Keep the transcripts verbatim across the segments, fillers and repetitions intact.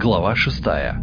Глава шестая.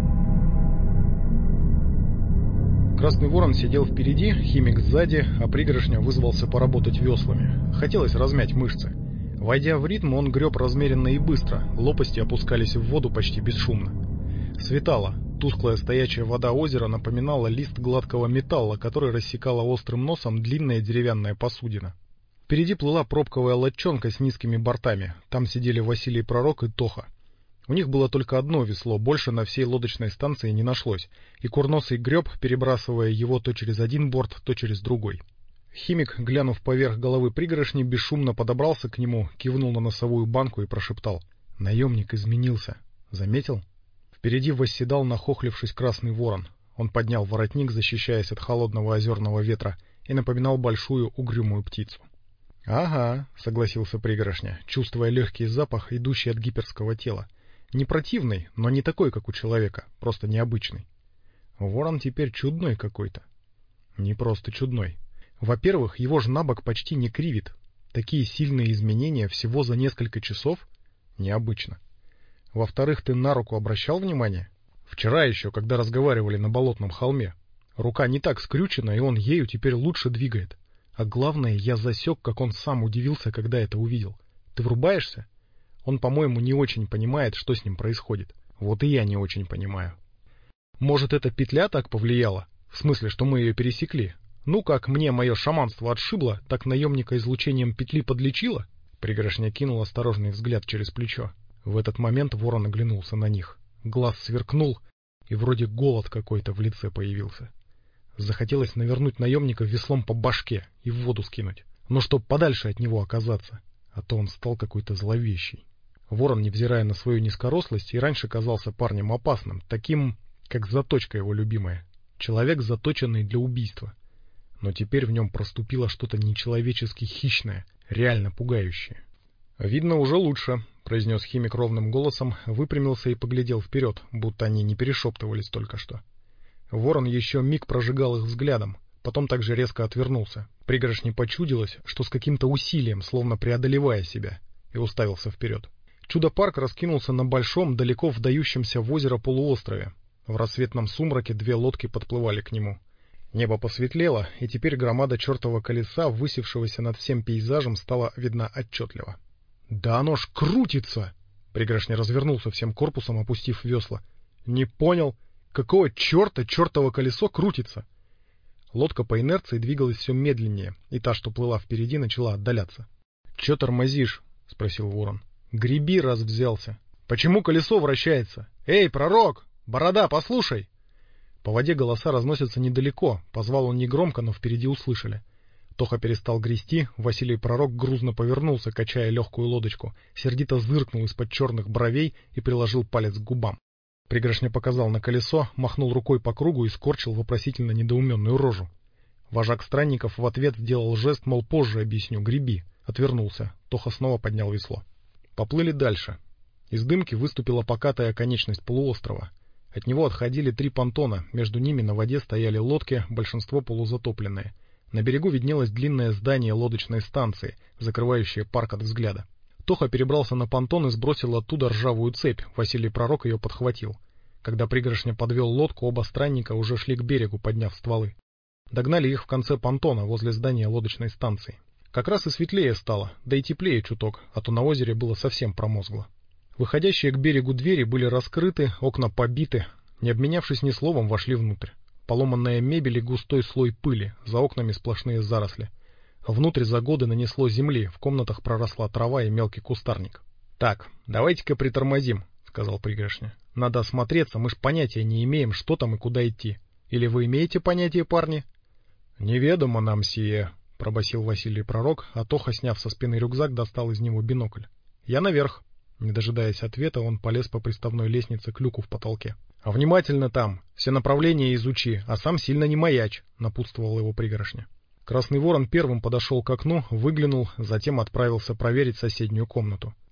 Красный ворон сидел впереди, химик сзади, а пригоршня вызвался поработать веслами. Хотелось размять мышцы. Войдя в ритм, он греб размеренно и быстро, лопасти опускались в воду почти бесшумно. Светало. Тусклая стоячая вода озера напоминала лист гладкого металла, который рассекала острым носом длинная деревянная посудина. Впереди плыла пробковая лодчонка с низкими бортами. Там сидели Василий Пророк и Тоха. У них было только одно весло, больше на всей лодочной станции не нашлось, и курносый греб, перебрасывая его то через один борт, то через другой. Химик, глянув поверх головы пригоршни, бесшумно подобрался к нему, кивнул на носовую банку и прошептал: «Наемник изменился. Заметил?» Впереди восседал, нахохлившись, красный ворон. Он поднял воротник, защищаясь от холодного озерного ветра, и напоминал большую угрюмую птицу. «Ага», — согласился пригоршня, чувствуя легкий запах, идущий от гиперского тела. Не противный, но не такой, как у человека, просто необычный. Ворон теперь чудной какой-то. Не просто чудной. Во-первых, его ж набок почти не кривит. Такие сильные изменения всего за несколько часов необычно. Во-вторых, ты на руку обращал внимание? Вчера еще, когда разговаривали на болотном холме. Рука не так скрючена, и он ею теперь лучше двигает. А главное, я засек, как он сам удивился, когда это увидел. Ты врубаешься? Он, по-моему, не очень понимает, что с ним происходит. Вот и я не очень понимаю. Может, эта петля так повлияла? В смысле, что мы ее пересекли? Ну, как мне мое шаманство отшибло, так наемника излучением петли подлечило? Пригоршня кинул осторожный взгляд через плечо. В этот момент ворон оглянулся на них. Глаз сверкнул, и вроде голод какой-то в лице появился. Захотелось навернуть наемника веслом по башке и в воду скинуть. Но чтоб подальше от него оказаться, а то он стал какой-то зловещий. Ворон, невзирая на свою низкорослость, и раньше казался парнем опасным, таким, как Заточка его любимая. Человек, заточенный для убийства. Но теперь в нем проступило что-то нечеловечески хищное, реально пугающее. «Видно, уже лучше», — произнес химик ровным голосом, выпрямился и поглядел вперед, будто они не перешептывались только что. Ворон еще миг прожигал их взглядом, потом также резко отвернулся. Пригоршне почудилось, что с каким-то усилием, словно преодолевая себя, и уставился вперед. Чудо-парк раскинулся на большом, далеко вдающемся в озеро полуострове. В рассветном сумраке две лодки подплывали к нему. Небо посветлело, и теперь громада чертова колеса, высевшегося над всем пейзажем, стала видна отчетливо. «Да оно ж крутится!» Пригоршня развернулся всем корпусом, опустив весла. «Не понял, какого черта чертово колесо крутится?» Лодка по инерции двигалась все медленнее, и та, что плыла впереди, начала отдаляться. «Че тормозишь?» — спросил ворон. «Греби, раз взялся. Почему колесо вращается? Эй, Пророк! Борода, послушай!» По воде голоса разносятся недалеко, позвал он негромко, но впереди услышали. Тоха перестал грести, Василий Пророк грузно повернулся, качая легкую лодочку, сердито зыркнул из-под черных бровей и приложил палец к губам. Пригоршня показал на колесо, махнул рукой по кругу и скорчил вопросительно недоуменную рожу. Вожак странников в ответ сделал жест, мол, позже объясню, греби. Отвернулся. Тоха снова поднял весло. Поплыли дальше. Из дымки выступила покатая конечность полуострова. От него отходили три понтона, между ними на воде стояли лодки, большинство полузатопленные. На берегу виднелось длинное здание лодочной станции, закрывающее парк от взгляда. Тоха перебрался на понтон и сбросил оттуда ржавую цепь, Василий Пророк ее подхватил. Когда пригоршня подвел лодку, оба странника уже шли к берегу, подняв стволы. Догнали их в конце понтона, возле здания лодочной станции. Как раз и светлее стало, да и теплее чуток, а то на озере было совсем промозгло. Выходящие к берегу двери были раскрыты, окна побиты. Не обменявшись ни словом, вошли внутрь. Поломанная мебель и густой слой пыли, за окнами сплошные заросли. Внутрь за годы нанесло земли, в комнатах проросла трава и мелкий кустарник. «Так, давайте-ка притормозим», — сказал пригоршня. «Надо осмотреться, мы ж понятия не имеем, что там и куда идти. Или вы имеете понятие, парни?» «Неведомо нам сие», — пробасил Василий Пророк, а Тоха, сняв со спины рюкзак, достал из него бинокль. «Я наверх». Не дожидаясь ответа, он полез по приставной лестнице к люку в потолке. «А внимательно там, все направления изучи, а сам сильно не маячь», — напутствовал его пригоршня. Красный ворон первым подошел к окну, выглянул, затем отправился проверить соседнюю комнату.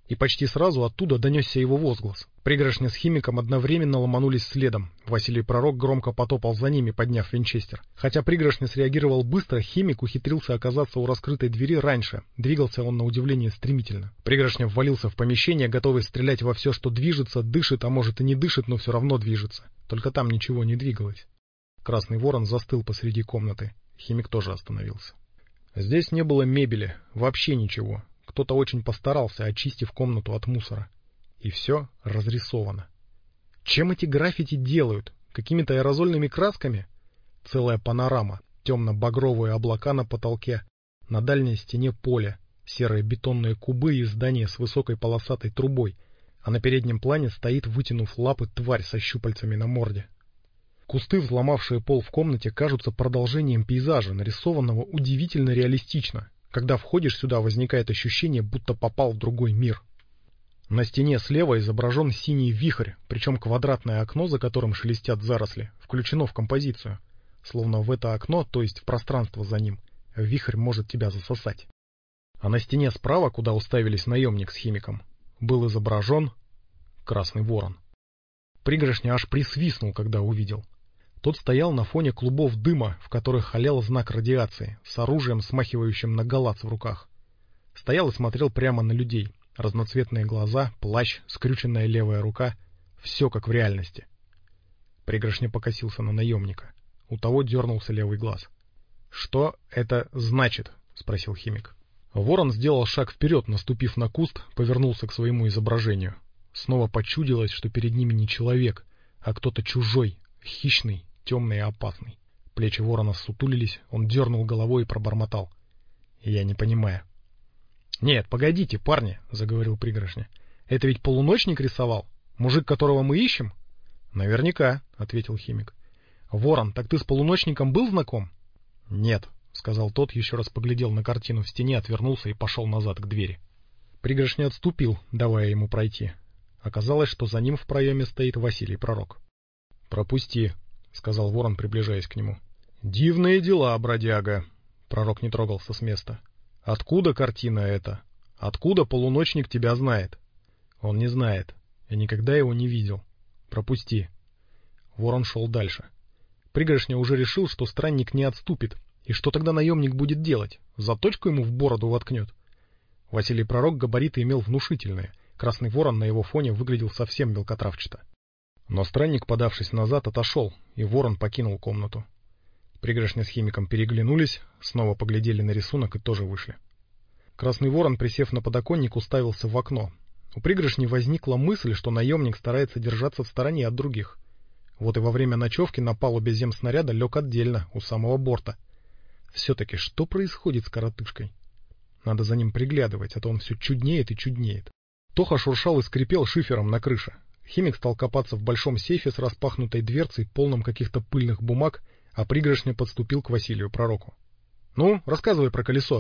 И почти сразу оттуда донесся его возглас. Пригоршня с Химиком одновременно ломанулись следом. Василий Пророк громко потопал за ними, подняв винчестер. Хотя Пригоршня среагировал быстро, Химик ухитрился оказаться у раскрытой двери раньше. Двигался он на удивление стремительно. Пригоршня ввалился в помещение, готовый стрелять во все, что движется, дышит, а может и не дышит, но все равно движется. Только там ничего не двигалось. Красный Ворон застыл посреди комнаты. Химик тоже остановился. Здесь не было мебели, вообще ничего. Кто-то очень постарался, очистив комнату от мусора. И все разрисовано. Чем эти граффити делают? Какими-то аэрозольными красками? Целая панорама. Темно-багровые облака на потолке. На дальней стене поле. Серые бетонные кубы и здания с высокой полосатой трубой. А на переднем плане стоит, вытянув лапы, тварь со щупальцами на морде. Кусты, взломавшие пол в комнате, кажутся продолжением пейзажа, нарисованного удивительно реалистично. Когда входишь сюда, возникает ощущение, будто попал в другой мир. На стене слева изображен синий вихрь, причем квадратное окно, за которым шелестят заросли, включено в композицию. Словно в это окно, то есть в пространство за ним, вихрь может тебя засосать. А на стене справа, куда уставились наемник с Химиком, был изображен Красный Ворон. Пригоршня аж присвистнул, когда увидел. Тот стоял на фоне клубов дыма, в которых олел знак радиации, с оружием, смахивающим на галац в руках. Стоял и смотрел прямо на людей. Разноцветные глаза, плащ, скрюченная левая рука. Все как в реальности. Пригоршня покосился на наемника. У того дернулся левый глаз. — Что это значит? — спросил Химик. Ворон сделал шаг вперед, наступив на куст, повернулся к своему изображению. Снова почудилось, что перед ними не человек, а кто-то чужой, хищный, темный и опасный. Плечи ворона ссутулились, он дернул головой и пробормотал: — Я не понимаю. — Нет, погодите, парни, — заговорил Пригоршня. — Это ведь полуночник рисовал? Мужик, которого мы ищем? — Наверняка, — ответил Химик. — Ворон, так ты с полуночником был знаком? — Нет, — сказал тот, еще раз поглядел на картину в стене, отвернулся и пошел назад к двери. Пригоршня отступил, давая ему пройти. Оказалось, что за ним в проеме стоит Василий Пророк. — Пропусти, — сказал Ворон, приближаясь к нему. — Дивные дела, бродяга. Пророк не трогался с места. — Откуда картина эта? Откуда полуночник тебя знает? — Он не знает. Я никогда его не видел. Пропусти. Ворон шел дальше. Пригоршня уже решил, что странник не отступит. И что тогда наемник будет делать? Заточку ему в бороду воткнет? Василий Пророк габариты имел внушительные. Красный Ворон на его фоне выглядел совсем мелкотравчато. Но странник, подавшись назад, отошел, и Ворон покинул комнату. Пригоршня с Химиком переглянулись, снова поглядели на рисунок и тоже вышли. Красный Ворон, присев на подоконник, уставился в окно. У Пригоршни возникла мысль, что наемник старается держаться в стороне от других. Вот и во время ночевки на палубе земснаряда лег отдельно, у самого борта. Все-таки что происходит с коротышкой? Надо за ним приглядывать, а то он все чуднеет и чуднеет. Тоха шуршал и скрипел шифером на крыше. Химик стал копаться в большом сейфе с распахнутой дверцей, полном каких-то пыльных бумаг, а Пригоршня подступил к Василию Пророку. — Ну, рассказывай про колесо.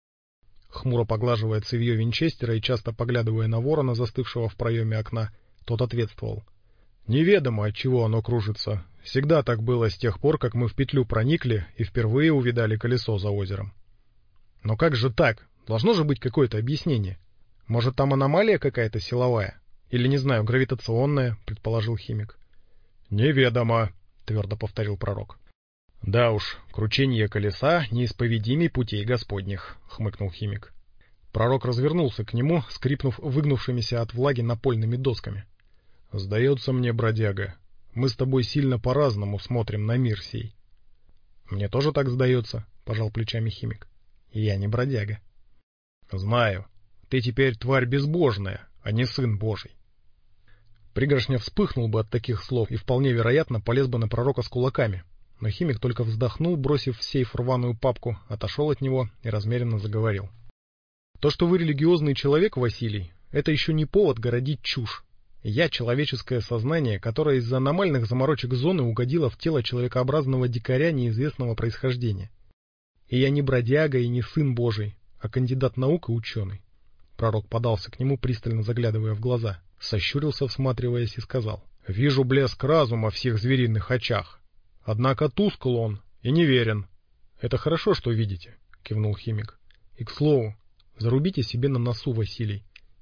Хмуро поглаживая цевьё винчестера и часто поглядывая на Ворона, застывшего в проеме окна, тот ответствовал: — Неведомо, от чего оно кружится. Всегда так было с тех пор, как мы в петлю проникли и впервые увидали колесо за озером. — Но как же так? Должно же быть какое-то объяснение. Может, там аномалия какая-то силовая? Или, не знаю, гравитационная, — предположил Химик. — Неведомо, — твердо повторил Пророк. — Да уж, кручение колеса неисповедимей путей Господних, — хмыкнул Химик. Пророк развернулся к нему, скрипнув выгнувшимися от влаги напольными досками. — Сдается мне, бродяга, мы с тобой сильно по-разному смотрим на мир сей. — Мне тоже так сдается, — пожал плечами Химик. — Я не бродяга. — Знаю. Ты теперь тварь безбожная, а не сын Божий. Пригоршня вспыхнул бы от таких слов и вполне вероятно полез бы на Пророка с кулаками. Но Химик только вздохнул, бросив в сейф рваную папку, отошел от него и размеренно заговорил. То, что вы религиозный человек, Василий, это еще не повод городить чушь. Я — человеческое сознание, которое из-за аномальных заморочек зоны угодило в тело человекообразного дикаря неизвестного происхождения. И я не бродяга и не сын Божий, а кандидат наук и ученый. Пророк подался к нему, пристально заглядывая в глаза, сощурился, всматриваясь, и сказал: — Вижу блеск разума в всех звериных очах. Однако тускл он и неверен. — Это хорошо, что видите, — кивнул Химик. — И, к слову, зарубите себе на носу, Василий.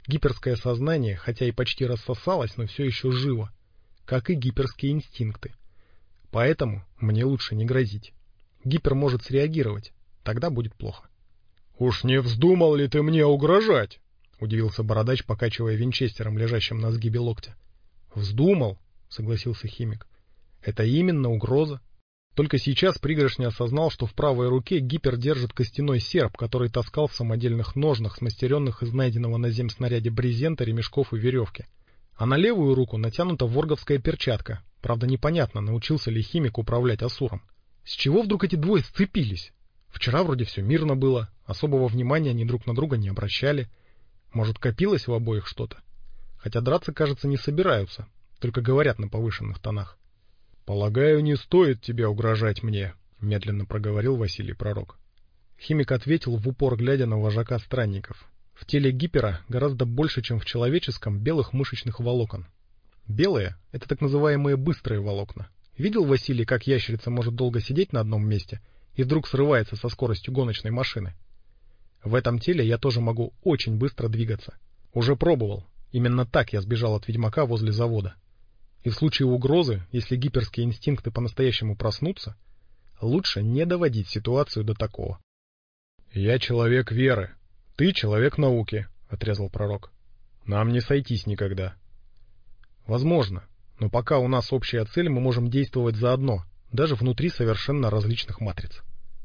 Гиперское сознание, хотя и почти рассосалось, но все еще живо, как и гиперские инстинкты. Поэтому мне лучше не грозить. Гипер может среагировать, тогда будет плохо. — Уж не вздумал ли ты мне угрожать? — удивился бородач, покачивая винчестером, лежащим на сгибе локтя. — Вздумал, — согласился химик. — Это именно угроза. Только сейчас пригоршня осознал, что в правой руке гипер держит костяной серп, который таскал в самодельных ножнах, смастеренных из найденного на земснаряде брезента, ремешков и веревки. А на левую руку натянута ворговская перчатка. Правда, непонятно, научился ли химик управлять асуром. С чего вдруг эти двое сцепились? Вчера вроде все мирно было, особого внимания они друг на друга не обращали. Может, копилось в обоих что-то? Хотя драться, кажется, не собираются, только говорят на повышенных тонах. — Полагаю, не стоит тебе угрожать мне, — медленно проговорил Василий Пророк. Химик ответил, в упор глядя на вожака странников. В теле гипера гораздо больше, чем в человеческом, белых мышечных волокон. Белые — это так называемые быстрые волокна. Видел, Василий, как ящерица может долго сидеть на одном месте и вдруг срывается со скоростью гоночной машины? В этом теле я тоже могу очень быстро двигаться. Уже пробовал. Именно так я сбежал от ведьмака возле завода. И в случае угрозы, если гиперские инстинкты по-настоящему проснутся, лучше не доводить ситуацию до такого. — Я человек веры, ты человек науки, — отрезал Пророк. — Нам не сойтись никогда. — Возможно, но пока у нас общая цель, мы можем действовать заодно, даже внутри совершенно различных матриц.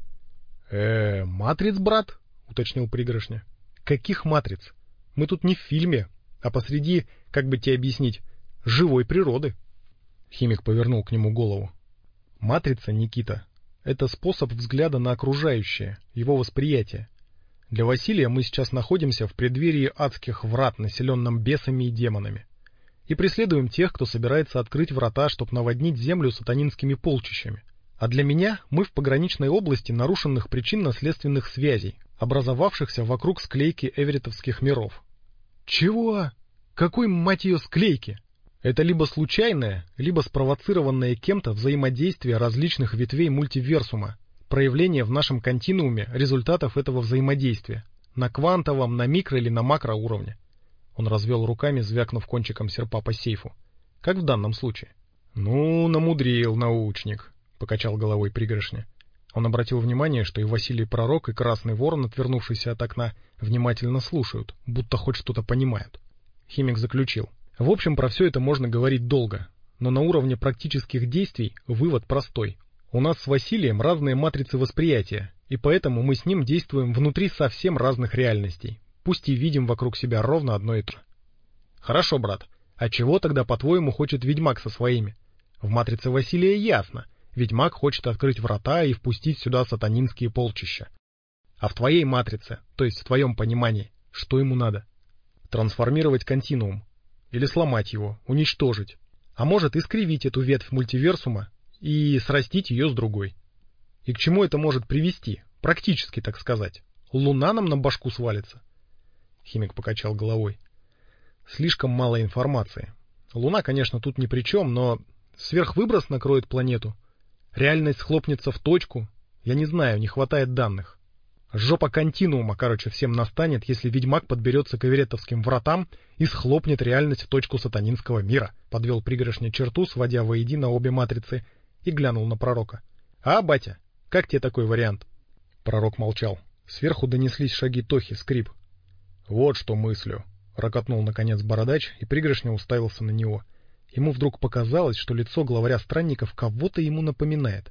— Э, матриц, брат? — уточнил Пригоршня. — Каких матриц? Мы тут не в фильме, а посреди, как бы тебе объяснить, живой природы. Химик повернул к нему голову. Матрица, Никита, это способ взгляда на окружающее, его восприятие. Для Василия мы сейчас находимся в преддверии адских врат, населенном бесами и демонами, и преследуем тех, кто собирается открыть врата, чтобы наводнить землю сатанинскими полчищами. А для меня мы в пограничной области нарушенных причинно-следственных связей, образовавшихся вокруг склейки эверетовских миров. Чего? Какой, мать ее, склейки? Это либо случайное, либо спровоцированное кем-то взаимодействие различных ветвей мультиверсума, проявление в нашем континууме результатов этого взаимодействия, на квантовом, на микро или на макроуровне. Он развел руками, звякнув кончиком серпа по сейфу. Как в данном случае. — Ну, намудрил научник, — покачал головой Пригоршня. Он обратил внимание, что и Василий Пророк, и Красный Ворон, отвернувшийся от окна, внимательно слушают, будто хоть что-то понимают. Химик заключил. В общем, про все это можно говорить долго, но на уровне практических действий вывод простой. У нас с Василием разные матрицы восприятия, и поэтому мы с ним действуем внутри совсем разных реальностей, пусть и видим вокруг себя ровно одно и то же. Хорошо, брат, а чего тогда, по-твоему, хочет ведьмак со своими? В матрице Василия ясно, ведьмак хочет открыть врата и впустить сюда сатанинские полчища. А в твоей матрице, то есть в твоем понимании, что ему надо? Трансформировать континуум. Или сломать его, уничтожить. А может искривить эту ветвь мультиверсума и срастить ее с другой. И к чему это может привести? Практически, так сказать. Луна нам на башку свалится. Химик покачал головой. Слишком мало информации. Луна, конечно, тут ни при чем, но сверхвыброс накроет планету. Реальность схлопнется в точку. Я не знаю, не хватает данных. Жопа континуума, короче, всем настанет, если ведьмак подберется к эверетовским вратам и схлопнет реальность в точку сатанинского мира, подвел Пригоршня черту, сводя воедино обе матрицы, и глянул на Пророка. — А, батя, как тебе такой вариант? Пророк молчал. Сверху донеслись шаги Тохи, скрип. — Вот что мыслю, — рокотнул наконец Бородач, и Пригоршня уставился на него. Ему вдруг показалось, что лицо главаря странников кого-то ему напоминает.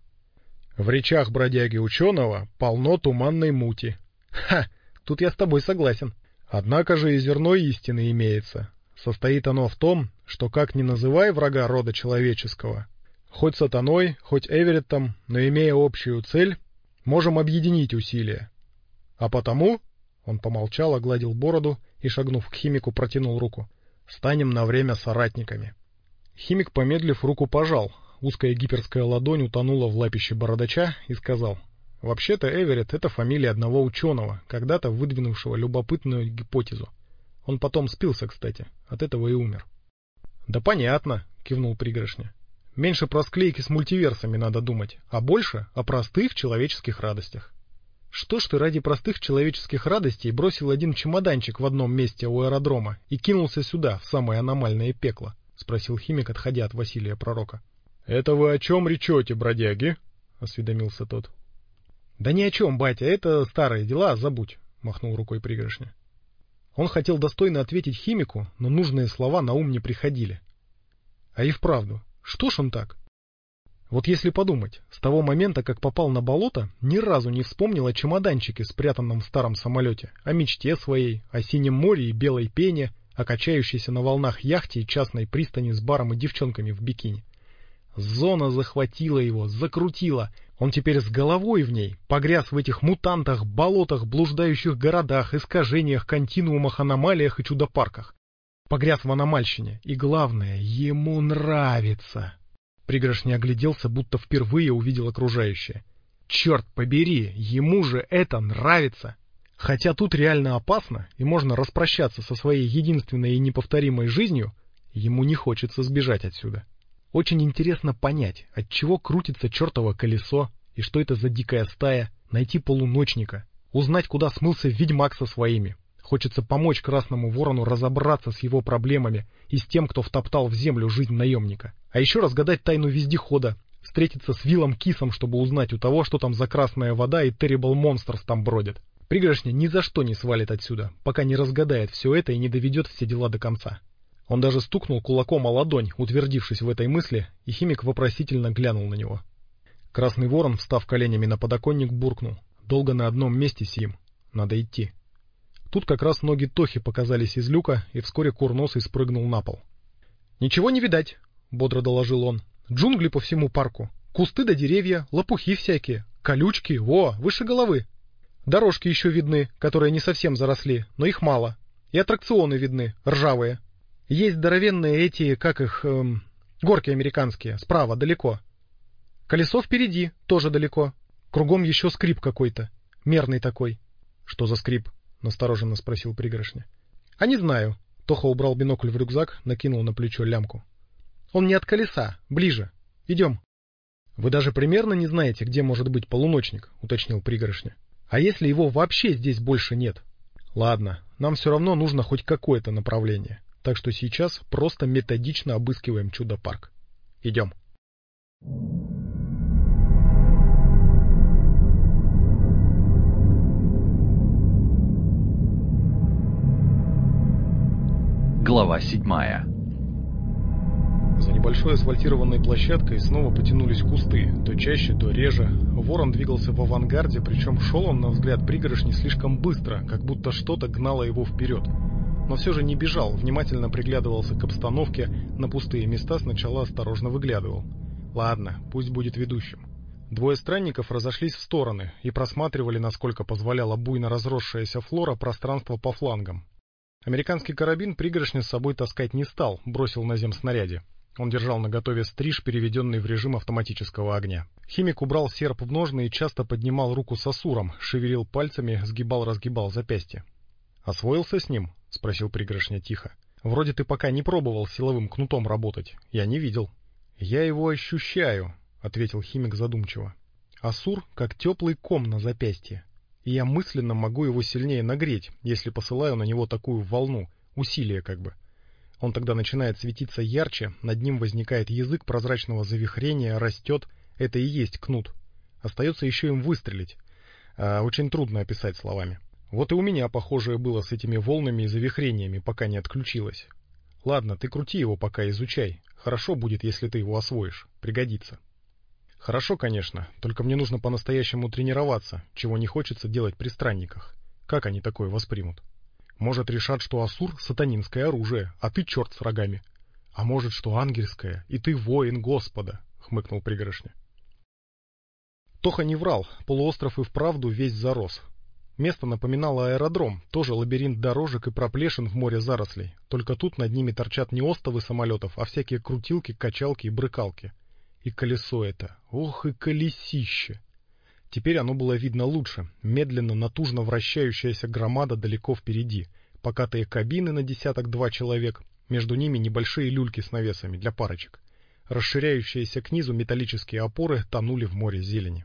В речах бродяги-ученого полно туманной мути. Ха! Тут я с тобой согласен. Однако же и зерно истины имеется. Состоит оно в том, что как ни называй врага рода человеческого, хоть сатаной, хоть эвереттом, но имея общую цель, можем объединить усилия. А потому, он помолчал, огладил бороду и, шагнув к химику, протянул руку, станем на время соратниками. Химик, помедлив, руку пожал. Узкая гиперская ладонь утонула в лапище Бородача и сказал: «Вообще-то Эверетт — это фамилия одного ученого, когда-то выдвинувшего любопытную гипотезу. Он потом спился, кстати, от этого и умер». «Да понятно», — кивнул Пригоршня. «Меньше про склейки с мультиверсами надо думать, а больше о простых человеческих радостях». Что ж ты ради простых человеческих радостей бросил один чемоданчик в одном месте у аэродрома и кинулся сюда, в самое аномальное пекло? — спросил химик, отходя от Василия Пророка. — Это вы о чем речете, бродяги? — осведомился тот. — Да ни о чем, батя, это старые дела, забудь, — махнул рукой Пригоршня. Он хотел достойно ответить химику, но нужные слова на ум не приходили. А и вправду, что ж он так? Вот если подумать, с того момента, как попал на болото, ни разу не вспомнил о чемоданчике, спрятанном в старом самолете, о мечте своей, о синем море и белой пене, о качающейся на волнах яхте и частной пристани с баром и девчонками в бикини. Зона захватила его, закрутила. Он теперь с головой в ней, погряз в этих мутантах, болотах, блуждающих городах, искажениях, континуумах, аномалиях и чудо-парках. Погряз в аномальщине. И главное, ему нравится. Пригоршня огляделся, будто впервые увидел окружающее. Черт побери, ему же это нравится. Хотя тут реально опасно, и можно распрощаться со своей единственной и неповторимой жизнью, ему не хочется сбежать отсюда. Очень интересно понять, от чего крутится чертово колесо, и что это за дикая стая, найти полуночника, узнать, куда смылся ведьмак со своими. Хочется помочь Красному Ворону разобраться с его проблемами и с тем, кто втоптал в землю жизнь наемника. А еще разгадать тайну вездехода, встретиться с Виллом Кисом, чтобы узнать у того, что там за красная вода и Terrible Monsters там бродят. Пригоршня ни за что не свалит отсюда, пока не разгадает все это и не доведет все дела до конца. Он даже стукнул кулаком о ладонь, утвердившись в этой мысли, и химик вопросительно глянул на него. Красный Ворон, встав коленями на подоконник, буркнул: «Долго на одном месте сидим. Надо идти». Тут как раз ноги Тохи показались из люка, и вскоре Курносый спрыгнул на пол. «Ничего не видать», — бодро доложил он. «Джунгли по всему парку. Кусты да деревья, лопухи всякие, колючки, во, выше головы. Дорожки еще видны, которые не совсем заросли, но их мало. И аттракционы видны, ржавые. Есть здоровенные эти, как их, эм, горки американские, справа, далеко. Колесо впереди, тоже далеко. Кругом еще скрип какой-то, мерный такой». «Что за скрип?» — настороженно спросил Пригоршня. «А не знаю». Тоха убрал бинокль в рюкзак, накинул на плечо лямку. «Он не от колеса, ближе. Идем». «Вы даже примерно не знаете, где может быть полуночник», — уточнил Пригоршня. «А если его вообще здесь больше нет?» «Ладно, нам все равно нужно хоть какое-то направление. Так что сейчас просто методично обыскиваем чудо-парк. Идем». Глава седьмая. За небольшой асфальтированной площадкой снова потянулись кусты, то чаще, то реже. Ворон двигался в авангарде, причем шел он, на взгляд Пригоршни, слишком быстро, как будто что-то гнало его вперед. Но все же не бежал, внимательно приглядывался к обстановке, на пустые места сначала осторожно выглядывал. Ладно, пусть будет ведущим. Двое странников разошлись в стороны и просматривали, насколько позволяла буйно разросшаяся флора, пространство по флангам. Американский карабин Пригоршня с собой таскать не стал, бросил на земснаряде. Он держал наготове стриж, переведенный в режим автоматического огня. Химик убрал серп в ножны и часто поднимал руку с асуром, шевелил пальцами, сгибал-разгибал запястье. «Освоился с ним?» — спросил Пригоршня тихо. «Вроде ты пока не пробовал силовым кнутом работать. Я не видел». «Я его ощущаю», — ответил химик задумчиво. «Асур как теплый ком на запястье. И я мысленно могу его сильнее нагреть, если посылаю на него такую волну, усилие как бы. Он тогда начинает светиться ярче, над ним возникает язык прозрачного завихрения, растет. Это и есть кнут. Остается еще им выстрелить. А очень трудно описать словами. Вот и у меня похожее было с этими волнами и завихрениями, пока не отключилось. Ладно, ты крути его пока, изучай. Хорошо будет, если ты его освоишь. Пригодится». «Хорошо, конечно, только мне нужно по-настоящему тренироваться, чего не хочется делать при странниках. Как они такое воспримут? Может, решат, что асур — сатанинское оружие, а ты черт с рогами. А может, что ангельское, и ты воин Господа», — хмыкнул Пригоршня. Тоха не врал, полуостров и вправду весь зарос. Место напоминало аэродром, тоже лабиринт дорожек и проплешин в море зарослей, только тут над ними торчат не остовы самолетов, а всякие крутилки, качалки и брыкалки. И колесо это, ох и колесище! Теперь оно было видно лучше, медленно, натужно вращающаяся громада далеко впереди, покатые кабины на десяток-два человек, между ними небольшие люльки с навесами для парочек. Расширяющиеся к низу металлические опоры тонули в море зелени.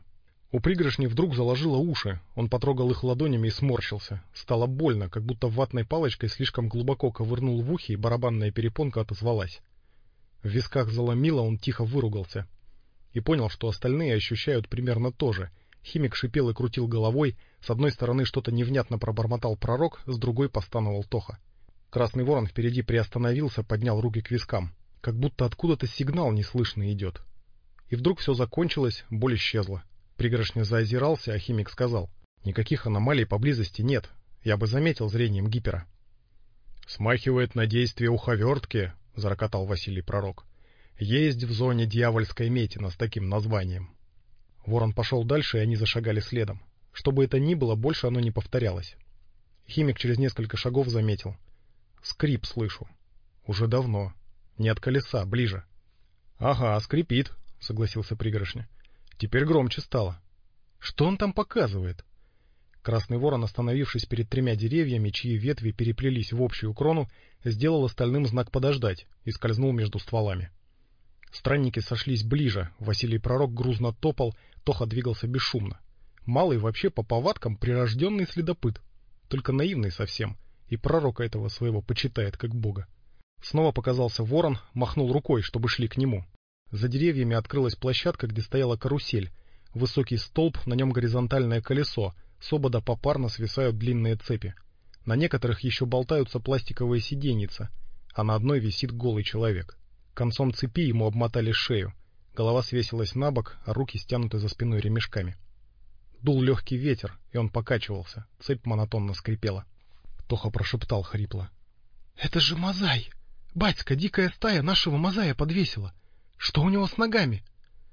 У пригоршни вдруг заложило уши, он потрогал их ладонями и сморщился. Стало больно, как будто ватной палочкой слишком глубоко ковырнул в ухе, и барабанная перепонка отозвалась. В висках заломило, он тихо выругался. И понял, что остальные ощущают примерно то же. Химик шипел и крутил головой, с одной стороны что-то невнятно пробормотал Пророк, с другой постановал Тоха. Красный Ворон впереди приостановился, поднял руки к вискам, как будто откуда-то сигнал неслышно идет. И вдруг все закончилось, боль исчезла. Пригоршня заозирался, а Химик сказал: «Никаких аномалий поблизости нет, я бы заметил зрением гипера». «Смахивает на действие уховертки», — зарокотал Василий Пророк. «Есть в зоне дьявольской метина с таким названием». Ворон пошел дальше, и они зашагали следом. Что бы это ни было, больше оно не повторялось. Химик через несколько шагов заметил: «Скрип слышу. Уже давно. Не от колеса, ближе». «Ага, скрипит», — согласился Пригоршня. «Теперь громче стало». «Что он там показывает?» Красный Ворон, остановившись перед тремя деревьями, чьи ветви переплелись в общую крону, сделал остальным знак подождать и скользнул между стволами. Странники сошлись ближе, Василий Пророк грузно топал, Тоха двигался бесшумно. Малый вообще по повадкам прирожденный следопыт, только наивный совсем, и Пророка этого своего почитает как бога. Снова показался Ворон, махнул рукой, чтобы шли к нему. За деревьями открылась площадка, где стояла карусель. Высокий столб, на нем горизонтальное колесо, с обода попарно свисают длинные цепи. На некоторых еще болтаются пластиковые сиденьица, а на одной висит голый человек. Концом цепи ему обмотали шею. Голова свесилась на бок, а руки стянуты за спиной ремешками. Дул легкий ветер, и он покачивался, цепь монотонно скрипела. Тоха прошептал хрипло: «Это же Мазай! Батька, дикая стая нашего Мазая подвесила! Что у него с ногами?»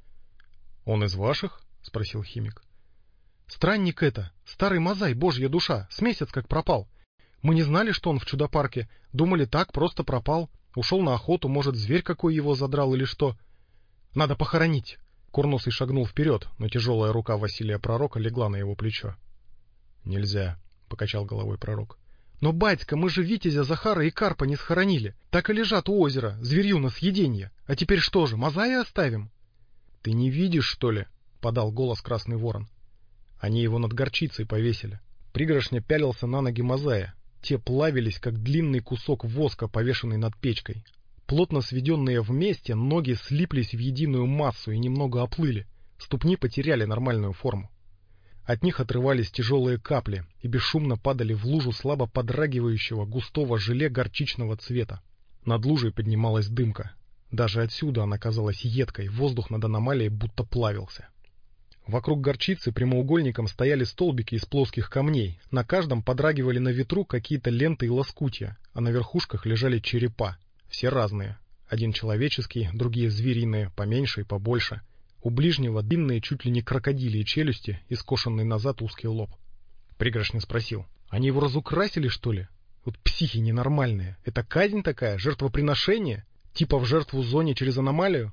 «Он из ваших?» — спросил Химик. «Странник это, старый Мазай, божья душа, с месяц как пропал. Мы не знали, что он в чудо-парке, думали, так просто пропал. Ушел на охоту, может, зверь какой его задрал или что. Надо похоронить». Курносый шагнул вперед, но тяжелая рука Василия Пророка легла на его плечо. «Нельзя», — покачал головой Пророк. «Но, батька, мы же Витязя, Захара и Карпа не схоронили. Так и лежат у озера, зверью на съеденье. А теперь что же, Мазая оставим?» «Ты не видишь, что ли?» — подал голос Красный Ворон. Они его над горчицей повесили. Пригоршня пялился на ноги Мазая. Те плавились, как длинный кусок воска, повешенный над печкой. Плотно сведенные вместе, ноги слиплись в единую массу и немного оплыли. Ступни потеряли нормальную форму. От них отрывались тяжелые капли и бесшумно падали в лужу слабо подрагивающего густого желе горчичного цвета. Над лужей поднималась дымка. Даже отсюда она казалась едкой, воздух над аномалией будто плавился. Вокруг горчицы прямоугольником стояли столбики из плоских камней. На каждом подрагивали на ветру какие-то ленты и лоскутья, а на верхушках лежали черепа. Все разные. Один человеческий, другие звериные, поменьше и побольше. У ближнего длинные, чуть ли не крокодилии челюсти и скошенный назад узкий лоб. Пригоршня спросил: «Они его разукрасили, что ли? Вот психи ненормальные. Это казнь такая, жертвоприношение? Типа в жертву зоне через аномалию?»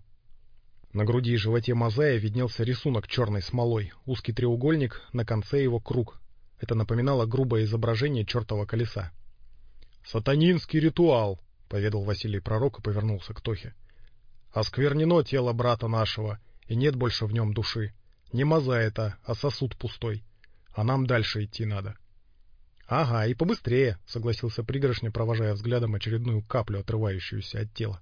На груди и животе Мазая виднелся рисунок черной смолой, узкий треугольник, на конце его круг. Это напоминало грубое изображение чертова колеса. «Сатанинский ритуал», — поведал Василий Пророк и повернулся к Тохе. «Осквернено тело брата нашего, и нет больше в нем души. Не Мазай это, а сосуд пустой. А нам дальше идти надо». «Ага, и побыстрее», — согласился Пригоршня, провожая взглядом очередную каплю, отрывающуюся от тела.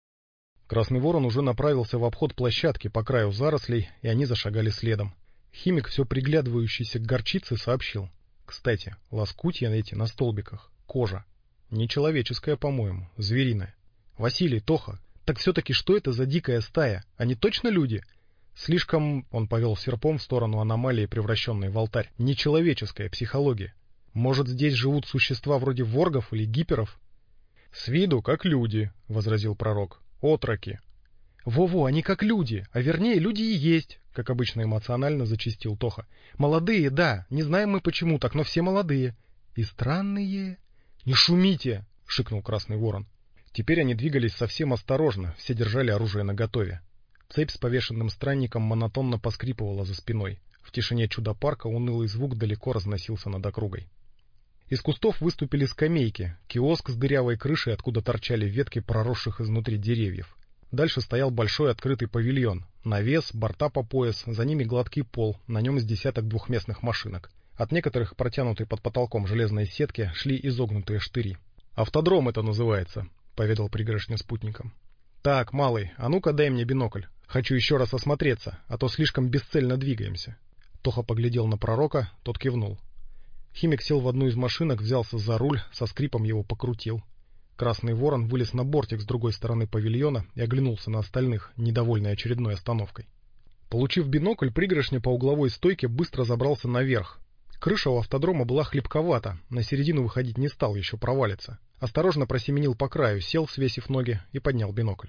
Красный Ворон уже направился в обход площадки по краю зарослей, и они зашагали следом. Химик, все приглядывающийся к горчице, сообщил: «Кстати, лоскутья эти на столбиках, кожа. Не человеческая, по-моему, звериная. Василий, Тоха, так все-таки что это за дикая стая? Они точно люди? Слишком...» — он повел серпом в сторону аномалии, превращенной в алтарь. «Нечеловеческая психология. Может, здесь живут существа вроде воргов или гиперов?» «С виду как люди», — возразил Пророк. «Отроки». «Во-во, они как люди, а вернее люди и есть», — как обычно эмоционально зачастил Тоха. «Молодые, да, не знаем мы почему так, но все молодые. И странные...» «Не шумите!» — шикнул Красный Ворон. Теперь они двигались совсем осторожно, все держали оружие наготове. Цепь с повешенным странником монотонно поскрипывала за спиной. В тишине чудо-парка унылый звук далеко разносился над округой. Из кустов выступили скамейки, киоск с дырявой крышей, откуда торчали ветки проросших изнутри деревьев. Дальше стоял большой открытый павильон. Навес, борта по пояс, за ними гладкий пол, на нем с десяток двухместных машинок. От некоторых, протянутой под потолком железной сетки, шли изогнутые штыри. «Автодром это называется», — поведал пригоршня спутникам. «Так, малый, а ну-ка дай мне бинокль. Хочу еще раз осмотреться, а то слишком бесцельно двигаемся». Тоха поглядел на пророка, тот кивнул. Химик сел в одну из машинок, взялся за руль, со скрипом его покрутил. Красный ворон вылез на бортик с другой стороны павильона и оглянулся на остальных, недовольный очередной остановкой. Получив бинокль, пригоршня по угловой стойке быстро забрался наверх. Крыша у автодрома была хлипковата, на середину выходить не стал, еще провалится. Осторожно просеменил по краю, сел, свесив ноги, и поднял бинокль.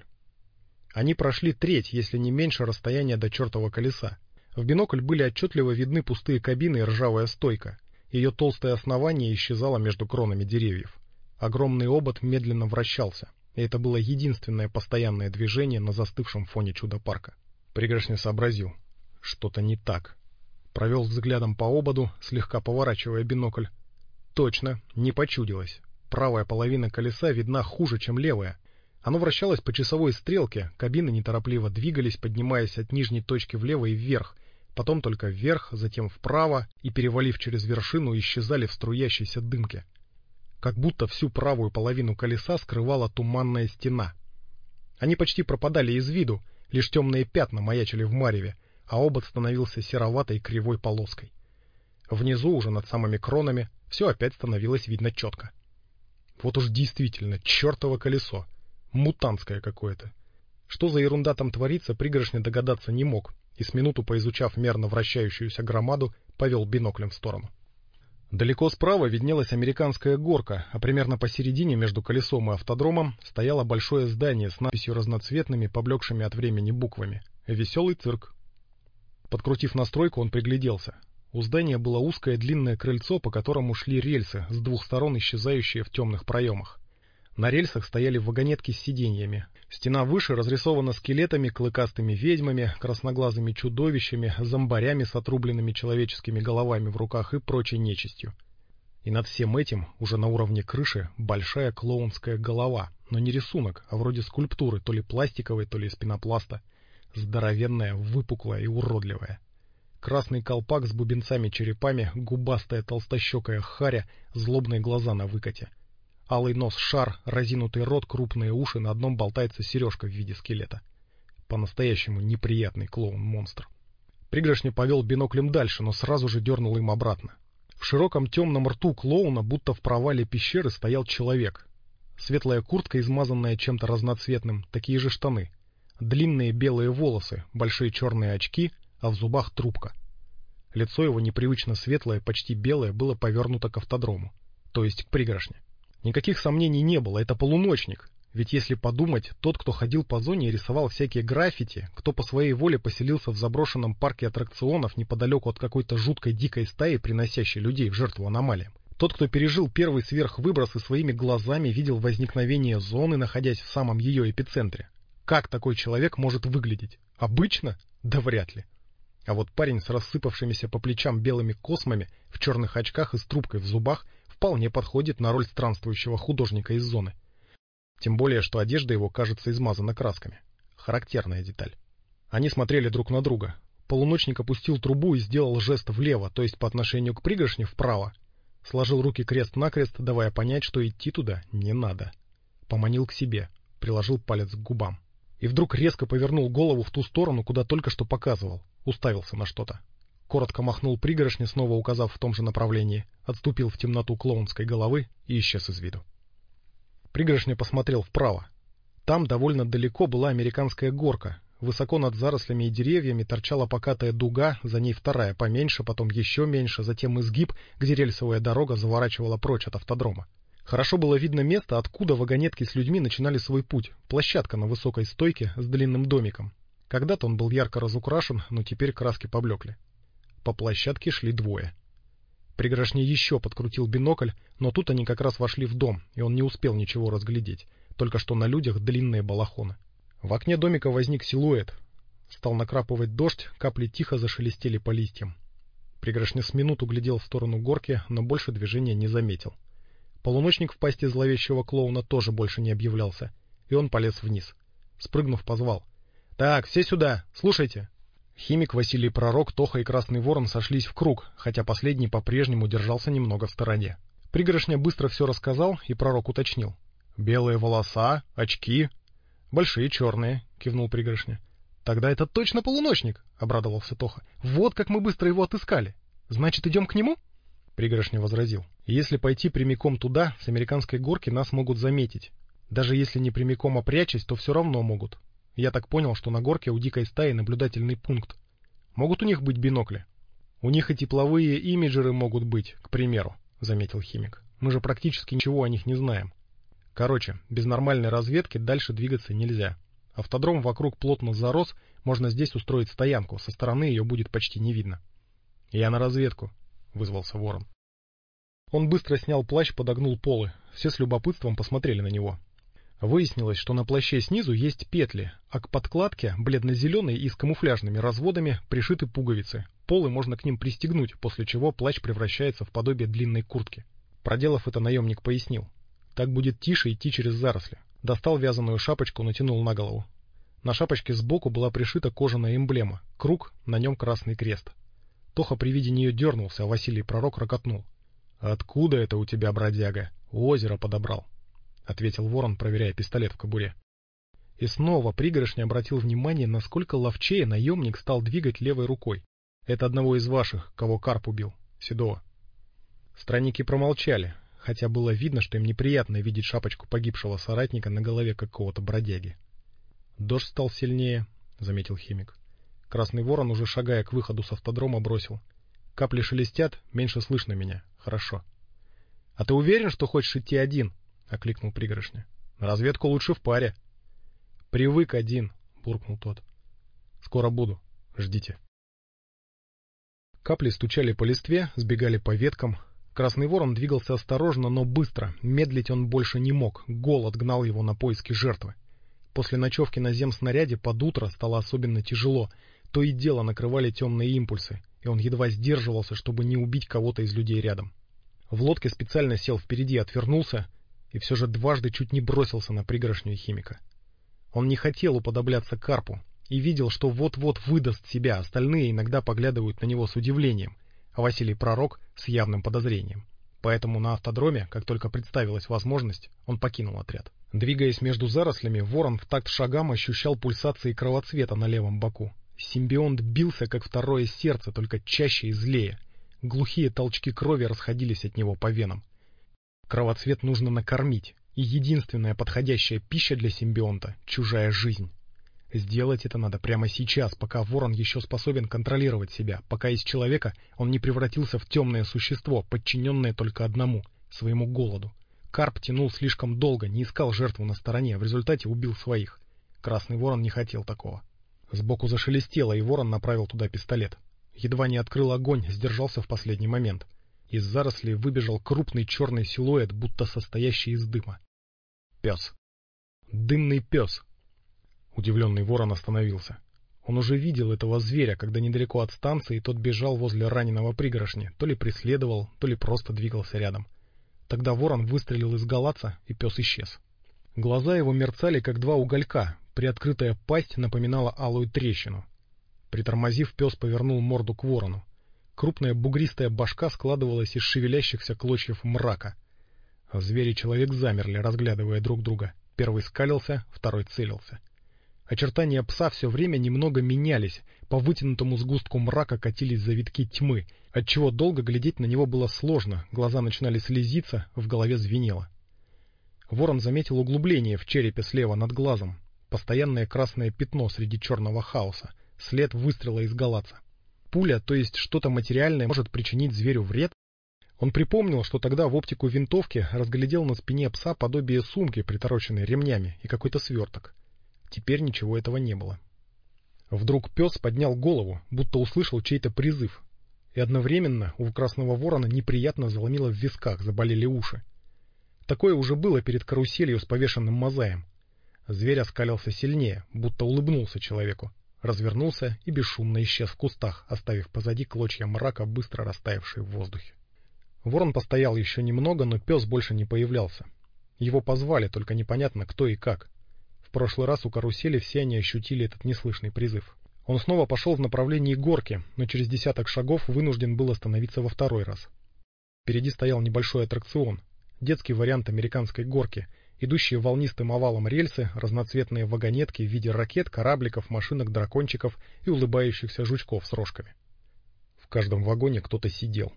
Они прошли треть, если не меньше, расстояния до чертова колеса. В бинокль были отчетливо видны пустые кабины и ржавая стойка. Ее толстое основание исчезало между кронами деревьев. Огромный обод медленно вращался, и это было единственное постоянное движение на застывшем фоне чудо-парка. Пригоршня сообразил. Что-то не так. Провел взглядом по ободу, слегка поворачивая бинокль. Точно, не почудилось. Правая половина колеса видна хуже, чем левая. Оно вращалось по часовой стрелке, кабины неторопливо двигались, поднимаясь от нижней точки влево и вверх, потом только вверх, затем вправо и, перевалив через вершину, исчезали в струящейся дымке. Как будто всю правую половину колеса скрывала туманная стена. Они почти пропадали из виду, лишь темные пятна маячили в мареве, а обод становился сероватой кривой полоской. Внизу, уже над самыми кронами, все опять становилось видно четко. Вот уж действительно чертово колесо, мутантское какое-то. Что за ерунда там творится, пригоршня догадаться не мог, и с минуту поизучав мерно вращающуюся громаду, повел биноклем в сторону. Далеко справа виднелась американская горка, а примерно посередине между колесом и автодромом стояло большое здание с надписью разноцветными, поблекшими от времени буквами «Веселый цирк». Подкрутив настройку, он пригляделся. У здания было узкое длинное крыльцо, по которому шли рельсы, с двух сторон исчезающие в темных проемах. На рельсах стояли вагонетки с сиденьями. Стена выше разрисована скелетами, клыкастыми ведьмами, красноглазыми чудовищами, зомбарями с отрубленными человеческими головами в руках и прочей нечистью. И над всем этим, уже на уровне крыши, большая клоунская голова, но не рисунок, а вроде скульптуры, то ли пластиковой, то ли из пенопласта, здоровенная, выпуклая и уродливая. Красный колпак с бубенцами-черепами, губастая толстощекая харя, злобные глаза на выкате. Алый нос, шар, разинутый рот, крупные уши, на одном болтается сережка в виде скелета. По-настоящему неприятный клоун-монстр. Пригоршня повел биноклем дальше, но сразу же дернул им обратно. В широком темном рту клоуна, будто в провале пещеры, стоял человек. Светлая куртка, измазанная чем-то разноцветным, такие же штаны. Длинные белые волосы, большие черные очки, а в зубах трубка. Лицо его, непривычно светлое, почти белое, было повернуто к автодрому, то есть к пригоршне. Никаких сомнений не было, это полуночник. Ведь если подумать, тот, кто ходил по зоне и рисовал всякие граффити, кто по своей воле поселился в заброшенном парке аттракционов неподалеку от какой-то жуткой дикой стаи, приносящей людей в жертву аномалиям. Тот, кто пережил первый сверхвыброс и своими глазами видел возникновение зоны, находясь в самом ее эпицентре. Как такой человек может выглядеть? Обычно? Да вряд ли. А вот парень с рассыпавшимися по плечам белыми космами, в черных очках и с трубкой в зубах, вполне подходит на роль странствующего художника из зоны. Тем более, что одежда его, кажется, измазана красками. Характерная деталь. Они смотрели друг на друга. Полуночник опустил трубу и сделал жест влево, то есть по отношению к пригоршне вправо. Сложил руки крест-накрест, давая понять, что идти туда не надо. Поманил к себе, приложил палец к губам. И вдруг резко повернул голову в ту сторону, куда только что показывал. Уставился на что-то. Коротко махнул пригоршне, снова указав в том же направлении, отступил в темноту клоунской головы и исчез из виду. Пригоршня посмотрел вправо. Там довольно далеко была американская горка. Высоко над зарослями и деревьями торчала покатая дуга, за ней вторая поменьше, потом еще меньше, затем изгиб, где рельсовая дорога заворачивала прочь от автодрома. Хорошо было видно место, откуда вагонетки с людьми начинали свой путь. Площадка на высокой стойке с длинным домиком. Когда-то он был ярко разукрашен, но теперь краски поблекли. По площадке шли двое. Пригоршня еще подкрутил бинокль, но тут они как раз вошли в дом, и он не успел ничего разглядеть, только что на людях длинные балахоны. В окне домика возник силуэт. Стал накрапывать дождь, капли тихо зашелестели по листьям. Пригоршня с минуту глядел в сторону горки, но больше движения не заметил. Полуночник в пасти зловещего клоуна тоже больше не объявлялся, и он полез вниз. Спрыгнув, позвал. «Так, все сюда, слушайте!» Химик, Василий Пророк, Тоха и Красный Ворон сошлись в круг, хотя последний по-прежнему держался немного в стороне. Пригоршня быстро все рассказал, и Пророк уточнил. «Белые волоса, очки...» «Большие черные», — кивнул Пригоршня. «Тогда это точно полуночник», — обрадовался Тоха. «Вот как мы быстро его отыскали. Значит, идем к нему?» Пригоршня возразил. «Если пойти прямиком туда, с американской горки нас могут заметить. Даже если не прямиком, а прячась, то все равно могут. Я так понял, что на горке у дикой стаи наблюдательный пункт. Могут у них быть бинокли?» «У них и тепловые имиджеры могут быть, к примеру», — заметил Химик. «Мы же практически ничего о них не знаем. Короче, без нормальной разведки дальше двигаться нельзя. Автодром вокруг плотно зарос, можно здесь устроить стоянку, со стороны ее будет почти не видно». «Я на разведку», — вызвался Ворон. Он быстро снял плащ, подогнул полы. Все с любопытством посмотрели на него. Выяснилось, что на плаще снизу есть петли, а к подкладке, бледно-зеленой и с камуфляжными разводами, пришиты пуговицы. Полы можно к ним пристегнуть, после чего плащ превращается в подобие длинной куртки. Проделав это, наемник пояснил. Так будет тише идти через заросли. Достал вязаную шапочку, натянул на голову. На шапочке сбоку была пришита кожаная эмблема. Круг, на нем красный крест. Тоха при виде нее дернулся, а Василий Пророк рокотнул. «Откуда это у тебя, бродяга? У озера подобрал», — ответил Ворон, проверяя пистолет в кобуре. И снова Пригоршня обратил внимание, насколько ловчее наемник стал двигать левой рукой. «Это одного из ваших, кого Карп убил, Седова». Странники промолчали, хотя было видно, что им неприятно видеть шапочку погибшего соратника на голове какого-то бродяги. «Дождь стал сильнее», — заметил Химик. Красный Ворон, уже шагая к выходу с автодрома, бросил. «Капли шелестят, меньше слышно меня. Хорошо». «А ты уверен, что хочешь идти один?» — окликнул Пригоршня. «На разведку лучше в паре». «Привык один», — буркнул тот. «Скоро буду. Ждите». Капли стучали по листве, сбегали по веткам. Красный Ворон двигался осторожно, но быстро. Медлить он больше не мог. Голод гнал его на поиски жертвы. После ночевки на земснаряде под утро стало особенно тяжело. То и дело накрывали темные импульсы, и он едва сдерживался, чтобы не убить кого-то из людей рядом. В лодке специально сел впереди, отвернулся, и все же дважды чуть не бросился на Пригоршню и Химика. Он не хотел уподобляться Карпу и видел, что вот-вот выдаст себя, остальные иногда поглядывают на него с удивлением, а Василий Пророк с явным подозрением. Поэтому на автодроме, как только представилась возможность, он покинул отряд. Двигаясь между зарослями, Ворон в такт шагам ощущал пульсации кровоцвета на левом боку. Симбионт бился, как второе сердце, только чаще и злее. Глухие толчки крови расходились от него по венам. Кровоцвет нужно накормить, и единственная подходящая пища для симбионта — чужая жизнь. Сделать это надо прямо сейчас, пока Ворон еще способен контролировать себя, пока из человека он не превратился в темное существо, подчиненное только одному — своему голоду. Карп тянул слишком долго, не искал жертву на стороне, в результате убил своих. Красный Ворон не хотел такого. Сбоку зашелестело, и Ворон направил туда пистолет. Едва не открыл огонь, сдержался в последний момент. Из зарослей выбежал крупный черный силуэт, будто состоящий из дыма. Пес. Дымный пес. Удивленный Ворон остановился. Он уже видел этого зверя, когда недалеко от станции тот бежал возле раненого Пригоршни, то ли преследовал, то ли просто двигался рядом. Тогда Ворон выстрелил из галаца, и пес исчез. Глаза его мерцали, как два уголька, приоткрытая пасть напоминала алую трещину. Притормозив, пес повернул морду к Ворону. Крупная бугристая башка складывалась из шевелящихся клочьев мрака. Звери и человек замерли, разглядывая друг друга. Первый скалился, второй целился. Очертания пса все время немного менялись, по вытянутому сгустку мрака катились завитки тьмы, отчего долго глядеть на него было сложно, глаза начинали слезиться, в голове звенело. Ворон заметил углубление в черепе слева над глазом, постоянное красное пятно среди черного хаоса, след выстрела из галаца. Пуля, то есть что-то материальное, может причинить зверю вред? Он припомнил, что тогда в оптику винтовки разглядел на спине пса подобие сумки, притороченной ремнями, и какой-то сверток. Теперь ничего этого не было. Вдруг пес поднял голову, будто услышал чей-то призыв, и одновременно у Красного Ворона неприятно заломило в висках, заболели уши. Такое уже было перед каруселью с повешенным мозаем. Зверь оскалился сильнее, будто улыбнулся человеку, развернулся и бесшумно исчез в кустах, оставив позади клочья мрака, быстро растаявшие в воздухе. Ворон постоял еще немного, но пес больше не появлялся. Его позвали, только непонятно кто и как. В прошлый раз у карусели все они ощутили этот неслышный призыв. Он снова пошел в направлении горки, но через десяток шагов вынужден был остановиться во второй раз. Впереди стоял небольшой аттракцион, детский вариант американской горки, идущие волнистым овалом рельсы, разноцветные вагонетки в виде ракет, корабликов, машинок-дракончиков и улыбающихся жучков с рожками. В каждом вагоне кто-то сидел.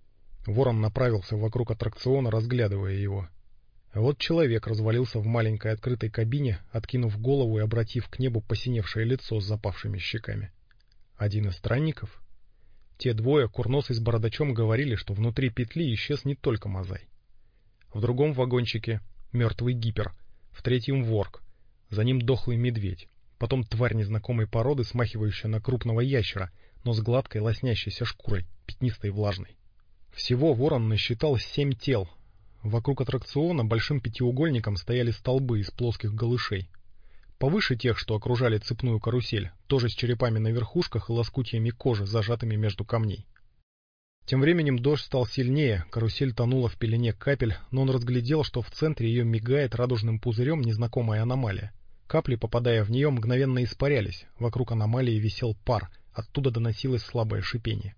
Ворон направился вокруг аттракциона, разглядывая его. А вот человек развалился в маленькой открытой кабине, откинув голову и обратив к небу посиневшее лицо с запавшими щеками. Один из странников? Те двое, курносый с бородачом, говорили, что внутри петли исчез не только Мазай. В другом вагончике мертвый гипер, в третьем ворк, за ним дохлый медведь, потом тварь незнакомой породы, смахивающая на крупного ящера, но с гладкой лоснящейся шкурой, пятнистой и влажной. Всего Ворон насчитал семь тел. Вокруг аттракциона большим пятиугольником стояли столбы из плоских галышей. Повыше тех, что окружали цепную карусель, тоже с черепами на верхушках и лоскутьями кожи, зажатыми между камней. Тем временем дождь стал сильнее, карусель тонула в пелене капель, но он разглядел, что в центре ее мигает радужным пузырем незнакомая аномалия. Капли, попадая в нее, мгновенно испарялись, вокруг аномалии висел пар, оттуда доносилось слабое шипение.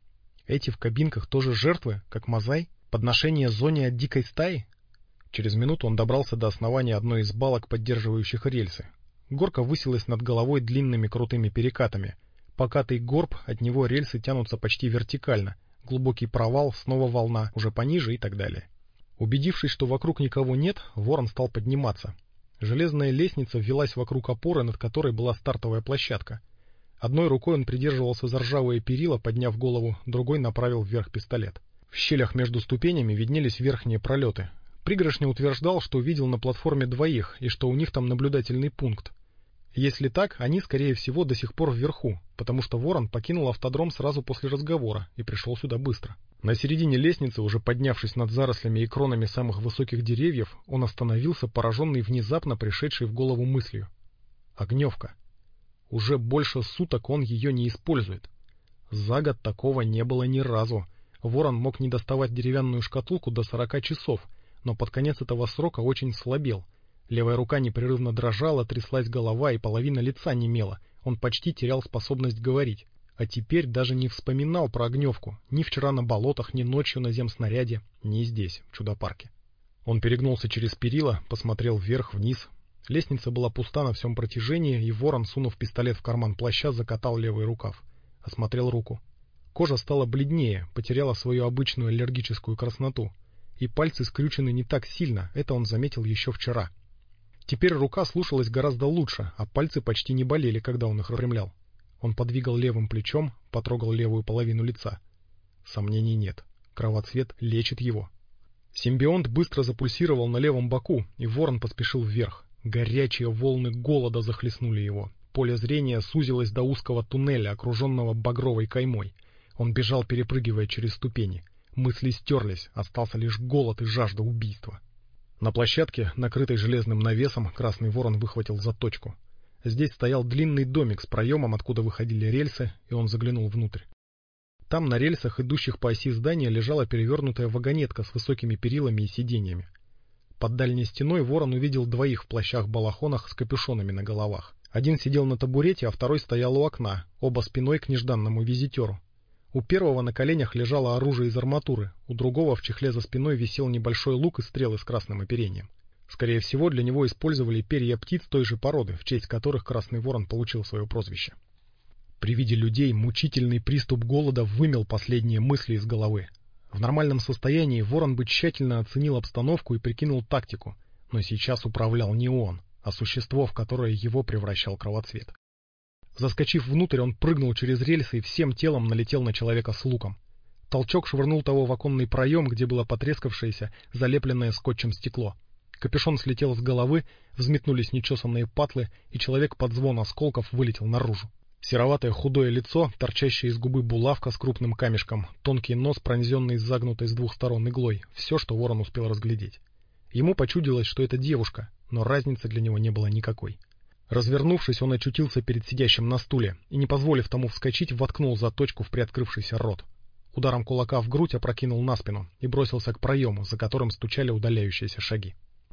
Эти в кабинках тоже жертвы, как Мазай? Подношение зоне от дикой стаи? Через минуту он добрался до основания одной из балок, поддерживающих рельсы. Горка высилась над головой длинными крутыми перекатами. Покатый горб, от него рельсы тянутся почти вертикально. Глубокий провал, снова волна, уже пониже и так далее. Убедившись, что вокруг никого нет, Ворон стал подниматься. Железная лестница велась вокруг опоры, над которой была стартовая площадка. Одной рукой он придерживался за ржавые перила, подняв голову, другой направил вверх пистолет. В щелях между ступенями виднелись верхние пролеты. Пригоршня утверждал, что видел на платформе двоих и что у них там наблюдательный пункт. Если так, они, скорее всего, до сих пор вверху, потому что Ворон покинул автодром сразу после разговора и пришел сюда быстро. На середине лестницы, уже поднявшись над зарослями и кронами самых высоких деревьев, он остановился, пораженный внезапно пришедшей в голову мыслью. Огневка. Уже больше суток он ее не использует. За год такого не было ни разу. Ворон мог не доставать деревянную шкатулку до сорока часов, но под конец этого срока очень слабел. Левая рука непрерывно дрожала, тряслась голова и половина лица немела. Он почти терял способность говорить. А теперь даже не вспоминал про огневку. Ни вчера на болотах, ни ночью на земснаряде, ни здесь, в чудо-парке. Он перегнулся через перила, посмотрел вверх-вниз. Лестница была пуста на всем протяжении, и Ворон, сунув пистолет в карман плаща, закатал левый рукав. Осмотрел руку. Кожа стала бледнее, потеряла свою обычную аллергическую красноту. И пальцы скрючены не так сильно, это он заметил еще вчера. Теперь рука слушалась гораздо лучше, а пальцы почти не болели, когда он их распрямлял. Он подвигал левым плечом, потрогал левую половину лица. Сомнений нет. Кровоцвет лечит его. Симбионт быстро запульсировал на левом боку, и Ворон поспешил вверх. Горячие волны голода захлестнули его. Поле зрения сузилось до узкого туннеля, окруженного багровой каймой. Он бежал, перепрыгивая через ступени. Мысли стерлись, остался лишь голод и жажда убийства. На площадке, накрытой железным навесом, Красный Ворон выхватил заточку. Здесь стоял длинный домик с проемом, откуда выходили рельсы, и он заглянул внутрь. Там на рельсах, идущих по оси здания, лежала перевернутая вагонетка с высокими перилами и сиденьями. Под дальней стеной Ворон увидел двоих в плащах-балахонах с капюшонами на головах. Один сидел на табурете, а второй стоял у окна, оба спиной к нежданному визитеру. У первого на коленях лежало оружие из арматуры, у другого в чехле за спиной висел небольшой лук и стрелы с красным оперением. Скорее всего, для него использовали перья птиц той же породы, в честь которых Красный Ворон получил свое прозвище. При виде людей мучительный приступ голода вымел последние мысли из головы. В нормальном состоянии Ворон бы тщательно оценил обстановку и прикинул тактику, но сейчас управлял не он, а существо, в которое его превращал кровоцвет. Заскочив внутрь, он прыгнул через рельсы и всем телом налетел на человека с луком. Толчок швырнул того в оконный проем, где было потрескавшееся, залепленное скотчем стекло. Капюшон слетел с головы, взметнулись нечесанные патлы, и человек под звон осколков вылетел наружу. Сероватое худое лицо, торчащее из губы булавка с крупным камешком, тонкий нос, пронзенный загнутой с двух сторон иглой — все, что Ворон успел разглядеть. Ему почудилось, что это девушка, но разницы для него не было никакой. Развернувшись, он очутился перед сидящим на стуле и, не позволив тому вскочить, воткнул заточку в приоткрывшийся рот. Ударом кулака в грудь опрокинул на спину и бросился к проему, за которым стучали удаляющиеся шаги.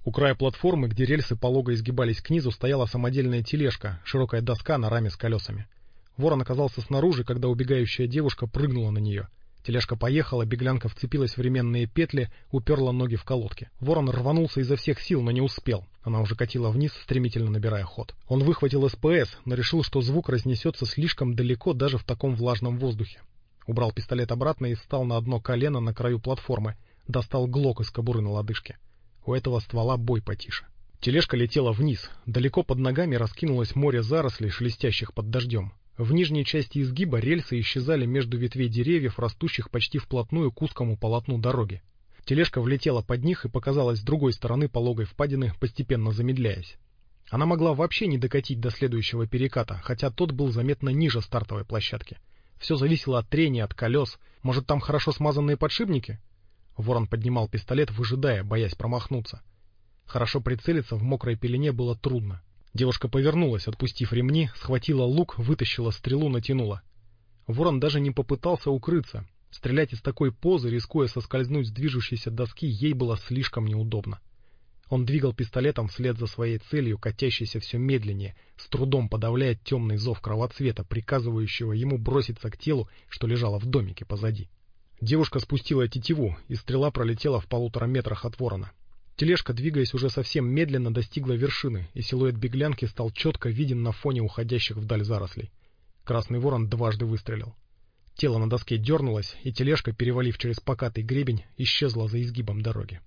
У края платформы, где рельсы полого изгибались к низу, стояла самодельная тележка, широкая доска на раме с колесами. Ворон оказался снаружи, когда убегающая девушка прыгнула на нее. Тележка поехала, беглянка вцепилась в ременные петли, уперла ноги в колодки. Ворон рванулся изо всех сил, но не успел. Она уже катила вниз, стремительно набирая ход. Он выхватил СПС, но решил, что звук разнесется слишком далеко даже в таком влажном воздухе. Убрал пистолет обратно и встал на одно колено на краю платформы. Достал глок из кобуры на лодыжке. У этого ствола бой потише. Тележка летела вниз. Далеко под ногами раскинулось море зарослей, шелестящих под дождем. В нижней части изгиба рельсы исчезали между ветвей деревьев, растущих почти вплотную к узкому полотну дороги. Тележка влетела под них и показалась с другой стороны пологой впадины, постепенно замедляясь. Она могла вообще не докатить до следующего переката, хотя тот был заметно ниже стартовой площадки. Все зависело от трения, от колес. Может, там хорошо смазанные подшипники? Ворон поднимал пистолет, выжидая, боясь промахнуться. Хорошо прицелиться в мокрой пелене было трудно. Девушка повернулась, отпустив ремни, схватила лук, вытащила стрелу, натянула. Ворон даже не попытался укрыться. Стрелять из такой позы, рискуя соскользнуть с движущейся доски, ей было слишком неудобно. Он двигал пистолетом вслед за своей целью, катящейся все медленнее, с трудом подавляя темный зов кровоцвета, приказывающего ему броситься к телу, что лежало в домике позади. Девушка спустила тетиву, и стрела пролетела в полутора метрах от ворона. Тележка, двигаясь уже совсем медленно, достигла вершины, и силуэт беглянки стал четко виден на фоне уходящих вдаль зарослей. Красный ворон дважды выстрелил. Тело на доске дернулось, и тележка, перевалив через покатый гребень, исчезла за изгибом дороги.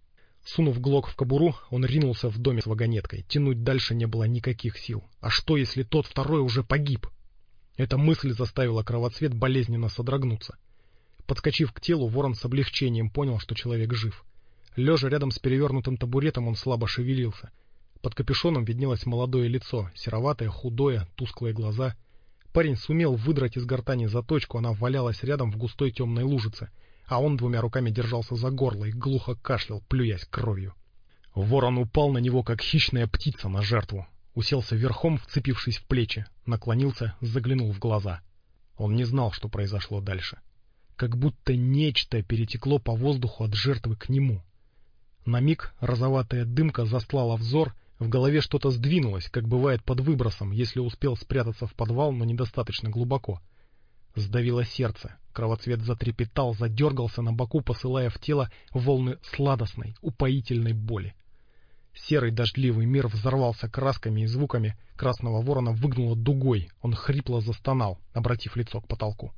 Сунув глок в кобуру, он ринулся в доме с вагонеткой. Тянуть дальше не было никаких сил. А что, если тот второй уже погиб? Эта мысль заставила кровоцвет болезненно содрогнуться. Подскочив к телу, ворон с облегчением понял, что человек жив. Лежа рядом с перевернутым табуретом, он слабо шевелился. Под капюшоном виднелось молодое лицо, сероватое, худое, тусклые глаза. Парень сумел выдрать из гортани заточку, она валялась рядом в густой темной лужице, а он двумя руками держался за горло и глухо кашлял, плюясь кровью. Ворон упал на него, как хищная птица на жертву. Уселся верхом, вцепившись в плечи, наклонился, заглянул в глаза. Он не знал, что произошло дальше. Как будто нечто перетекло по воздуху от жертвы к нему. На миг розоватая дымка застлала взор, в голове что-то сдвинулось, как бывает под выбросом, если успел спрятаться в подвал, но недостаточно глубоко. Сдавило сердце, кровоцвет затрепетал, задергался на боку, посылая в тело волны сладостной, упоительной боли. Серый дождливый мир взорвался красками и звуками, красного ворона выгнуло дугой, он хрипло застонал, обратив лицо к потолку.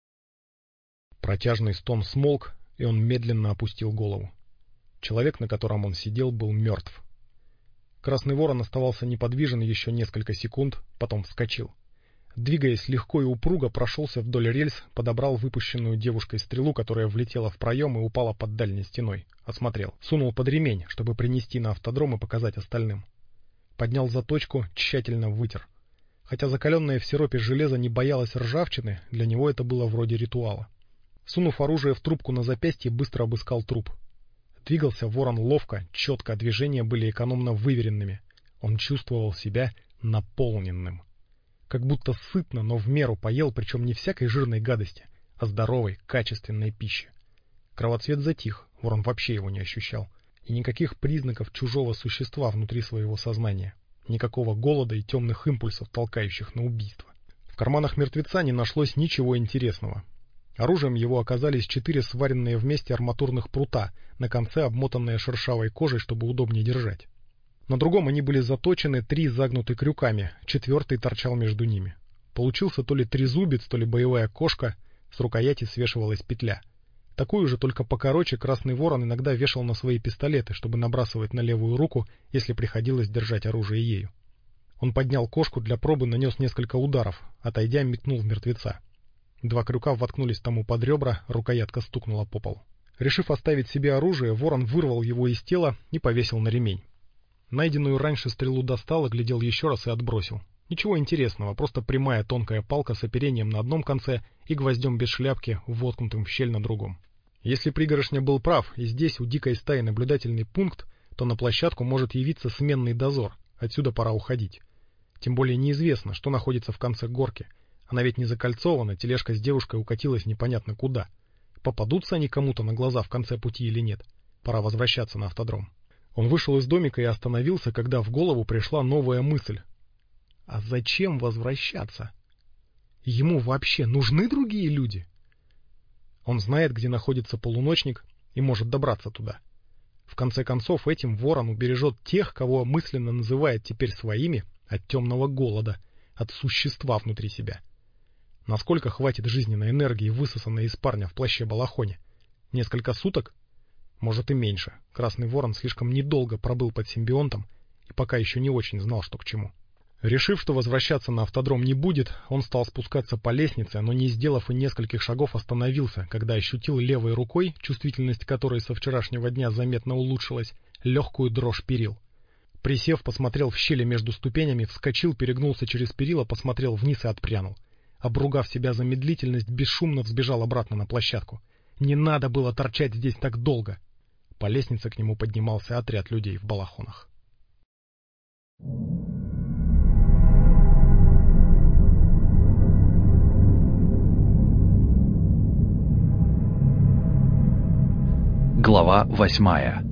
Протяжный стон смолк, и он медленно опустил голову. Человек, на котором он сидел, был мертв. Красный ворон оставался неподвижен еще несколько секунд, потом вскочил. Двигаясь легко и упруго, прошелся вдоль рельс, подобрал выпущенную девушкой стрелу, которая влетела в проем и упала под дальней стеной. Осмотрел. Сунул под ремень, чтобы принести на автодром и показать остальным. Поднял заточку, тщательно вытер. Хотя закаленное в сиропе железо не боялось ржавчины, для него это было вроде ритуала. Сунув оружие в трубку на запястье, быстро обыскал труп. Двигался ворон ловко, четко, движения были экономно выверенными. Он чувствовал себя наполненным. Как будто сытно, но в меру поел, причем не всякой жирной гадости, а здоровой, качественной пищи. Кровоцвет затих, ворон вообще его не ощущал. И никаких признаков чужого существа внутри своего сознания. Никакого голода и темных импульсов, толкающих на убийство. В карманах мертвеца не нашлось ничего интересного. Оружием его оказались четыре сваренные вместе арматурных прута, на конце обмотанные шершавой кожей, чтобы удобнее держать. На другом они были заточены, три загнуты крюками, четвертый торчал между ними. Получился то ли трезубец, то ли боевая кошка, с рукояти свешивалась петля. Такую же, только покороче, красный ворон иногда вешал на свои пистолеты, чтобы набрасывать на левую руку, если приходилось держать оружие ею. Он поднял кошку для пробы, нанес несколько ударов, отойдя, метнул в мертвеца. Два крюка воткнулись тому под ребра, рукоятка стукнула по полу. Решив оставить себе оружие, ворон вырвал его из тела и повесил на ремень. Найденную раньше стрелу достал, оглядел еще раз и отбросил. Ничего интересного, просто прямая тонкая палка с оперением на одном конце и гвоздем без шляпки, воткнутым в щель на другом. Если пригорошня был прав, и здесь у дикой стаи наблюдательный пункт, то на площадку может явиться сменный дозор, отсюда пора уходить. Тем более неизвестно, что находится в конце горки. Она ведь не закольцована, тележка с девушкой укатилась непонятно куда. Попадутся они кому-то на глаза в конце пути или нет? Пора возвращаться на автодром. Он вышел из домика и остановился, когда в голову пришла новая мысль. А зачем возвращаться? Ему вообще нужны другие люди? Он знает, где находится полуночник, и может добраться туда. В конце концов, этим ворон убережет тех, кого мысленно называет теперь своими, от темного голода, от существа внутри себя. Насколько хватит жизненной энергии, высосанной из парня в плаще-балахоне? Несколько суток? Может и меньше. Красный ворон слишком недолго пробыл под симбионтом и пока еще не очень знал, что к чему. Решив, что возвращаться на автодром не будет, он стал спускаться по лестнице, но не сделав и нескольких шагов остановился, когда ощутил левой рукой, чувствительность которой со вчерашнего дня заметно улучшилась, легкую дрожь перил. Присев, посмотрел в щели между ступенями, вскочил, перегнулся через перила, посмотрел вниз и отпрянул. Обругав себя за медлительность, бесшумно взбежал обратно на площадку. Не надо было торчать здесь так долго. По лестнице к нему поднимался отряд людей в балахонах. Глава восьмая.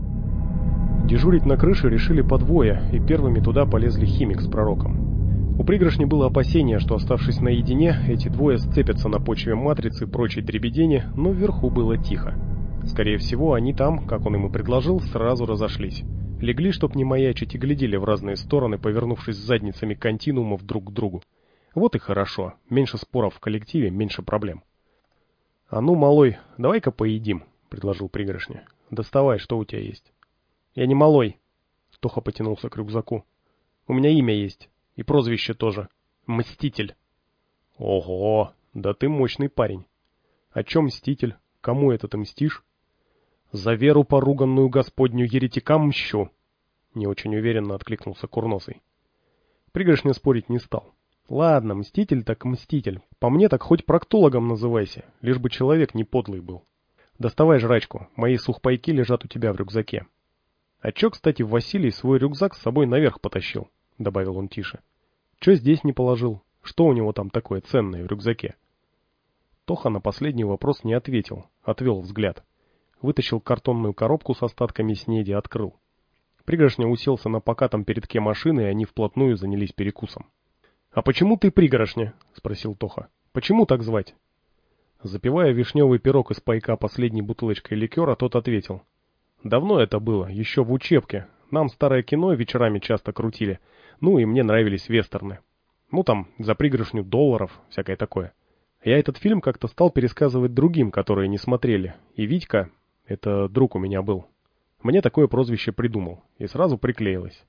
Дежурить на крыше решили по двое, и первыми туда полезли Химик с Пророком. У пригоршни было опасение, что, оставшись наедине, эти двое сцепятся на почве матрицы и прочей дребедени, но вверху было тихо. Скорее всего, они там, как он им и предложил, сразу разошлись. Легли, чтоб не маячить, и глядели в разные стороны, повернувшись задницами континуумов друг к другу. Вот и хорошо. Меньше споров в коллективе, меньше проблем. — А ну, малой, давай-ка поедим, — предложил пригоршня. — Доставай, что у тебя есть. — Я не малой. Тоха потянулся к рюкзаку. — У меня имя есть. И прозвище тоже. Мститель. — Ого, да ты мощный парень. — О чем мститель? Кому это ты мстишь? — За веру поруганную Господню еретикам мщу. Не очень уверенно откликнулся Курносый. Пригоршня спорить не стал. Ладно, мститель так мститель. По мне так хоть проктологом называйся, лишь бы человек не подлый был. Доставай жрачку, мои сухпайки лежат у тебя в рюкзаке. А чё, кстати, Василий свой рюкзак с собой наверх потащил, добавил он тише. Чё здесь не положил? Что у него там такое ценное в рюкзаке? Тоха на последний вопрос не ответил, отвел взгляд. Вытащил картонную коробку с остатками снеди, открыл. Пригоршня уселся на покатом передке машины, и они вплотную занялись перекусом. — А почему ты Пригоршня? — спросил Тоха. — Почему так звать? Запивая вишневый пирог из пайка последней бутылочкой ликера, тот ответил. — Давно это было, еще в учебке. Нам старое кино вечерами часто крутили. Ну и мне нравились вестерны. Ну там, за пригоршню долларов, всякое такое. Я этот фильм как-то стал пересказывать другим, которые не смотрели. И Витька, это друг у меня был, мне такое прозвище придумал. И сразу приклеилось.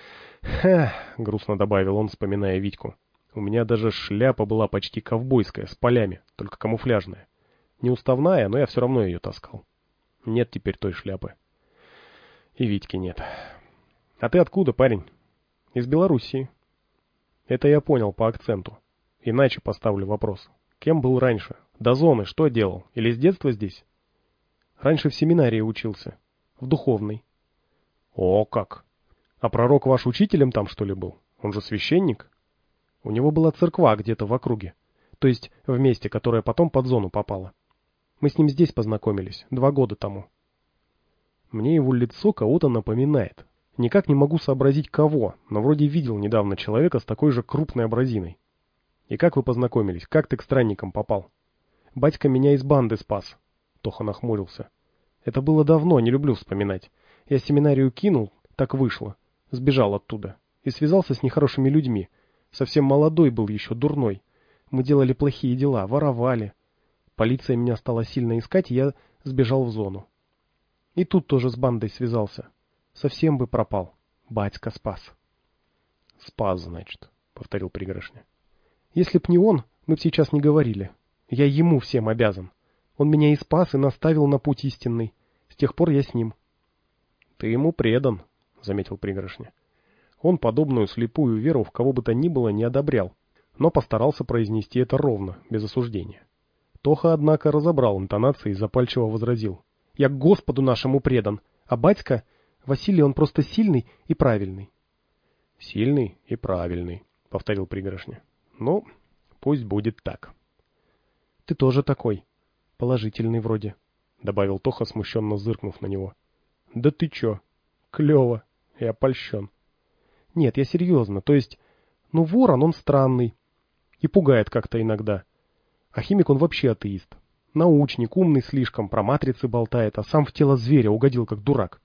«Ха!» — грустно добавил он, вспоминая Витьку. «У меня даже шляпа была почти ковбойская, с полями, только камуфляжная. Не уставная, но я все равно ее таскал. Нет теперь той шляпы. И Витьки нет. А ты откуда, парень?» «Из Белоруссии». «Это я понял по акценту. Иначе поставлю вопрос. Кем был раньше? До зоны что делал? Или с детства здесь?» «Раньше в семинарии учился. В духовной». «О, как! А пророк ваш учителем там, что ли, был? Он же священник?» «У него была церква где-то в округе. То есть в месте, которое потом под зону попало. Мы с ним здесь познакомились, два года тому». Мне его лицо кого-то напоминает. Никак не могу сообразить кого, но вроде видел недавно человека с такой же крупной абразиной. «И как вы познакомились? Как ты к странникам попал?» «Батька меня из банды спас». Тоха нахмурился. «Это было давно, не люблю вспоминать. Я семинарию кинул, так вышло. Сбежал оттуда. И связался с нехорошими людьми. Совсем молодой был еще, дурной. Мы делали плохие дела, воровали. Полиция меня стала сильно искать, и я сбежал в зону. И тут тоже с бандой связался. Совсем бы пропал. Батька спас». «Спас, значит», — повторил Пригоршня. «Если б не он, мы б сейчас не говорили. Я ему всем обязан. Он меня и спас, и наставил на путь истинный. С тех пор я с ним». «Ты ему предан», — заметил Пригоршня. Он подобную слепую веру в кого бы то ни было не одобрял, но постарался произнести это ровно, без осуждения. Тоха, однако, разобрал интонации и запальчиво возразил. «Я к Господу нашему предан, а батька, Василий, он просто сильный и правильный». «Сильный и правильный», — повторил Пригоршня. «Ну, пусть будет так». «Ты тоже такой. Положительный вроде», — добавил Тоха, смущенно зыркнув на него. «Да ты чё? Клево. Я польщен. Нет, я серьезно. То есть, ну, ворон, он странный. И пугает как-то иногда. А химик он вообще атеист. Научник, умный слишком, про матрицы болтает, а сам в тело зверя угодил как дурак.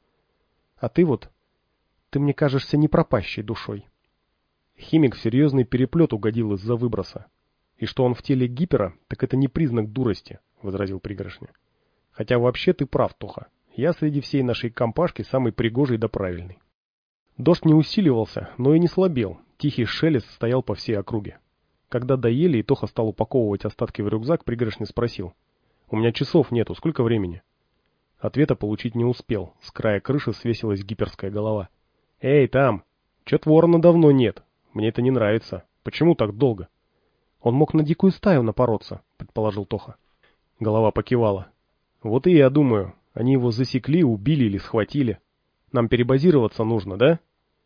А ты вот, ты мне кажешься не пропащей душой. Химик в серьезный переплет угодил из-за выброса. И что он в теле гипера, так это не признак дурости, возразил Пригоршня. Хотя вообще ты прав, Тоха. Я среди всей нашей компашки самый пригожий да правильный. Дождь не усиливался, но и не слабел. Тихий шелест стоял по всей округе. Когда доели и Тоха стал упаковывать остатки в рюкзак, Пригоршня спросил. «У меня часов нету, сколько времени?» Ответа получить не успел. С края крыши свесилась гиперская голова. «Эй, там! Чё-то ворона давно нет. Мне это не нравится. Почему так долго?» «Он мог на дикую стаю напороться», — предположил Тоха. Голова покивала. «Вот и я думаю. Они его засекли, убили или схватили. Нам перебазироваться нужно, да?»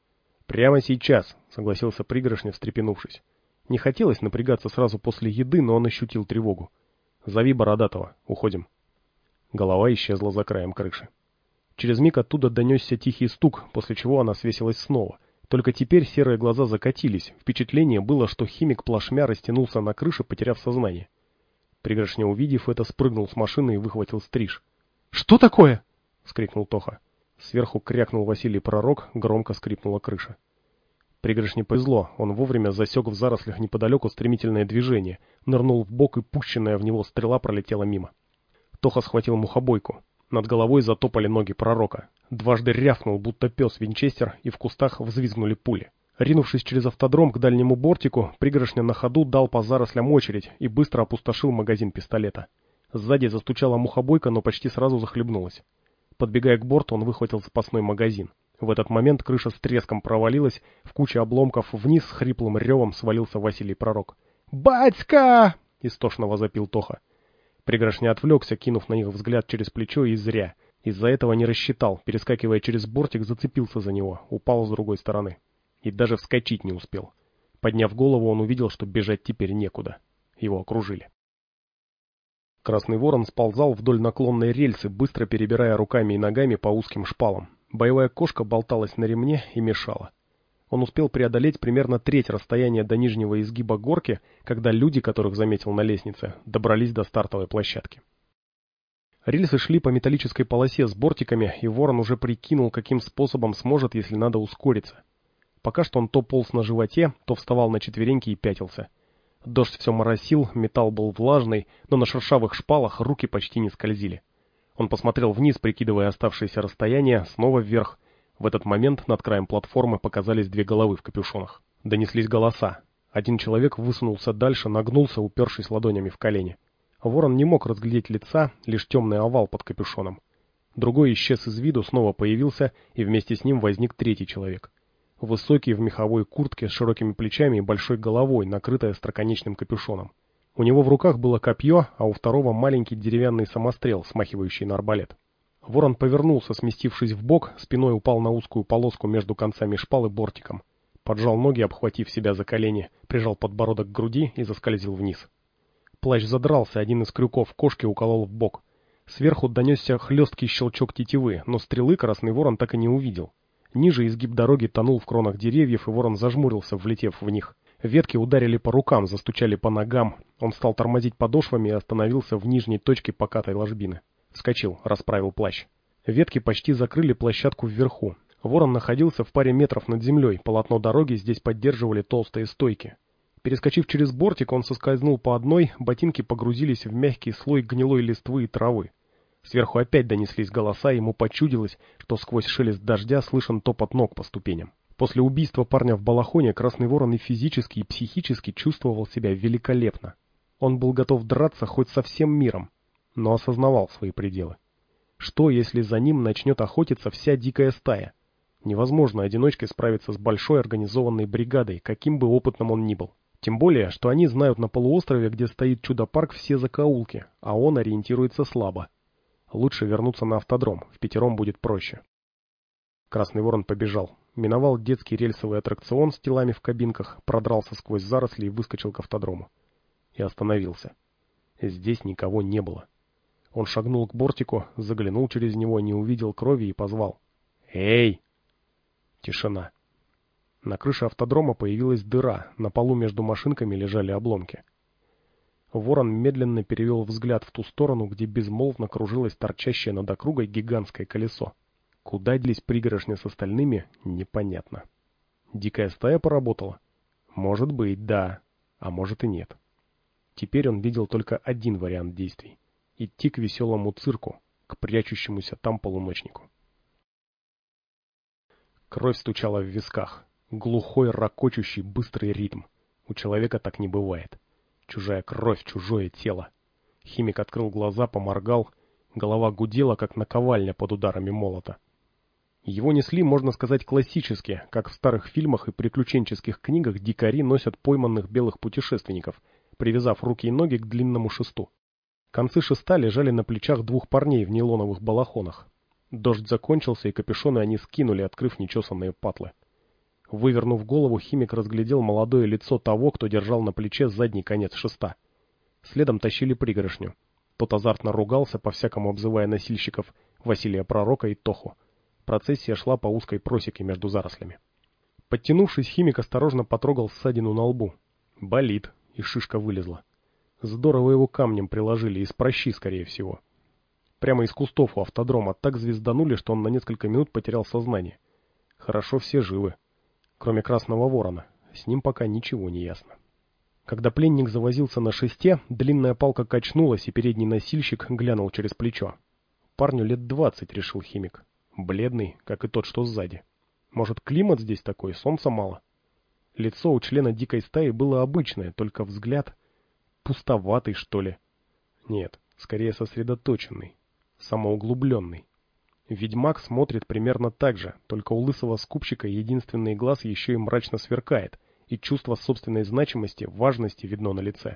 «Прямо сейчас», — согласился Пригоршня, встрепенувшись. Не хотелось напрягаться сразу после еды, но он ощутил тревогу. «Зови Бородатого. Уходим». Голова исчезла за краем крыши. Через миг оттуда донесся тихий стук, после чего она свесилась снова. Только теперь серые глаза закатились. Впечатление было, что химик плашмя растянулся на крыше, потеряв сознание. Пригоршня, увидев это, спрыгнул с машины и выхватил стриж. «Что такое?» — вскрикнул Тоха. Сверху крякнул Василий Пророк, громко скрипнула крыша. Пригоршне повезло, он вовремя засек в зарослях неподалеку стремительное движение, нырнул в бок, и пущенная в него стрела пролетела мимо. Тоха схватил мухобойку. Над головой затопали ноги Пророка. Дважды рявкнул, будто пес Винчестер, и в кустах взвизгнули пули. Ринувшись через автодром к дальнему бортику, Пригоршня на ходу дал по зарослям очередь и быстро опустошил магазин пистолета. Сзади застучала мухобойка, но почти сразу захлебнулась. Подбегая к борту, он выхватил запасной магазин. В этот момент крыша с треском провалилась, в куче обломков вниз с хриплым ревом свалился Василий Пророк. «Батька!» — истошно возопил Тоха. Пригоршня отвлекся, кинув на них взгляд через плечо, и зря. Из-за этого не рассчитал, перескакивая через бортик, зацепился за него, упал с другой стороны. И даже вскочить не успел. Подняв голову, он увидел, что бежать теперь некуда. Его окружили. Красный Ворон сползал вдоль наклонной рельсы, быстро перебирая руками и ногами по узким шпалам. Боевая кошка болталась на ремне и мешала. Он успел преодолеть примерно треть расстояния до нижнего изгиба горки, когда люди, которых заметил на лестнице, добрались до стартовой площадки. Рельсы шли по металлической полосе с бортиками, и Ворон уже прикинул, каким способом сможет, если надо ускориться. Пока что он то полз на животе, то вставал на четвереньки и пятился. Дождь все моросил, металл был влажный, но на шершавых шпалах руки почти не скользили. Он посмотрел вниз, прикидывая оставшееся расстояние, снова вверх. В этот момент над краем платформы показались две головы в капюшонах. Донеслись голоса. Один человек высунулся дальше, нагнулся, упершись ладонями в колени. Ворон не мог разглядеть лица, лишь темный овал под капюшоном. Другой исчез из виду, снова появился, и вместе с ним возник третий человек. Высокий, в меховой куртке, с широкими плечами и большой головой, накрытая остроконечным капюшоном. У него в руках было копье, а у второго маленький деревянный самострел, смахивающий на арбалет. Ворон повернулся, сместившись вбок, спиной упал на узкую полоску между концами шпал и бортиком. Поджал ноги, обхватив себя за колени, прижал подбородок к груди и заскользил вниз. Плащ задрался, один из крюков кошки уколол в бок. Сверху донесся хлесткий щелчок тетивы, но стрелы Красный Ворон так и не увидел. Ниже изгиб дороги тонул в кронах деревьев, и Ворон зажмурился, влетев в них. Ветки ударили по рукам, застучали по ногам. Он стал тормозить подошвами и остановился в нижней точке покатой ложбины. Вскочил, расправил плащ. Ветки почти закрыли площадку вверху. Ворон находился в паре метров над землей, полотно дороги здесь поддерживали толстые стойки. Перескочив через бортик, он соскользнул по одной, ботинки погрузились в мягкий слой гнилой листвы и травы. Сверху опять донеслись голоса, ему почудилось, что сквозь шелест дождя слышен топот ног по ступеням. После убийства парня в балахоне Красный Ворон и физически, и психически чувствовал себя великолепно. Он был готов драться хоть со всем миром, но осознавал свои пределы. Что, если за ним начнет охотиться вся дикая стая? Невозможно одиночкой справиться с большой организованной бригадой, каким бы опытным он ни был. Тем более, что они знают на полуострове, где стоит чудо-парк, все закоулки, а он ориентируется слабо. Лучше вернуться на автодром, впятером будет проще. Красный Ворон побежал. Миновал детский рельсовый аттракцион с телами в кабинках, продрался сквозь заросли и выскочил к автодрому. И остановился. Здесь никого не было. Он шагнул к бортику, заглянул через него, не увидел крови и позвал. «Эй!» Тишина. На крыше автодрома появилась дыра, на полу между машинками лежали обломки. Ворон медленно перевел взгляд в ту сторону, где безмолвно кружилось торчащее над округой гигантское колесо. Куда делись пригоршни с остальными, непонятно. Дикая стая поработала? Может быть, да, а может и нет. Теперь он видел только один вариант действий — идти к веселому цирку, к прячущемуся там полуночнику. Кровь стучала в висках. Глухой, ракочущий, быстрый ритм. У человека так не бывает. Чужая кровь, чужое тело. Химик открыл глаза, поморгал. Голова гудела, как наковальня под ударами молота. Его несли, можно сказать, классически, как в старых фильмах и приключенческих книгах дикари носят пойманных белых путешественников, привязав руки и ноги к длинному шесту. Концы шеста лежали на плечах двух парней в нейлоновых балахонах. Дождь закончился, и капюшоны они скинули, открыв нечесанные патлы. Вывернув голову, химик разглядел молодое лицо того, кто держал на плече задний конец шеста. Следом тащили пригоршню. Тот азартно ругался, по-всякому обзывая носильщиков Василия Пророка и Тоху. Процессия шла по узкой просеке между зарослями. Подтянувшись, химик осторожно потрогал ссадину на лбу. Болит, и шишка вылезла. Здорово его камнем приложили, из прощи, скорее всего. Прямо из кустов у автодрома так звезданули, что он на несколько минут потерял сознание. Хорошо все живы. Кроме Красного Ворона. С ним пока ничего не ясно. Когда пленник завозился на шесте, длинная палка качнулась, и передний носильщик глянул через плечо. Парню лет двадцать, решил химик. Бледный, как и тот, что сзади. Может, климат здесь такой, солнца мало? Лицо у члена дикой стаи было обычное, только взгляд пустоватый, что ли. Нет, скорее сосредоточенный. Самоуглубленный. Ведьмак смотрит примерно так же, только у лысого скупщика единственный глаз еще и мрачно сверкает, и чувство собственной значимости, важности видно на лице.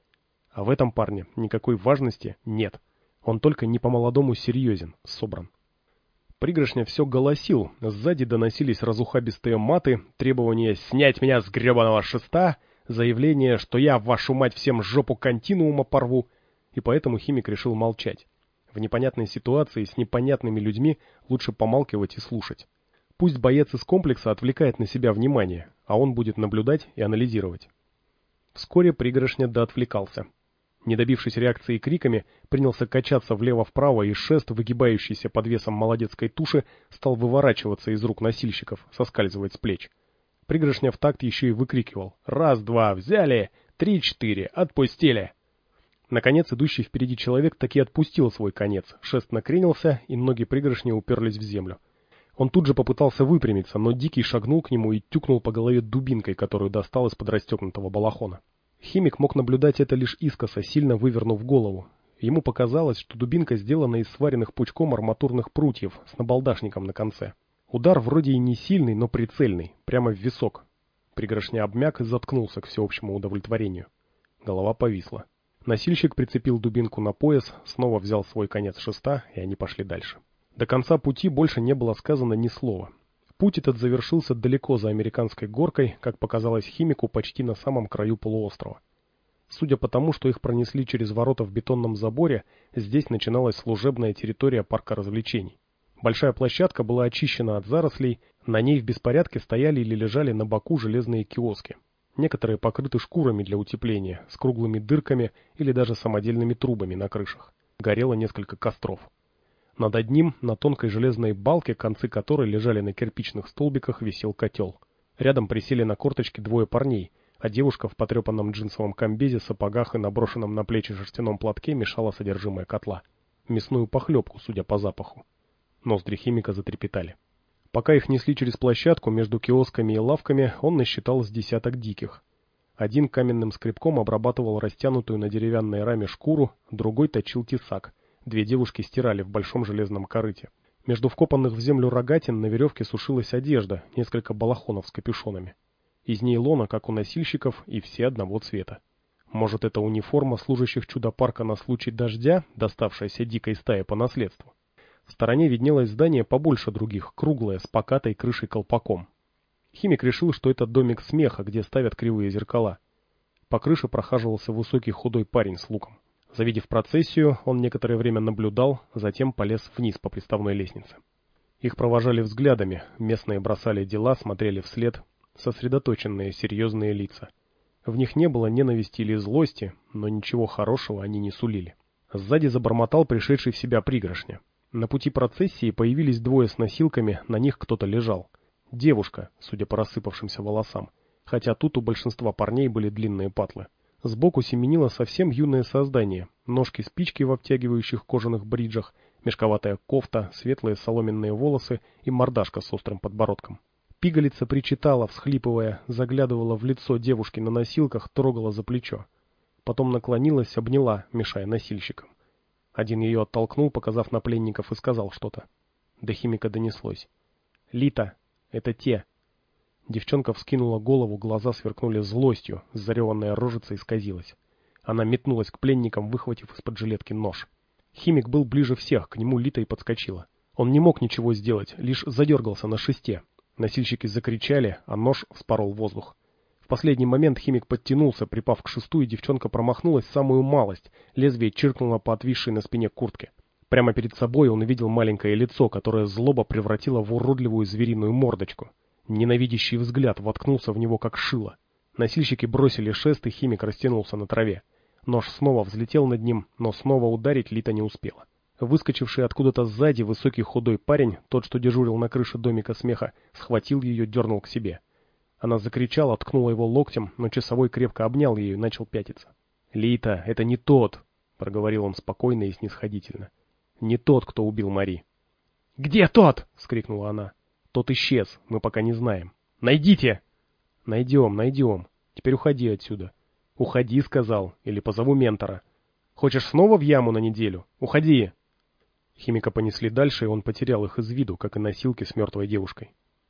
А в этом парне никакой важности нет. Он только не по-молодому серьезен, собран. Пригоршня все голосил, сзади доносились разухабистые маты, требования снять меня с гребаного шеста, заявление, что я, вашу мать, всем жопу континуума порву, и поэтому химик решил молчать. В непонятной ситуации с непонятными людьми лучше помалкивать и слушать. Пусть боец из комплекса отвлекает на себя внимание, а он будет наблюдать и анализировать. Вскоре пригоршня доотвлекался. Не добившись реакции криками, принялся качаться влево-вправо, и шест, выгибающийся под весом молодецкой туши, стал выворачиваться из рук носильщиков, соскальзывать с плеч. Пригоршня в такт еще и выкрикивал: «Раз-два, взяли! Три-четыре, отпустили!» Наконец, идущий впереди человек таки отпустил свой конец, шест накренился, и ноги пригоршни уперлись в землю. Он тут же попытался выпрямиться, но Дикий шагнул к нему и тюкнул по голове дубинкой, которую достал из-под расстегнутого балахона. Химик мог наблюдать это лишь искоса, сильно вывернув голову. Ему показалось, что дубинка сделана из сваренных пучком арматурных прутьев с набалдашником на конце. Удар вроде и не сильный, но прицельный, прямо в висок. Пригоршня обмяк и заткнулся к всеобщему удовлетворению. Голова повисла. Носильщик прицепил дубинку на пояс, снова взял свой конец шеста, и они пошли дальше. До конца пути больше не было сказано ни слова. Путь этот завершился далеко за американской горкой, как показалось химику, почти на самом краю полуострова. Судя по тому, что их пронесли через ворота в бетонном заборе, здесь начиналась служебная территория парка развлечений. Большая площадка была очищена от зарослей, на ней в беспорядке стояли или лежали на боку железные киоски. Некоторые покрыты шкурами для утепления, с круглыми дырками или даже самодельными трубами на крышах. Горело несколько костров. Над одним, на тонкой железной балке, концы которой лежали на кирпичных столбиках, висел котел. Рядом присели на корточки двое парней, а девушка в потрепанном джинсовом комбезе, сапогах и наброшенном на плечи шерстяном платке мешала содержимое котла. Мясную похлебку, судя по запаху. Ноздри химика затрепетали. Пока их несли через площадку между киосками и лавками, он насчитал с десяток диких. Один каменным скребком обрабатывал растянутую на деревянной раме шкуру, другой точил тесак. Две девушки стирали в большом железном корыте. Между вкопанных в землю рогатин на веревке сушилась одежда, несколько балахонов с капюшонами. Из нейлона, как у носильщиков, и все одного цвета. Может, это униформа служащих чудо-парка на случай дождя, доставшаяся дикой стае по наследству? В стороне виднелось здание побольше других, круглое, с покатой крышей-колпаком. Химик решил, что это домик смеха, где ставят кривые зеркала. По крыше прохаживался высокий худой парень с луком. Завидев процессию, он некоторое время наблюдал, затем полез вниз по приставной лестнице. Их провожали взглядами, местные бросали дела, смотрели вслед, сосредоточенные, серьезные лица. В них не было ненависти или злости, но ничего хорошего они не сулили. Сзади забормотал пришедший в себя пригоршня. На пути процессии появились двое с носилками, на них кто-то лежал. Девушка, судя по рассыпавшимся волосам, хотя тут у большинства парней были длинные патлы. Сбоку семенило совсем юное создание, ножки-спички в обтягивающих кожаных бриджах, мешковатая кофта, светлые соломенные волосы и мордашка с острым подбородком. Пигалица причитала, всхлипывая, заглядывала в лицо девушки на носилках, трогала за плечо. Потом наклонилась, обняла, мешая носильщикам. Один ее оттолкнул, показав на пленников, и сказал что-то. До Химика донеслось. «Лита, это те». Девчонка вскинула голову, глаза сверкнули злостью, зареванная рожица исказилась. Она метнулась к пленникам, выхватив из-под жилетки нож. Химик был ближе всех, к нему Лита и подскочила. Он не мог ничего сделать, лишь задергался на шесте. Носильщики закричали, а нож вспорол воздух. В последний момент Химик подтянулся, припав к шесту, и девчонка промахнулась самую малость. Лезвие чиркнуло по отвисшей на спине куртке. Прямо перед собой он увидел маленькое лицо, которое злоба превратила в уродливую звериную мордочку. Ненавидящий взгляд воткнулся в него как шило. Носильщики бросили шест, и Химик растянулся на траве. Нож снова взлетел над ним, но снова ударить Лита не успела. Выскочивший откуда-то сзади высокий худой парень, тот, что дежурил на крыше домика смеха, схватил ее, дернул к себе. Она закричала, ткнула его локтем, но часовой крепко обнял ее и начал пятиться. «Лита, это не тот!» — проговорил он спокойно и снисходительно. «Не тот, кто убил Мари». «Где тот?» — вскрикнула она. «Тот исчез, мы пока не знаем». «Найдите!» «Найдем, найдем. Теперь уходи отсюда». «Уходи», — сказал, — «или позову ментора». «Хочешь снова в яму на неделю? Уходи!» Химика понесли дальше, и он потерял их из виду, как и носилки с мертвой девушкой.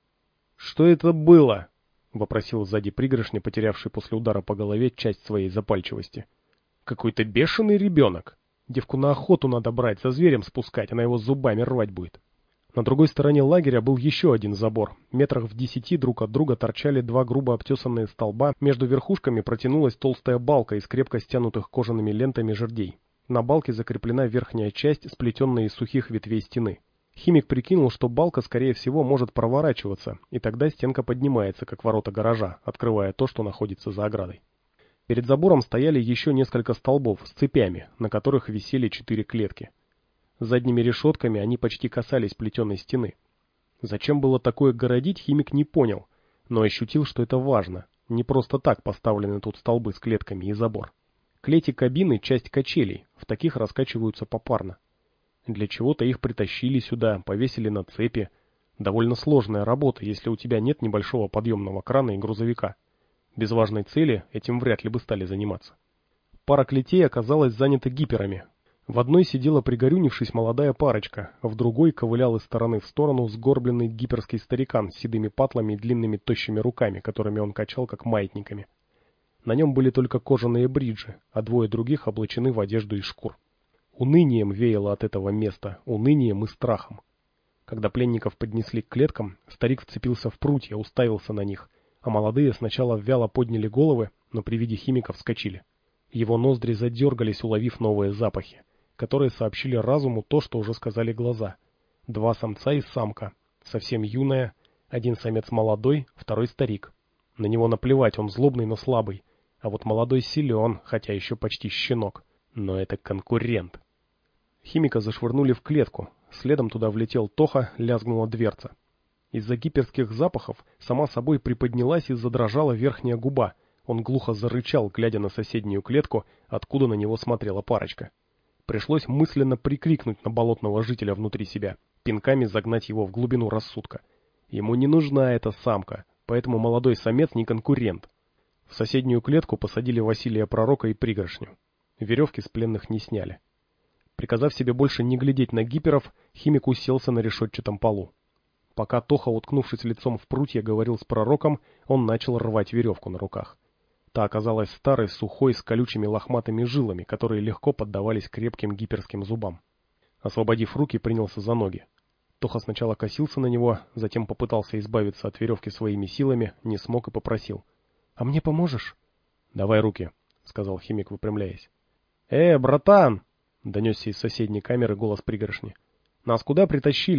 «Что это было?» — вопросил сзади пригоршня, потерявший после удара по голове часть своей запальчивости. «Какой-то бешеный ребенок. Девку на охоту надо брать, со зверем спускать, она его зубами рвать будет». На другой стороне лагеря был еще один забор. Метрах в десяти друг от друга торчали два грубо обтесанные столба, между верхушками протянулась толстая балка из крепко стянутых кожаными лентами жердей. На балке закреплена верхняя часть, сплетенная из сухих ветвей стены. Химик прикинул, что балка, скорее всего, может проворачиваться, и тогда стенка поднимается, как ворота гаража, открывая то, что находится за оградой. Перед забором стояли еще несколько столбов с цепями, на которых висели четыре клетки. Задними решетками они почти касались плетеной стены. Зачем было такое городить, Химик не понял, но ощутил, что это важно. Не просто так поставлены тут столбы с клетками и забор. Клети кабины — часть качелей, в таких раскачиваются попарно. Для чего-то их притащили сюда, повесили на цепи. Довольно сложная работа, если у тебя нет небольшого подъемного крана и грузовика. Без важной цели этим вряд ли бы стали заниматься. Пара клетей оказалась занята гиперами. В одной сидела пригорюнившись молодая парочка, а в другой ковылял из стороны в сторону сгорбленный гиперский старикан с седыми патлами и длинными тощими руками, которыми он качал как маятниками. На нем были только кожаные бриджи, а двое других облачены в одежду из шкур. Унынием веяло от этого места, унынием и страхом. Когда пленников поднесли к клеткам, старик вцепился в прутья, уставился на них, а молодые сначала вяло подняли головы, но при виде Химика вскочили. Его ноздри задергались, уловив новые запахи, которые сообщили разуму то, что уже сказали глаза. Два самца и самка, совсем юная, один самец молодой, второй старик. На него наплевать, он злобный, но слабый, а вот молодой силен, хотя еще почти щенок, но это конкурент. Химика зашвырнули в клетку, следом туда влетел Тоха, лязгнула дверца. Из-за гиперских запахов сама собой приподнялась и задрожала верхняя губа, он глухо зарычал, глядя на соседнюю клетку, откуда на него смотрела парочка. Пришлось мысленно прикрикнуть на болотного жителя внутри себя, пинками загнать его в глубину рассудка. Ему не нужна эта самка, поэтому молодой самец не конкурент. В соседнюю клетку посадили Василия Пророка и пригоршню. Веревки с пленных не сняли. Приказав себе больше не глядеть на гиперов, Химик уселся на решетчатом полу. Пока Тоха, уткнувшись лицом в прутья, говорил с Пророком, он начал рвать веревку на руках. Та оказалась старой, сухой, с колючими лохматыми жилами, которые легко поддавались крепким гиперским зубам. Освободив руки, принялся за ноги. Тоха сначала косился на него, затем попытался избавиться от веревки своими силами, не смог и попросил. — А мне поможешь? — Давай руки, — сказал Химик, выпрямляясь. — Э, братан! — донесся из соседней камеры голос пригоршни. — Нас куда притащили?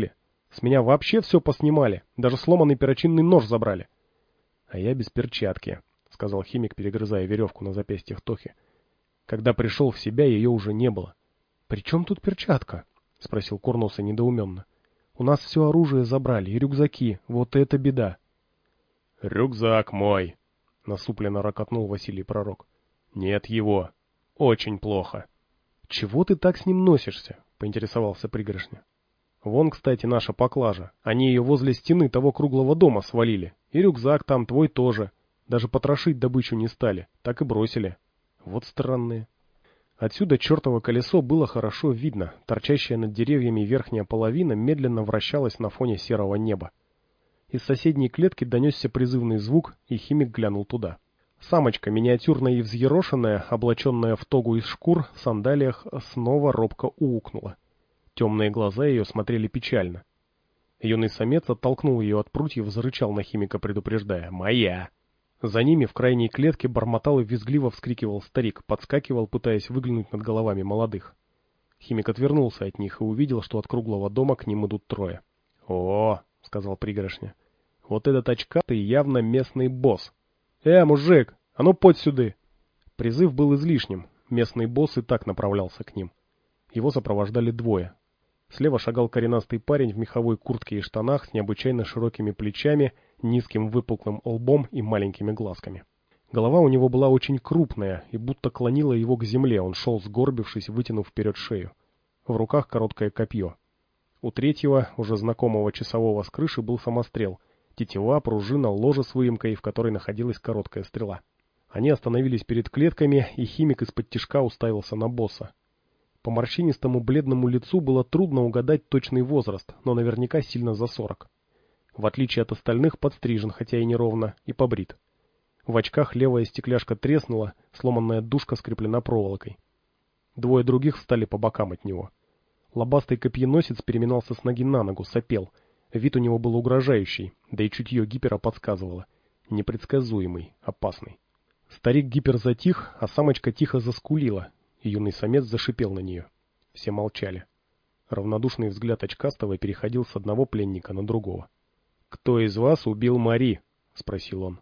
С меня вообще все поснимали, даже сломанный перочинный нож забрали. — А я без перчатки, — сказал химик, перегрызая веревку на запястьях Тохи. Когда пришел в себя, ее уже не было. — При чем тут перчатка? — спросил Курносый недоуменно. — У нас все оружие забрали и рюкзаки, вот это беда. — Рюкзак мой, — насупленно рокотнул Василий Пророк. — Нет его. Очень плохо. — Чего ты так с ним носишься? — поинтересовался Пригоршня. — Вон, кстати, наша поклажа. Они ее возле стены того круглого дома свалили. И рюкзак там твой тоже. Даже потрошить добычу не стали, так и бросили. Вот странные. Отсюда чертово колесо было хорошо видно. Торчащая над деревьями верхняя половина медленно вращалась на фоне серого неба. Из соседней клетки донесся призывный звук, и химик глянул туда. Самочка, миниатюрная и взъерошенная, облаченная в тогу из шкур, в сандалиях, снова робко уукнула. Темные глаза ее смотрели печально. Юный самец оттолкнул ее от прутьев, зарычал на химика, предупреждая: «Моя!». За ними в крайней клетке бормотал и визгливо вскрикивал старик, подскакивал, пытаясь выглянуть над головами молодых. Химик отвернулся от них и увидел, что от круглого дома к ним идут трое. «О!» — сказал Пригоршня. «Вот этот очкатый явно местный босс. «Э, мужик, а ну подь сюда!» Призыв был излишним, местный босс и так направлялся к ним. Его сопровождали двое. Слева шагал коренастый парень в меховой куртке и штанах с необычайно широкими плечами, низким выпуклым лбом и маленькими глазками. Голова у него была очень крупная и будто клонила его к земле, он шел сгорбившись, вытянув вперед шею. В руках короткое копье. У третьего, уже знакомого часового с крыши, был самострел. Тетива, пружина, ложе с выемкой, в которой находилась короткая стрела. Они остановились перед клетками, и химик из-под тишка уставился на босса. По морщинистому бледному лицу было трудно угадать точный возраст, но наверняка сильно за сорок. В отличие от остальных, подстрижен, хотя и неровно, и побрит. В очках левая стекляшка треснула, сломанная дужка скреплена проволокой. Двое других встали по бокам от него. Лобастый копьеносец переминался с ноги на ногу, сопел. Вид у него был угрожающий, да и чутье гипера подсказывало. Непредсказуемый, опасный. Старик гипер затих, а самочка тихо заскулила, и юный самец зашипел на нее. Все молчали. Равнодушный взгляд очкастого переходил с одного пленника на другого. «Кто из вас убил Мари?» — спросил он.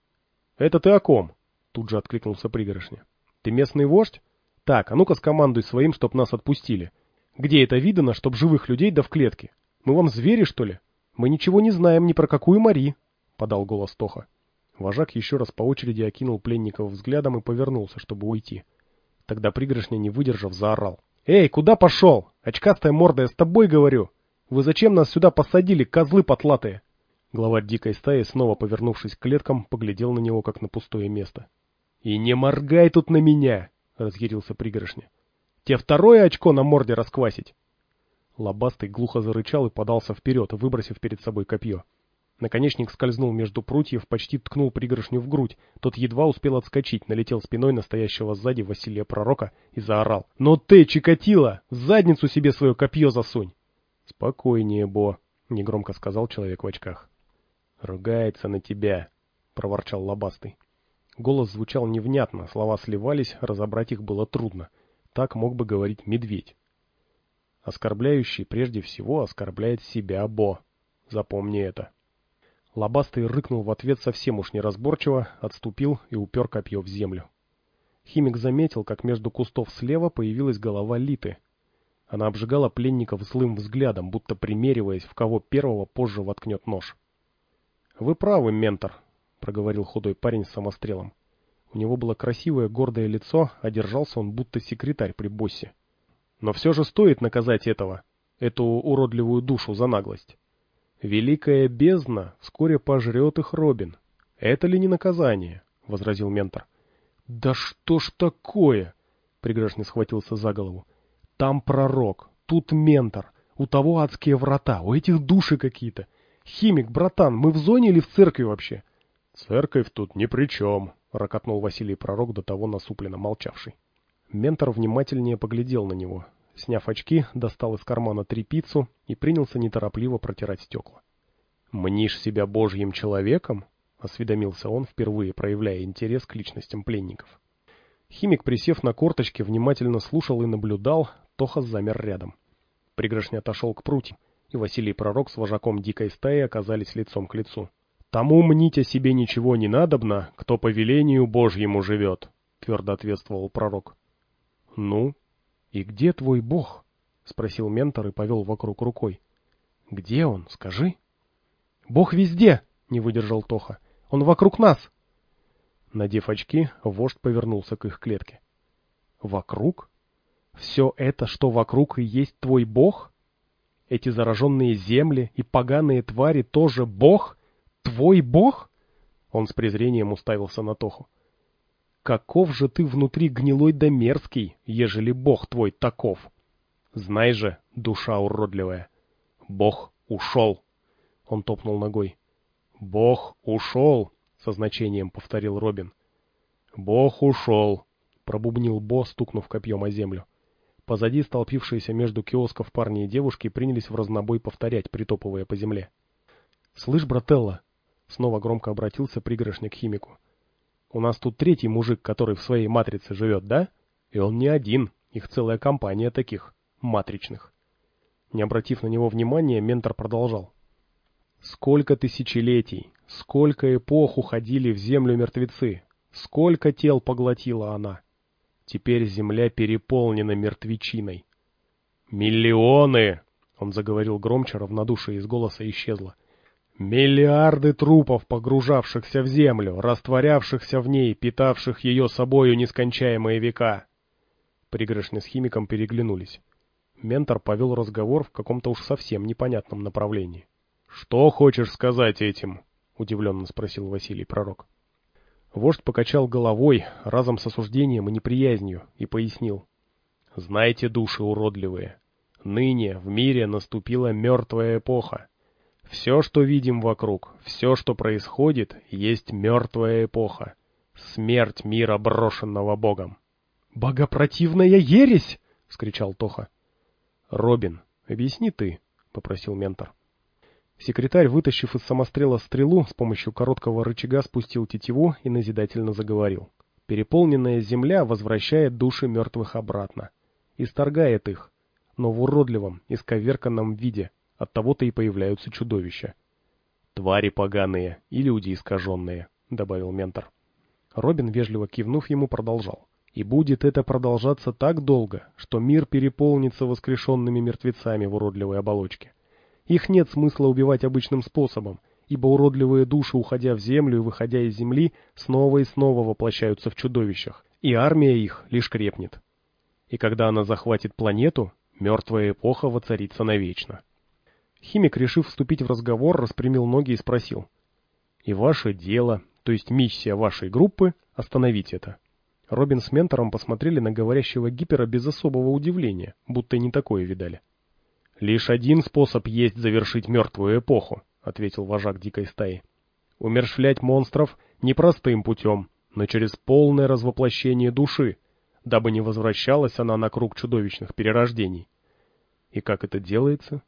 «Это ты о ком?» — тут же откликнулся Пригоршня. «Ты местный вождь? Так, а ну-ка скомандуй своим, чтоб нас отпустили. Где это видано, чтоб живых людей да в клетке? Мы вам звери, что ли? Мы ничего не знаем ни про какую Мари», — подал голос Тоха. Вожак еще раз по очереди окинул пленников взглядом и повернулся, чтобы уйти. Тогда Пригоршня, не выдержав, заорал: «Эй, куда пошел? Очкастая морда, я с тобой говорю! Вы зачем нас сюда посадили, козлы потлатые?» Главарь дикой стаи, снова повернувшись к клеткам, поглядел на него, как на пустое место. «И не моргай тут на меня!» — разъярился Пригоршня. «Тебе второе очко на морде расквасить!» Лобастый глухо зарычал и подался вперед, выбросив перед собой копье. Наконечник скользнул между прутьев, почти ткнул Пригоршню в грудь. Тот едва успел отскочить, налетел спиной на стоящего сзади Василия Пророка и заорал: «Ну ты, Чикатило, в задницу себе свое копье засунь!» «Спокойнее, Бо», — негромко сказал человек в очках. «Ругается на тебя», — проворчал Лобастый. Голос звучал невнятно, слова сливались, разобрать их было трудно. Так мог бы говорить медведь. Оскорбляющий прежде всего оскорбляет себя, Бо. Запомни это. Лобастый рыкнул в ответ совсем уж неразборчиво, отступил и упер копье в землю. Химик заметил, как между кустов слева появилась голова Литы. Она обжигала пленников злым взглядом, будто примериваясь, в кого первого позже воткнет нож. «Вы правы, ментор», — проговорил худой парень с самострелом. У него было красивое гордое лицо, а держался он будто секретарь при боссе. «Но все же стоит наказать этого, эту уродливую душу за наглость. Великая бездна вскоре пожрет их Робин. Это ли не наказание?» — возразил ментор. «Да что ж такое?» — Пригоршня схватился за голову. «Там пророк, тут ментор, у того адские врата, у этих души какие-то. Химик, братан, мы в зоне или в церкви вообще?» «Церковь тут ни при чем», — рокотнул Василий Пророк, до того насупленно молчавший. Ментор внимательнее поглядел на него. Сняв очки, достал из кармана тряпицу и принялся неторопливо протирать стекла. «Мнишь себя божьим человеком?» — осведомился он, впервые проявляя интерес к личностям пленников. Химик, присев на корточки, внимательно слушал и наблюдал. Тоха замер рядом. Пригоршня отошел к прутьям, и и Василий Пророк с вожаком дикой стаи оказались лицом к лицу. «Тому мнить о себе ничего не надобно, кто по велению Божьему живет», — твердо ответствовал пророк. «Ну, и где твой Бог?» — спросил ментор и повел вокруг рукой. «Где он, скажи?» «Бог везде!» — не выдержал Тоха. «Он вокруг нас!» Надев очки, вождь повернулся к их клетке. «Вокруг? Все это, что вокруг, и есть твой Бог? Эти зараженные земли и поганые твари тоже Бог? Твой Бог?» Он с презрением уставился на Тоху. «Каков же ты внутри гнилой да мерзкий, ежели Бог твой таков? Знай же, душа уродливая, Бог ушел!» Он топнул ногой. «Бог ушел!» — со значением повторил Робин. «Бог ушел!» — пробубнил Бо, стукнув копьем о землю. Позади столпившиеся между киосков парни и девушки принялись в разнобой повторять, притопывая по земле. «Слышь, брателло!» — снова громко обратился пригоршня к химику. «У нас тут третий мужик, который в своей матрице живет, да? И он не один, их целая компания таких, матричных». Не обратив на него внимания, ментор продолжал. «Сколько тысячелетий, сколько эпох уходили в землю мертвецы, сколько тел поглотила она. Теперь земля переполнена мертвечиной. Миллионы!» — он заговорил громче, равнодушие из голоса исчезло. «Миллиарды трупов, погружавшихся в землю, растворявшихся в ней, питавших ее собою нескончаемые века». Пригоршня с химиком переглянулись. Ментор повел разговор в каком-то уж совсем непонятном направлении. «Что хочешь сказать этим?» — удивленно спросил Василий Пророк. Вождь покачал головой, разом с осуждением и неприязнью, и пояснил. «Знайте, души уродливые, ныне в мире наступила мертвая эпоха. Все, что видим вокруг, все, что происходит, есть мертвая эпоха. Смерть мира, брошенного Богом». «Богопротивная ересь!» — вскричал Тоха. «Робин, объясни ты», — попросил ментор. Секретарь, вытащив из самострела стрелу, с помощью короткого рычага спустил тетиву и назидательно заговорил. «Переполненная земля возвращает души мертвых обратно, исторгает их, но в уродливом, исковерканном виде, оттого-то и появляются чудовища. Твари поганые и люди искаженные», — добавил ментор. Робин, вежливо кивнув ему, продолжал. «И будет это продолжаться так долго, что мир переполнится воскрешенными мертвецами в уродливой оболочке. Их нет смысла убивать обычным способом, ибо уродливые души, уходя в землю и выходя из земли, снова и снова воплощаются в чудовищах, и армия их лишь крепнет. И когда она захватит планету, мертвая эпоха воцарится навечно». Химик, решив вступить в разговор, распрямил ноги и спросил. «И ваше дело, то есть миссия вашей группы, остановить это?» Робин с ментором посмотрели на говорящего гипера без особого удивления, будто и не такое видали. «Лишь один способ есть завершить мертвую эпоху», — ответил вожак дикой стаи. «Умерщвлять монстров непростым путем, но через полное развоплощение души, дабы не возвращалась она на круг чудовищных перерождений. И как это делается?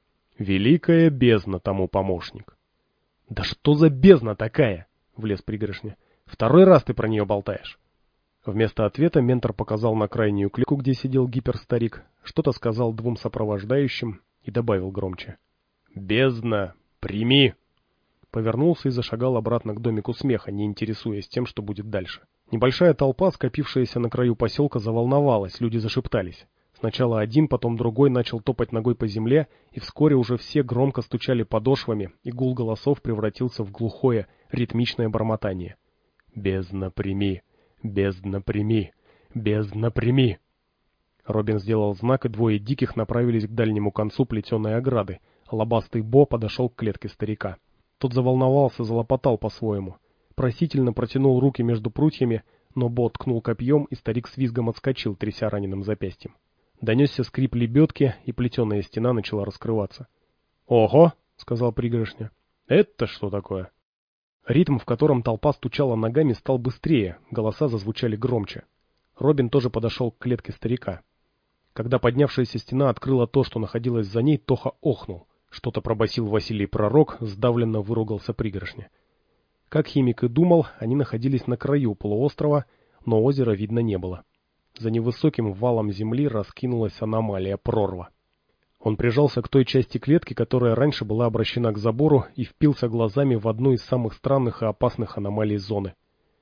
Великая бездна тому помощник». «Да что за бездна такая?» — влез пригоршня. «Второй раз ты про нее болтаешь». Вместо ответа ментор показал на крайнюю клетку, где сидел гиперстарик, что-то сказал двум сопровождающим и добавил громче. «Бездна, прими!» Повернулся и зашагал обратно к домику смеха, не интересуясь тем, что будет дальше. Небольшая толпа, скопившаяся на краю поселка, заволновалась, люди зашептались. Сначала один, потом другой начал топать ногой по земле, и вскоре уже все громко стучали подошвами, и гул голосов превратился в глухое, ритмичное бормотание. «Бездна, прими! Бездна, прими! Бездна, прими!» Робин сделал знак, и двое диких направились к дальнему концу плетеной ограды. Лобастый Бо подошел к клетке старика. Тот заволновался, залопотал по-своему. Просительно протянул руки между прутьями, но Бо ткнул копьем, и старик с визгом отскочил, тряся раненым запястьем. Донесся скрип лебедки, и плетеная стена начала раскрываться. «Ого!» — сказал пригоршня. «Это что такое?» Ритм, в котором толпа стучала ногами, стал быстрее, голоса зазвучали громче. Робин тоже подошел к клетке старика. Когда поднявшаяся стена открыла то, что находилось за ней, Тоха охнул. Что-то пробасил Василий Пророк, сдавленно выругался пригоршня. Как химик и думал, они находились на краю полуострова, но озера видно не было. За невысоким валом земли раскинулась аномалия прорва. Он прижался к той части клетки, которая раньше была обращена к забору, и впился глазами в одну из самых странных и опасных аномалий зоны.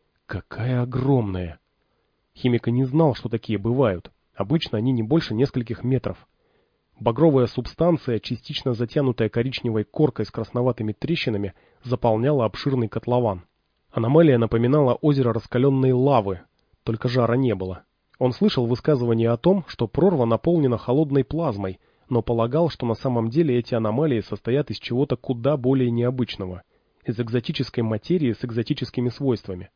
Какая огромная! Химик и не знал, что такие бывают. Обычно они не больше нескольких метров. Багровая субстанция, частично затянутая коричневой коркой с красноватыми трещинами, заполняла обширный котлован. Аномалия напоминала озеро раскаленной лавы, только жара не было. Он слышал высказывание о том, что прорва наполнена холодной плазмой, но полагал, что на самом деле эти аномалии состоят из чего-то куда более необычного, из экзотической материи с экзотическими свойствами.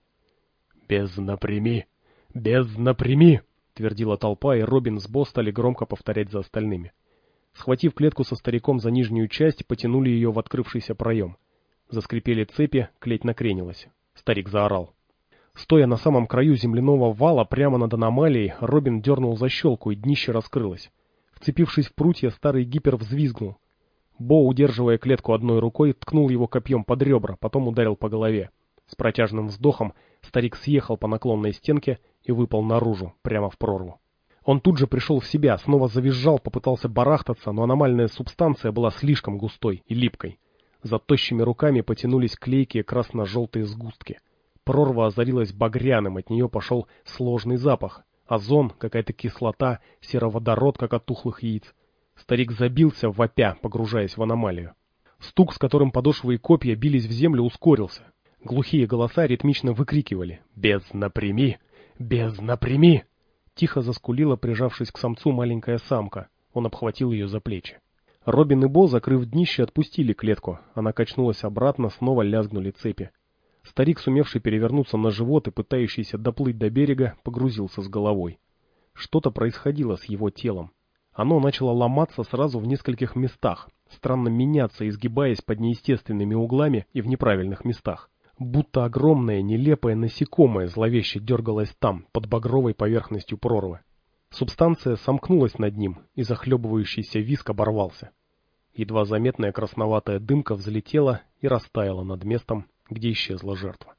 «Бездна прими! Бездна прими!» — твердила толпа, и Робин с Бо стали громко повторять за остальными. Схватив клетку со стариком за нижнюю часть, потянули ее в открывшийся проем. Заскрипели цепи, клеть накренилась. Старик заорал. Стоя на самом краю земляного вала прямо над аномалией, Робин дернул защелку, и днище раскрылось. Вцепившись в прутья, старый гипер взвизгнул. Бо, удерживая клетку одной рукой, ткнул его копьем под ребра, потом ударил по голове. С протяжным вздохом старик съехал по наклонной стенке и выпал наружу, прямо в прорву. Он тут же пришел в себя, снова завизжал, попытался барахтаться, но аномальная субстанция была слишком густой и липкой. За тощими руками потянулись клейкие красно-желтые сгустки. Прорва озарилась багряным, от нее пошел сложный запах. Озон, какая-то кислота, сероводород, как от тухлых яиц. Старик забился, вопя, погружаясь в аномалию. Стук, с которым подошвы и копья бились в землю, ускорился. Глухие голоса ритмично выкрикивали «Бездна прими! Бездна прими!». Тихо заскулила, прижавшись к самцу, маленькая самка. Он обхватил ее за плечи. Робин и Бо, закрыв днище, отпустили клетку. Она качнулась обратно, снова лязгнули цепи. Старик, сумевший перевернуться на живот и пытающийся доплыть до берега, погрузился с головой. Что-то происходило с его телом. Оно начало ломаться сразу в нескольких местах, странно меняться, изгибаясь под неестественными углами и в неправильных местах. Будто огромное, нелепое насекомое зловеще дергалось там, под багровой поверхностью прорвы. Субстанция сомкнулась над ним, и захлебывающийся визг оборвался. Едва заметная красноватая дымка взлетела и растаяла над местом, где исчезла жертва.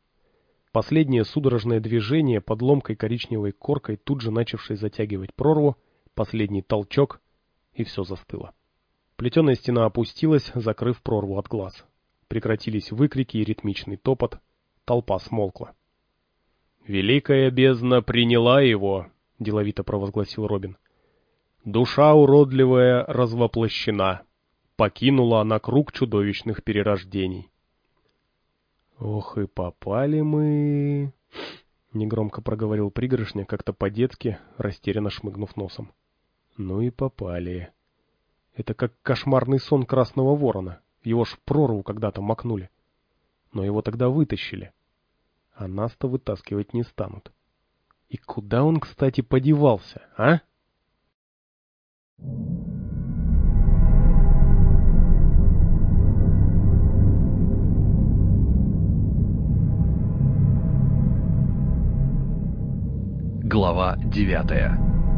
Последнее судорожное движение под ломкой коричневой коркой, тут же начавшей затягивать прорву, последний толчок, и все застыло. Плетеная стена опустилась, закрыв прорву от глаз. Прекратились выкрики и ритмичный топот. Толпа смолкла. «Великая бездна приняла его», — деловито провозгласил Робин. «Душа уродливая развоплощена. Покинула она круг чудовищных перерождений». «Ох и попали мы...» — негромко проговорил пригоршня, как-то по-детски, растерянно шмыгнув носом. «Ну и попали. Это как кошмарный сон Красного Ворона. Его ж в прорву когда-то макнули. Но его тогда вытащили. А нас-то вытаскивать не станут. И куда он, кстати, подевался, а?» Глава девятая.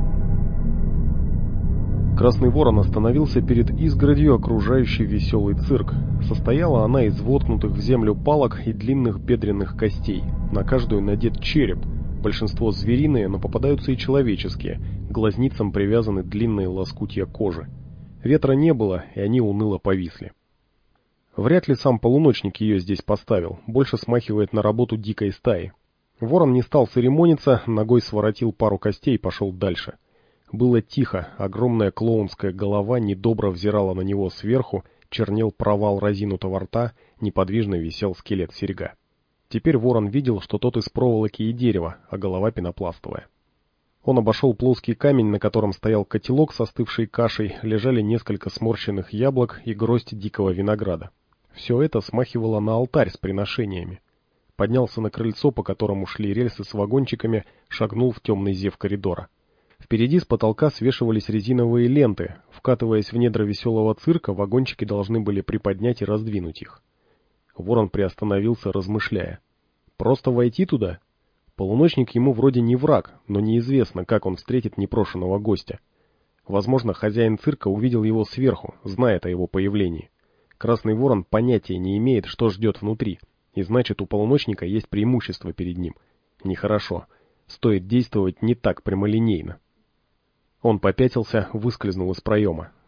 Красный Ворон остановился перед изгородью, окружающей веселый цирк. Состояла она из воткнутых в землю палок и длинных бедренных костей. На каждую надет череп. Большинство звериные, но попадаются и человеческие. К глазницам привязаны длинные лоскутья кожи. Ветра не было, и они уныло повисли. Вряд ли сам полуночник ее здесь поставил. Больше смахивает на работу дикой стаи. Ворон не стал церемониться, ногой своротил пару костей и пошел дальше. Было тихо, огромная клоунская голова недобро взирала на него сверху, чернел провал разинутого рта, неподвижно висел скелет серьга. Теперь Ворон видел, что тот из проволоки и дерева, а голова пенопластовая. Он обошел плоский камень, на котором стоял котелок с остывшей кашей, лежали несколько сморщенных яблок и гроздь дикого винограда. Все это смахивало на алтарь с приношениями. Поднялся на крыльцо, по которому шли рельсы с вагончиками, шагнул в темный зев коридора. Впереди с потолка свешивались резиновые ленты. Вкатываясь в недра веселого цирка, вагончики должны были приподнять и раздвинуть их. Ворон приостановился, размышляя. Просто войти туда? Полуночник ему вроде не враг, но неизвестно, как он встретит непрошенного гостя. Возможно, хозяин цирка увидел его сверху, знает о его появлении. Красный Ворон понятия не имеет, что ждет внутри. И значит, у полуночника есть преимущество перед ним. Нехорошо. Стоит действовать не так прямолинейно. Он попятился, выскользнул из проема.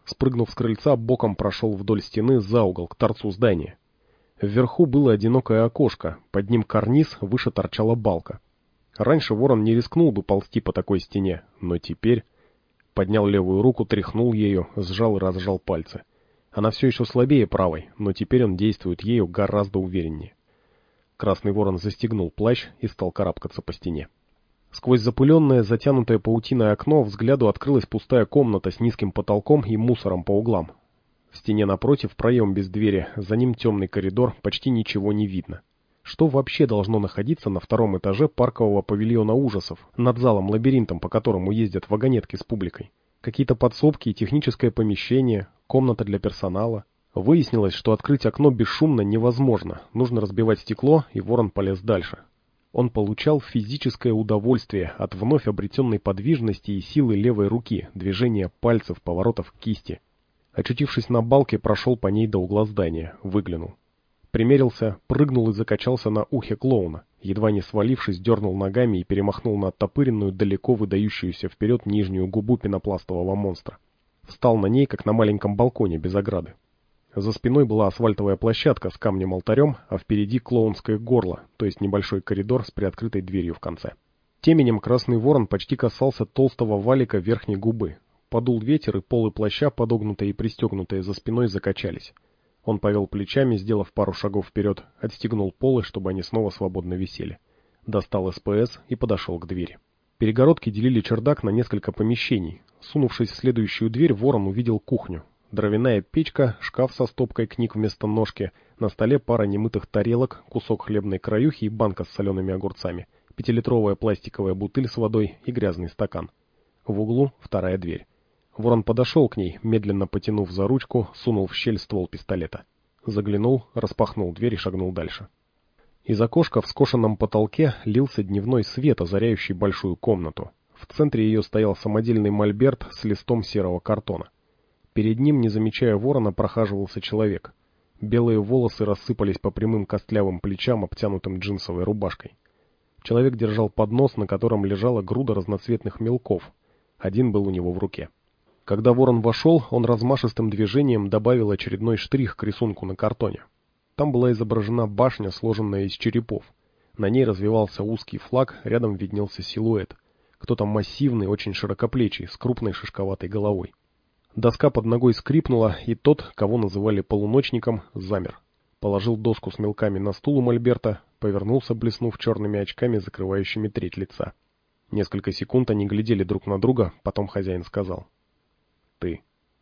Спрыгнув с крыльца, боком прошел вдоль стены за угол к торцу здания. Вверху было одинокое окошко, под ним карниз, выше торчала балка. Раньше ворон не рискнул бы ползти по такой стене, но теперь... Поднял левую руку, тряхнул ею, сжал и разжал пальцы. Она все еще слабее правой, но теперь он действует ею гораздо увереннее. Красный ворон застегнул плащ и стал карабкаться по стене. Сквозь запыленное, затянутое паутиной окно взгляду открылась пустая комната с низким потолком и мусором по углам. В стене напротив проем без двери, за ним темный коридор, почти ничего не видно. Что вообще должно находиться на втором этаже паркового павильона ужасов, над залом-лабиринтом, по которому ездят вагонетки с публикой? Какие-то подсобки и техническое помещение, комната для персонала. Выяснилось, что открыть окно бесшумно невозможно, нужно разбивать стекло, и ворон полез дальше. Он получал физическое удовольствие от вновь обретенной подвижности и силы левой руки, движения пальцев, поворотов кисти. Очутившись на балке, прошел по ней до угла здания, выглянул. Примерился, прыгнул и закачался на ухе клоуна, едва не свалившись, дернул ногами и перемахнул на оттопыренную, далеко выдающуюся вперед нижнюю губу пенопластового монстра. Встал на ней, как на маленьком балконе, без ограды. За спиной была асфальтовая площадка с камнем-алтарем, а впереди клоунское горло, то есть небольшой коридор с приоткрытой дверью в конце. Теменем красный ворон почти касался толстого валика верхней губы. Подул ветер, и полы плаща, подогнутые и пристегнутые за спиной, закачались. Он повел плечами, сделав пару шагов вперед, отстегнул полы, чтобы они снова свободно висели. Достал СПС и подошел к двери. Перегородки делили чердак на несколько помещений. Сунувшись в следующую дверь, ворон увидел кухню. Дровяная печка, шкаф со стопкой книг вместо ножки, на столе пара немытых тарелок, кусок хлебной краюхи и банка с солеными огурцами, пятилитровая пластиковая бутыль с водой и грязный стакан. В углу вторая дверь. Ворон подошел к ней, медленно потянув за ручку, сунул в щель ствол пистолета. Заглянул, распахнул дверь и шагнул дальше. Из окошка в скошенном потолке лился дневной свет, озаряющий большую комнату. В центре ее стоял самодельный мольберт с листом серого картона. Перед ним, не замечая ворона, прохаживался человек. Белые волосы рассыпались по прямым костлявым плечам, обтянутым джинсовой рубашкой. Человек держал поднос, на котором лежала груда разноцветных мелков. Один был у него в руке. Когда ворон вошел, он размашистым движением добавил очередной штрих к рисунку на картоне. Там была изображена башня, сложенная из черепов. На ней развивался узкий флаг, рядом виднелся силуэт. Кто-то массивный, очень широкоплечий, с крупной шишковатой головой. Доска под ногой скрипнула, и тот, кого называли полуночником, замер. Положил доску с мелками на стул у мольберта, повернулся, блеснув черными очками, закрывающими треть лица. Несколько секунд они глядели друг на друга, потом хозяин сказал: «Ты.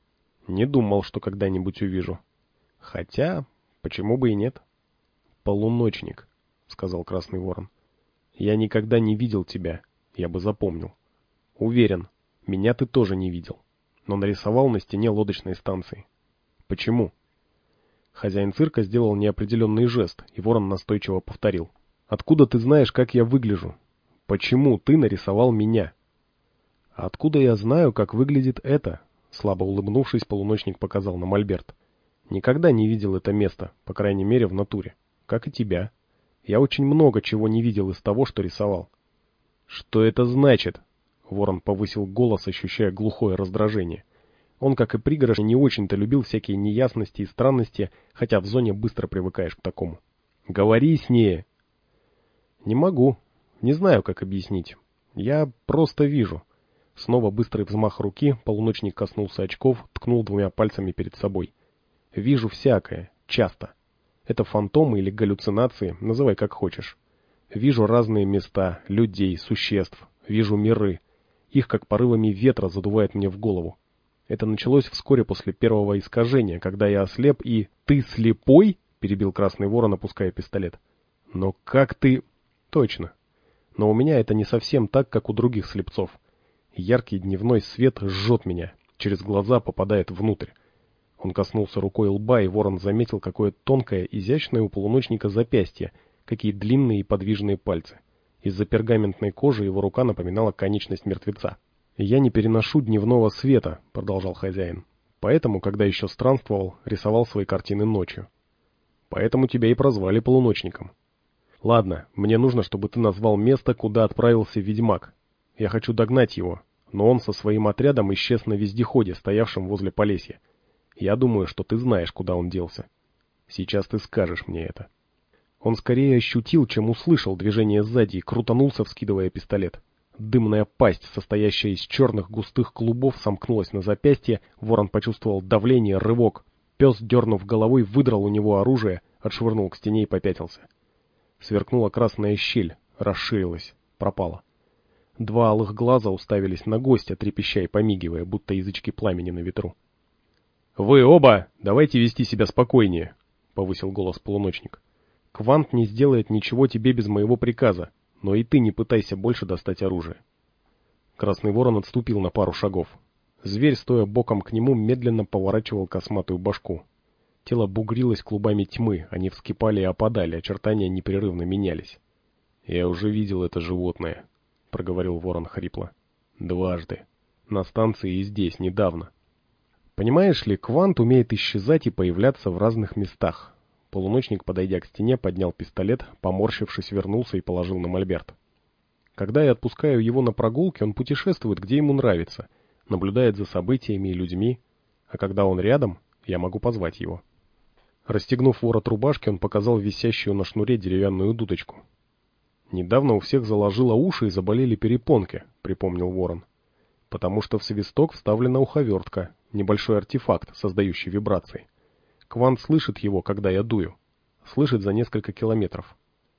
Не думал, что когда-нибудь увижу. Хотя, почему бы и нет?» «Полуночник», — сказал Красный Ворон. «Я никогда не видел тебя, я бы запомнил. Уверен, меня ты тоже не видел, но нарисовал на стене лодочной станции. Почему?» Хозяин цирка сделал неопределенный жест, и Ворон настойчиво повторил: «Откуда ты знаешь, как я выгляжу? Почему ты нарисовал меня?» «А откуда я знаю, как выглядит это?» Слабо улыбнувшись, полуночник показал на мольберт. «Никогда не видел это место, по крайней мере в натуре. Как и тебя. Я очень много чего не видел из того, что рисовал». «Что это значит?» Ворон повысил голос, ощущая глухое раздражение. Он, как и пригоршня, не очень-то любил всякие неясности и странности, хотя в зоне быстро привыкаешь к такому. «Говори с ней!» «Не могу. Не знаю, как объяснить. Я просто вижу». Снова быстрый взмах руки, полуночник коснулся очков, ткнул двумя пальцами перед собой. «Вижу всякое. Часто. Это фантомы или галлюцинации, называй как хочешь. Вижу разные места, людей, существ. Вижу миры. Их, как порывами ветра, задувает мне в голову. Это началось вскоре после первого искажения, когда я ослеп и... «Ты слепой?» — перебил Красный Ворон, опуская пистолет. «Но как ты...» «Точно. Но у меня это не совсем так, как у других слепцов. Яркий дневной свет жжет меня, через глаза попадает внутрь». Он коснулся рукой лба, и Ворон заметил, какое тонкое, изящное у полуночника запястье, какие длинные и подвижные пальцы. Из-за пергаментной кожи его рука напоминала конечность мертвеца. «Я не переношу дневного света», — продолжал хозяин. «Поэтому, когда еще странствовал, рисовал свои картины ночью. Поэтому тебя и прозвали полуночником. Ладно, мне нужно, чтобы ты назвал место, куда отправился ведьмак. Я хочу догнать его, но он со своим отрядом исчез на вездеходе, стоявшем возле Полесья. Я думаю, что ты знаешь, куда он делся. Сейчас ты скажешь мне это». Он скорее ощутил, чем услышал движение сзади и крутанулся, вскидывая пистолет. Дымная пасть, состоящая из черных густых клубов, сомкнулась на запястье. Ворон почувствовал давление, рывок. Пес, дернув головой, выдрал у него оружие, отшвырнул к стене и попятился. Сверкнула красная щель, расширилась, пропала. Два алых глаза уставились на гостя, трепеща и помигивая, будто язычки пламени на ветру. «Вы оба давайте вести себя спокойнее», — повысил голос полуночник. «Квант не сделает ничего тебе без моего приказа, но и ты не пытайся больше достать оружие». Красный ворон отступил на пару шагов. Зверь, стоя боком к нему, медленно поворачивал косматую башку. Тело бугрилось клубами тьмы, они вскипали и опадали, очертания непрерывно менялись. «Я уже видел это животное», — проговорил ворон хрипло. «Дважды. На станции и здесь, недавно. Понимаешь ли, Квант умеет исчезать и появляться в разных местах». Полуночник, подойдя к стене, поднял пистолет, поморщившись, вернулся и положил на мольберт. «Когда я отпускаю его на прогулки, он путешествует, где ему нравится, наблюдает за событиями и людьми, а когда он рядом, я могу позвать его». Расстегнув ворот рубашки, он показал висящую на шнуре деревянную дудочку. «Недавно у всех заложило уши и заболели перепонки», — припомнил ворон. «Потому что в свисток вставлена уховертка, небольшой артефакт, создающий вибрации. Квант слышит его, когда я дую. Слышит за несколько километров».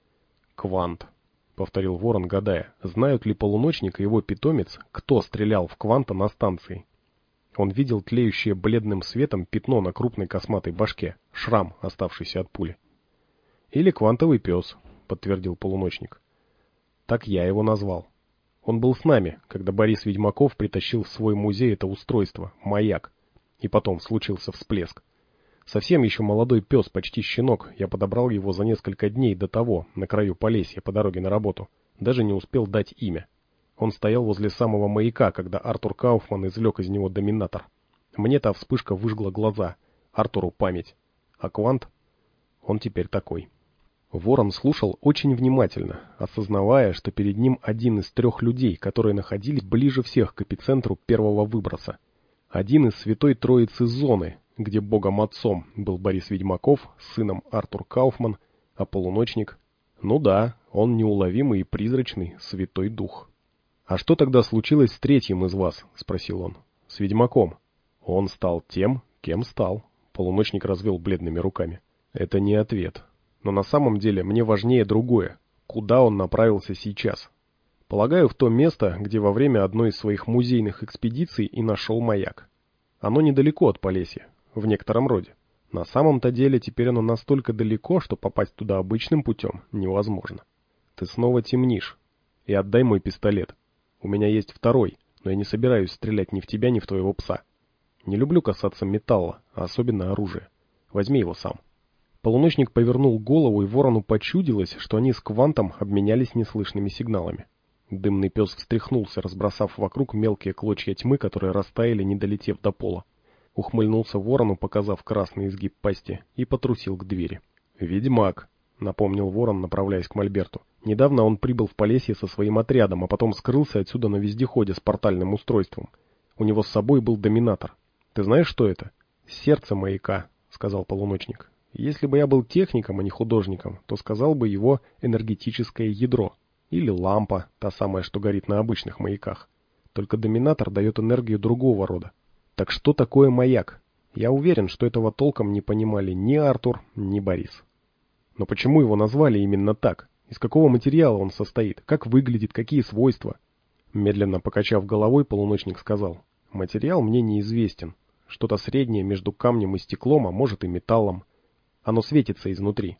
«Квант», — повторил ворон, гадая, знают ли полуночник и его питомец, кто стрелял в Кванта на станции. Он видел тлеющее бледным светом пятно на крупной косматой башке, шрам, оставшийся от пули. «Или квантовый пес», — подтвердил полуночник. «Так я его назвал. Он был с нами, когда Борис Ведьмаков притащил в свой музей это устройство, маяк, и потом случился всплеск. Совсем еще молодой пес, почти щенок, я подобрал его за несколько дней до того, на краю Полесья, по дороге на работу, даже не успел дать имя. Он стоял возле самого маяка, когда Артур Кауфман извлек из него доминатор. Мне та вспышка выжгла глаза, Артуру память. А Квант? Он теперь такой». Ворон слушал очень внимательно, осознавая, что перед ним один из трех людей, которые находились ближе всех к эпицентру первого выброса. Один из святой троицы зоны, где богом-отцом был Борис Ведьмаков, сыном Артур Кауфман, а полуночник... Ну да, он неуловимый и призрачный святой дух. «А что тогда случилось с третьим из вас?» — спросил он. «С Ведьмаком». «Он стал тем, кем стал», — полуночник развел бледными руками. «Это не ответ. Но на самом деле мне важнее другое. Куда он направился сейчас? Полагаю, в то место, где во время одной из своих музейных экспедиций и нашел маяк. Оно недалеко от Полесья, в некотором роде. На самом-то деле теперь оно настолько далеко, что попасть туда обычным путем невозможно. Ты снова темнишь. И отдай мой пистолет. У меня есть второй, но я не собираюсь стрелять ни в тебя, ни в твоего пса. Не люблю касаться металла, а особенно оружия. Возьми его сам». Полуночник повернул голову, и ворону почудилось, что они с Квантом обменялись неслышными сигналами. Дымный пес встряхнулся, разбросав вокруг мелкие клочья тьмы, которые растаяли, не долетев до пола. Ухмыльнулся ворону, показав красный изгиб пасти, и потрусил к двери. «Ведьмак», — напомнил ворон, направляясь к мольберту. «Недавно он прибыл в Полесье со своим отрядом, а потом скрылся отсюда на вездеходе с портальным устройством. У него с собой был доминатор. Ты знаешь, что это?» «Сердце маяка», — сказал полуночник. «Если бы я был техником, а не художником, то сказал бы его энергетическое ядро. Или лампа, та самая, что горит на обычных маяках. Только доминатор дает энергию другого рода. Так что такое маяк? Я уверен, что этого толком не понимали ни Артур, ни Борис. Но почему его назвали именно так? Из какого материала он состоит? Как выглядит? Какие свойства?» Медленно покачав головой, полуночник сказал: «Материал мне неизвестен. Что-то среднее между камнем и стеклом, а может и металлом. Оно светится изнутри.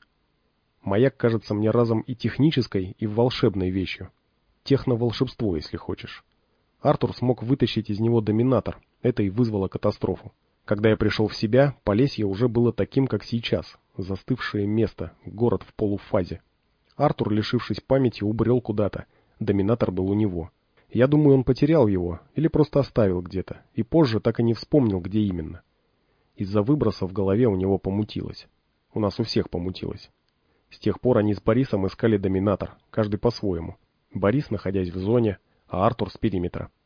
Маяк кажется мне разом и технической, и волшебной вещью. Техноволшебство, если хочешь. Артур смог вытащить из него доминатор. Это и вызвало катастрофу. Когда я пришел в себя, Полесье уже было таким, как сейчас. Застывшее место, город в полуфазе. Артур, лишившись памяти, убрел куда-то. Доминатор был у него. Я думаю, он потерял его или просто оставил где-то, и позже так и не вспомнил, где именно. Из-за выброса в голове у него помутилось. У нас у всех помутилось. С тех пор они с Борисом искали доминатор, каждый по-своему. Борис, находясь в зоне, а Артур с периметра.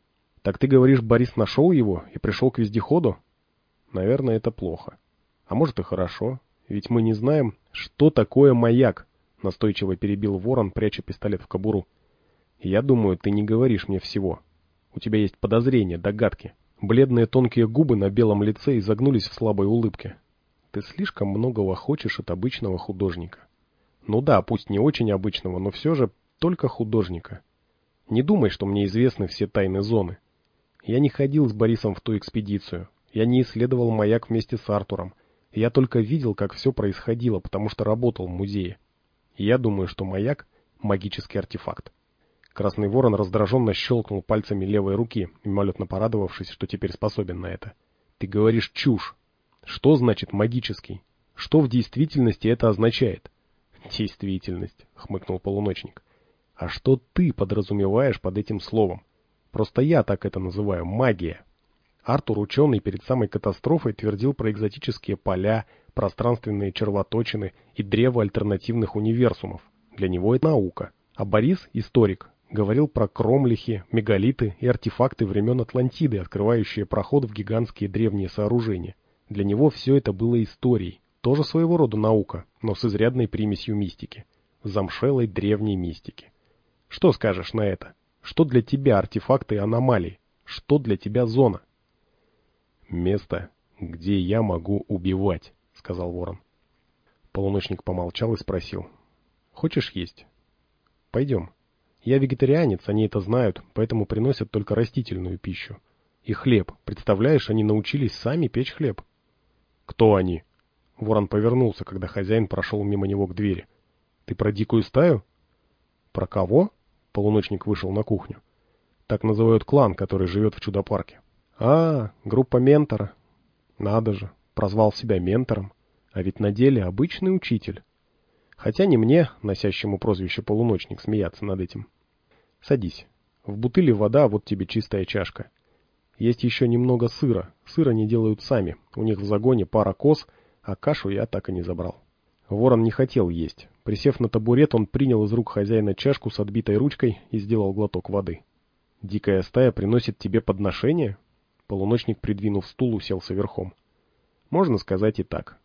Так ты говоришь, Борис нашел его и пришел к вездеходу? Наверное, это плохо. А может и хорошо, ведь мы не знаем, что такое маяк, настойчиво перебил Ворон, пряча пистолет в кобуру. Я думаю, ты не говоришь мне всего. У тебя есть подозрения, догадки. Бледные тонкие губы на белом лице изогнулись в слабой улыбке. Ты слишком многого хочешь от обычного художника. Ну да, пусть не очень обычного, но все же только художника. Не думай, что мне известны все тайны зоны. Я не ходил с Борисом в ту экспедицию. Я не исследовал маяк вместе с Артуром. Я только видел, как все происходило, потому что работал в музее. И я думаю, что маяк — магический артефакт. Красный Ворон раздраженно щелкнул пальцами левой руки, мимолетно порадовавшись, что теперь способен на это. Ты говоришь чушь. Что значит магический? Что в действительности это означает? Действительность, хмыкнул Полуночник. А что ты подразумеваешь под этим словом? Просто я так это называю — магия. Артур, ученый, перед самой катастрофой твердил про экзотические поля, пространственные червоточины и древо альтернативных универсумов. Для него это наука. А Борис, историк, говорил про кромлихи, мегалиты и артефакты времен Атлантиды, открывающие проход в гигантские древние сооружения. Для него все это было историей. Тоже своего рода наука, но с изрядной примесью мистики. Замшелой древней мистики. Что скажешь на это? Что для тебя артефакты и аномалии? Что для тебя зона? «Место, где я могу убивать», — сказал Ворон. Полуночник помолчал и спросил. «Хочешь есть?» «Пойдем. Я вегетарианец, они это знают, поэтому приносят только растительную пищу. И хлеб. Представляешь, они научились сами печь хлеб». «Кто они?» Ворон повернулся, когда хозяин прошел мимо него к двери. «Ты про дикую стаю?» «Про кого?» Полуночник вышел на кухню. «Так называют клан, который живет в чудо-парке». «А, группа Ментора. Надо же, прозвал себя ментором. А ведь на деле обычный учитель. Хотя не мне, носящему прозвище Полуночник, смеяться над этим. Садись. В бутыле вода, вот тебе чистая чашка. Есть еще немного сыра. Сыр они делают сами. У них в загоне пара коз, а кашу я так и не забрал». Ворон не хотел есть. Присев на табурет, он принял из рук хозяина чашку с отбитой ручкой и сделал глоток воды. «Дикая стая приносит тебе подношение?» Полуночник, придвинув стул, уселся верхом. «Можно сказать и так.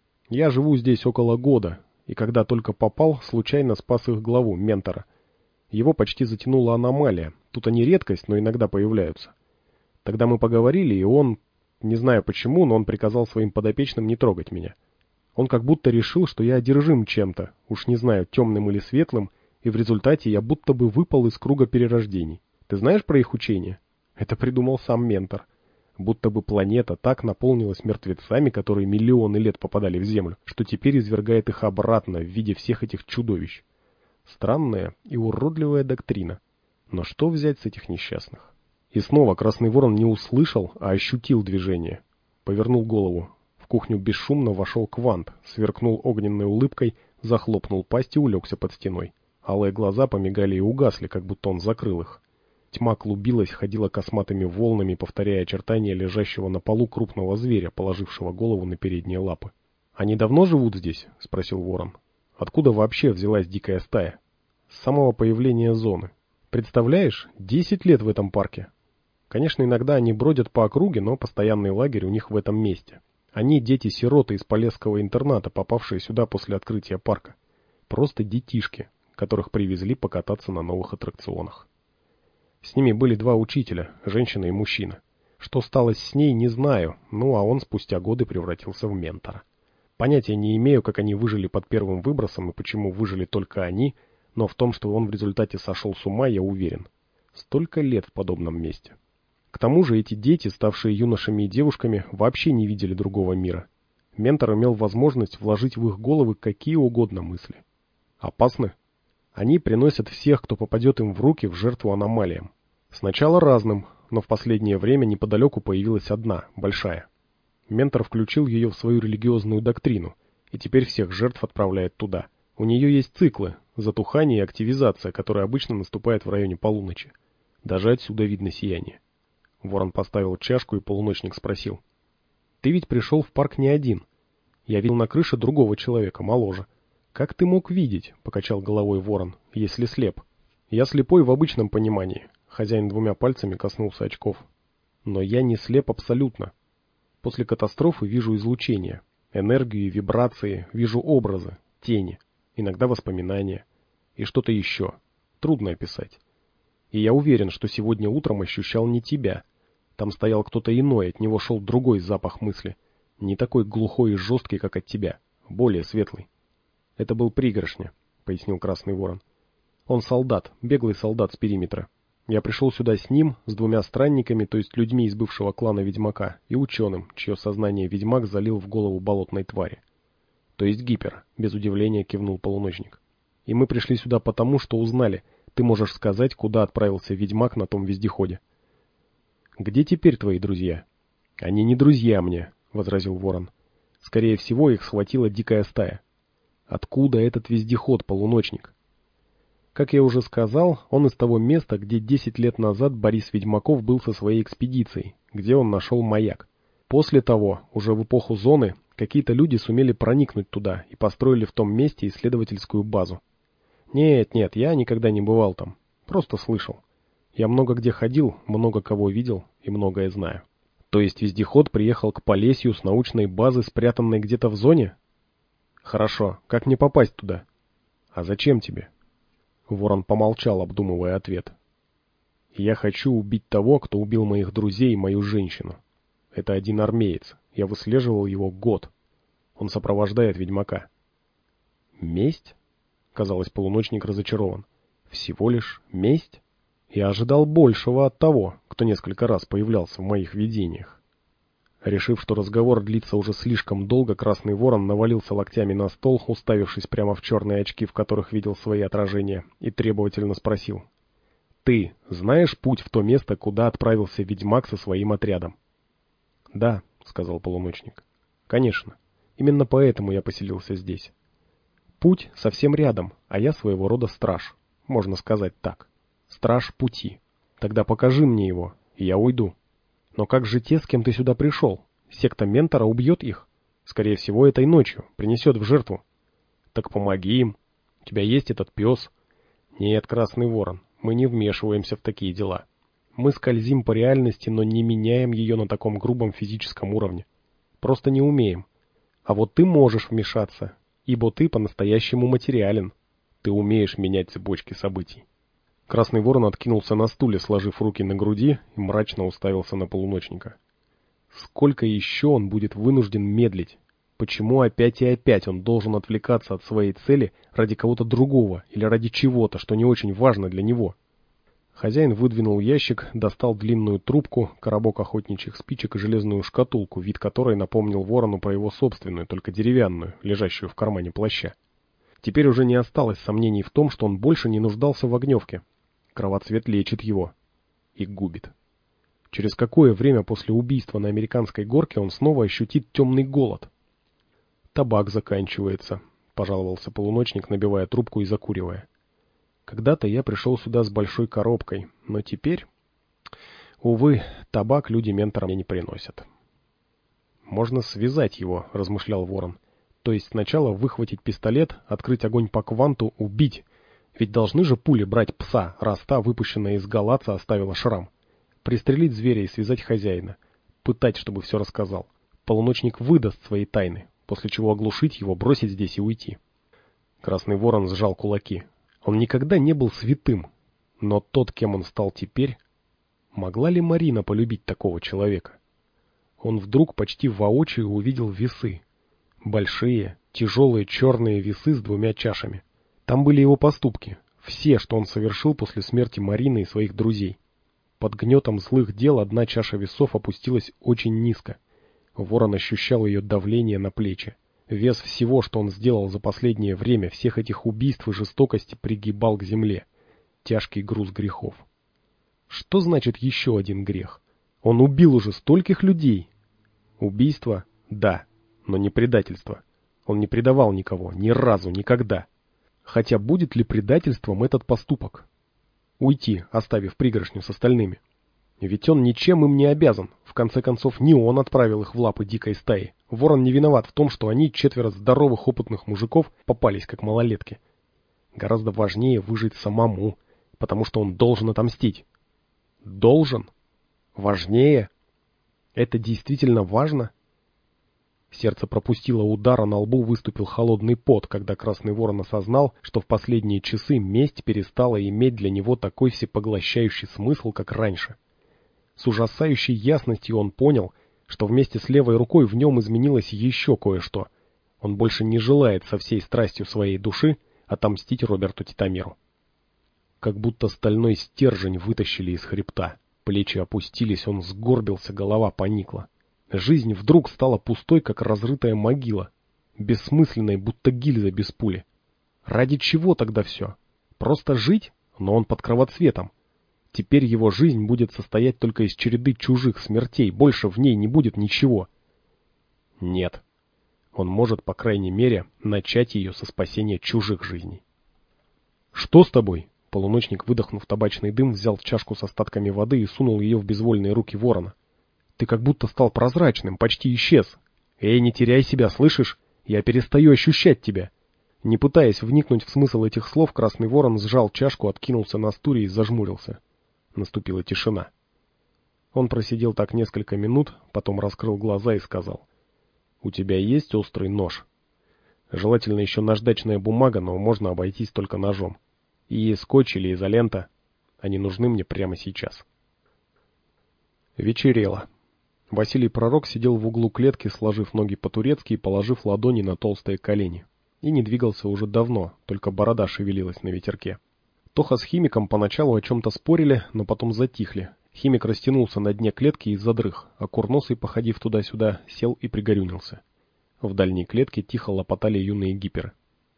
Я живу здесь около года, и когда только попал, случайно спас их главу, Ментора. Его почти затянула аномалия. Тут они редкость, но иногда появляются. Тогда мы поговорили, и он, не знаю почему, но он приказал своим подопечным не трогать меня. Он как будто решил, что я одержим чем-то, уж не знаю, темным или светлым, и в результате я будто бы выпал из круга перерождений. Ты знаешь про их учение? Это придумал сам Ментор. Будто бы планета так наполнилась мертвецами, которые миллионы лет попадали в Землю, что теперь извергает их обратно в виде всех этих чудовищ. Странная и уродливая доктрина. Но что взять с этих несчастных? И снова Красный Ворон не услышал, а ощутил движение. Повернул голову. В кухню бесшумно вошел Квант, сверкнул огненной улыбкой, захлопнул пасть и улегся под стеной. Алые глаза помигали и угасли, как будто он закрыл их. Тьма клубилась, ходила косматыми волнами, повторяя очертания лежащего на полу крупного зверя, положившего голову на передние лапы. «Они давно живут здесь?» — спросил Ворон. «Откуда вообще взялась дикая стая?» «С самого появления зоны. Представляешь, десять лет в этом парке. Конечно, иногда они бродят по округе, но постоянный лагерь у них в этом месте. Они дети-сироты из Полесского интерната, попавшие сюда после открытия парка. Просто детишки, которых привезли покататься на новых аттракционах. С ними были два учителя, женщина и мужчина. Что стало с ней, не знаю, ну а он спустя годы превратился в ментора. Понятия не имею, как они выжили под первым выбросом и почему выжили только они, но в том, что он в результате сошел с ума, я уверен. Столько лет в подобном месте. К тому же эти дети, ставшие юношами и девушками, вообще не видели другого мира. Ментор имел возможность вложить в их головы какие угодно мысли. Опасны? Они приносят всех, кто попадет им в руки, в жертву аномалиям. Сначала разным, но в последнее время неподалеку появилась одна, большая. Ментор включил ее в свою религиозную доктрину, и теперь всех жертв отправляет туда. У нее есть циклы, затухание и активизация, которая обычно наступает в районе полуночи. Даже отсюда видно сияние. Ворон поставил чашку, и Полуночник спросил. «Ты ведь пришел в парк не один. Я видел на крыше другого человека, моложе. «Как ты мог видеть?» — покачал головой Ворон, — «если слеп». «Я слепой в обычном понимании. Хозяин двумя пальцами коснулся очков. Но я не слеп абсолютно. После катастрофы вижу излучение, энергию и вибрации, вижу образы, тени, иногда воспоминания и что-то еще. Трудно описать. И я уверен, что сегодня утром ощущал не тебя. Там стоял кто-то иной, от него шел другой запах мысли. Не такой глухой и жесткий, как от тебя, более светлый. Это был Пригоршня, пояснил Красный Ворон. Он солдат, беглый солдат с периметра. Я пришел сюда с ним, с двумя странниками, то есть людьми из бывшего клана Ведьмака, и ученым, чье сознание Ведьмак залил в голову болотной твари. То есть Гипер, без удивления кивнул Полуночник. И мы пришли сюда потому, что узнали, ты можешь сказать, куда отправился Ведьмак на том вездеходе. Где теперь твои друзья? Они не друзья мне, возразил Ворон. Скорее всего, их схватила дикая стая. Откуда этот вездеход, Полуночник? Как я уже сказал, он из того места, где десять лет назад Борис Ведьмаков был со своей экспедицией, где он нашел маяк. После того, уже в эпоху зоны, какие-то люди сумели проникнуть туда и построили в том месте исследовательскую базу. Нет, нет, я никогда не бывал там, просто слышал. Я много где ходил, много кого видел и многое знаю. То есть вездеход приехал к Полесью с научной базы, спрятанной где-то в зоне? Хорошо, как мне попасть туда? А зачем тебе? Ворон помолчал, обдумывая ответ. «Я хочу убить того, кто убил моих друзей и мою женщину. Это один армеец. Я выслеживал его год. Он сопровождает Ведьмака». «Месть?» — казалось, Полуночник разочарован. «Всего лишь месть? Я ожидал большего от того, кто несколько раз появлялся в моих видениях». Решив, что разговор длится уже слишком долго, Красный Ворон навалился локтями на стол, уставившись прямо в черные очки, в которых видел свои отражения, и требовательно спросил. «Ты знаешь путь в то место, куда отправился Ведьмак со своим отрядом?» «Да», — сказал Полуночник. «Конечно. Именно поэтому я поселился здесь. Путь совсем рядом, а я своего рода страж. Можно сказать так. Страж пути. Тогда покажи мне его, и я уйду». «Но как же те, с кем ты сюда пришел? Секта Ментора убьет их. Скорее всего, этой ночью. Принесет в жертву». «Так помоги им. У тебя есть этот пес». «Нет, Красный Ворон, мы не вмешиваемся в такие дела. Мы скользим по реальности, но не меняем ее на таком грубом физическом уровне. Просто не умеем. А вот ты можешь вмешаться, ибо ты по-настоящему материален. Ты умеешь менять цепочки событий». Красный Ворон откинулся на стуле, сложив руки на груди, и мрачно уставился на Полуночника. Сколько еще он будет вынужден медлить? Почему опять и опять он должен отвлекаться от своей цели ради кого-то другого или ради чего-то, что не очень важно для него? Хозяин выдвинул ящик, достал длинную трубку, коробок охотничьих спичек и железную шкатулку, вид которой напомнил Ворону про его собственную, только деревянную, лежащую в кармане плаща. Теперь уже не осталось сомнений в том, что он больше не нуждался в огневке. Кровоцвет лечит его и губит. Через какое время после убийства на американской горке он снова ощутит темный голод? «Табак заканчивается», — пожаловался Полуночник, набивая трубку и закуривая. «Когда-то я пришел сюда с большой коробкой, но теперь, увы, табак люди Ментора мне не приносят». «Можно связать его», — размышлял Ворон. «То есть сначала выхватить пистолет, открыть огонь по кванту, убить. Ведь должны же пули брать пса, раз та, выпущенная из галаца, оставила шрам. Пристрелить зверя и связать хозяина. Пытать, чтобы все рассказал. Полуночник выдаст свои тайны, после чего оглушить его, бросить здесь и уйти». Красный Ворон сжал кулаки. Он никогда не был святым, но тот, кем он стал теперь... Могла ли Марина полюбить такого человека? Он вдруг почти воочию увидел весы. Большие, тяжелые черные весы с двумя чашами. Там были его поступки, все, что он совершил после смерти Марины и своих друзей. Под гнетом злых дел одна чаша весов опустилась очень низко. Ворон ощущал ее давление на плечи. Вес всего, что он сделал за последнее время, всех этих убийств и жестокости, пригибал к земле. Тяжкий груз грехов. Что значит еще один грех? Он убил уже стольких людей. Убийство? Да, но не предательство. Он не предавал никого, ни разу, никогда. Хотя будет ли предательством этот поступок? Уйти, оставив Пригоршню с остальными. Ведь он ничем им не обязан. В конце концов, не он отправил их в лапы дикой стаи. Ворон не виноват в том, что они, четверо здоровых опытных мужиков, попались как малолетки. Гораздо важнее выжить самому, потому что он должен отомстить. Должен? Важнее? Это действительно важно? Сердце пропустило удар, а на лбу выступил холодный пот, когда Красный Ворон осознал, что в последние часы месть перестала иметь для него такой всепоглощающий смысл, как раньше. С ужасающей ясностью он понял, что вместе с левой рукой в нем изменилось еще кое-что. Он больше не желает со всей страстью своей души отомстить Роберту Титомиру. Как будто стальной стержень вытащили из хребта. Плечи опустились, он сгорбился, голова поникла. Жизнь вдруг стала пустой, как разрытая могила, бессмысленной, будто гильза без пули. Ради чего тогда все? Просто жить? Но он под кровоцветом. Теперь его жизнь будет состоять только из череды чужих смертей, больше в ней не будет ничего. Нет. Он может, по крайней мере, начать ее со спасения чужих жизней. «Что с тобой?» Полуночник, выдохнув табачный дым, взял чашку с остатками воды и сунул ее в безвольные руки ворона. «Ты как будто стал прозрачным, почти исчез. Эй, не теряй себя, слышишь? Я перестаю ощущать тебя». Не пытаясь вникнуть в смысл этих слов, Красный Ворон сжал чашку, откинулся на стуле и зажмурился. Наступила тишина. Он просидел так несколько минут, потом раскрыл глаза и сказал: «У тебя есть острый нож? Желательно еще наждачная бумага, но можно обойтись только ножом. И скотч или изолента. Они нужны мне прямо сейчас». Вечерело. Василий Пророк сидел в углу клетки, сложив ноги по-турецки и положив ладони на толстые колени. И не двигался уже давно, только борода шевелилась на ветерке. Тоха с Химиком поначалу о чем-то спорили, но потом затихли. Химик растянулся на дне клетки и задрых, а Курносый, походив туда-сюда, сел и пригорюнился. В дальней клетке тихо лопотали юные гиперы.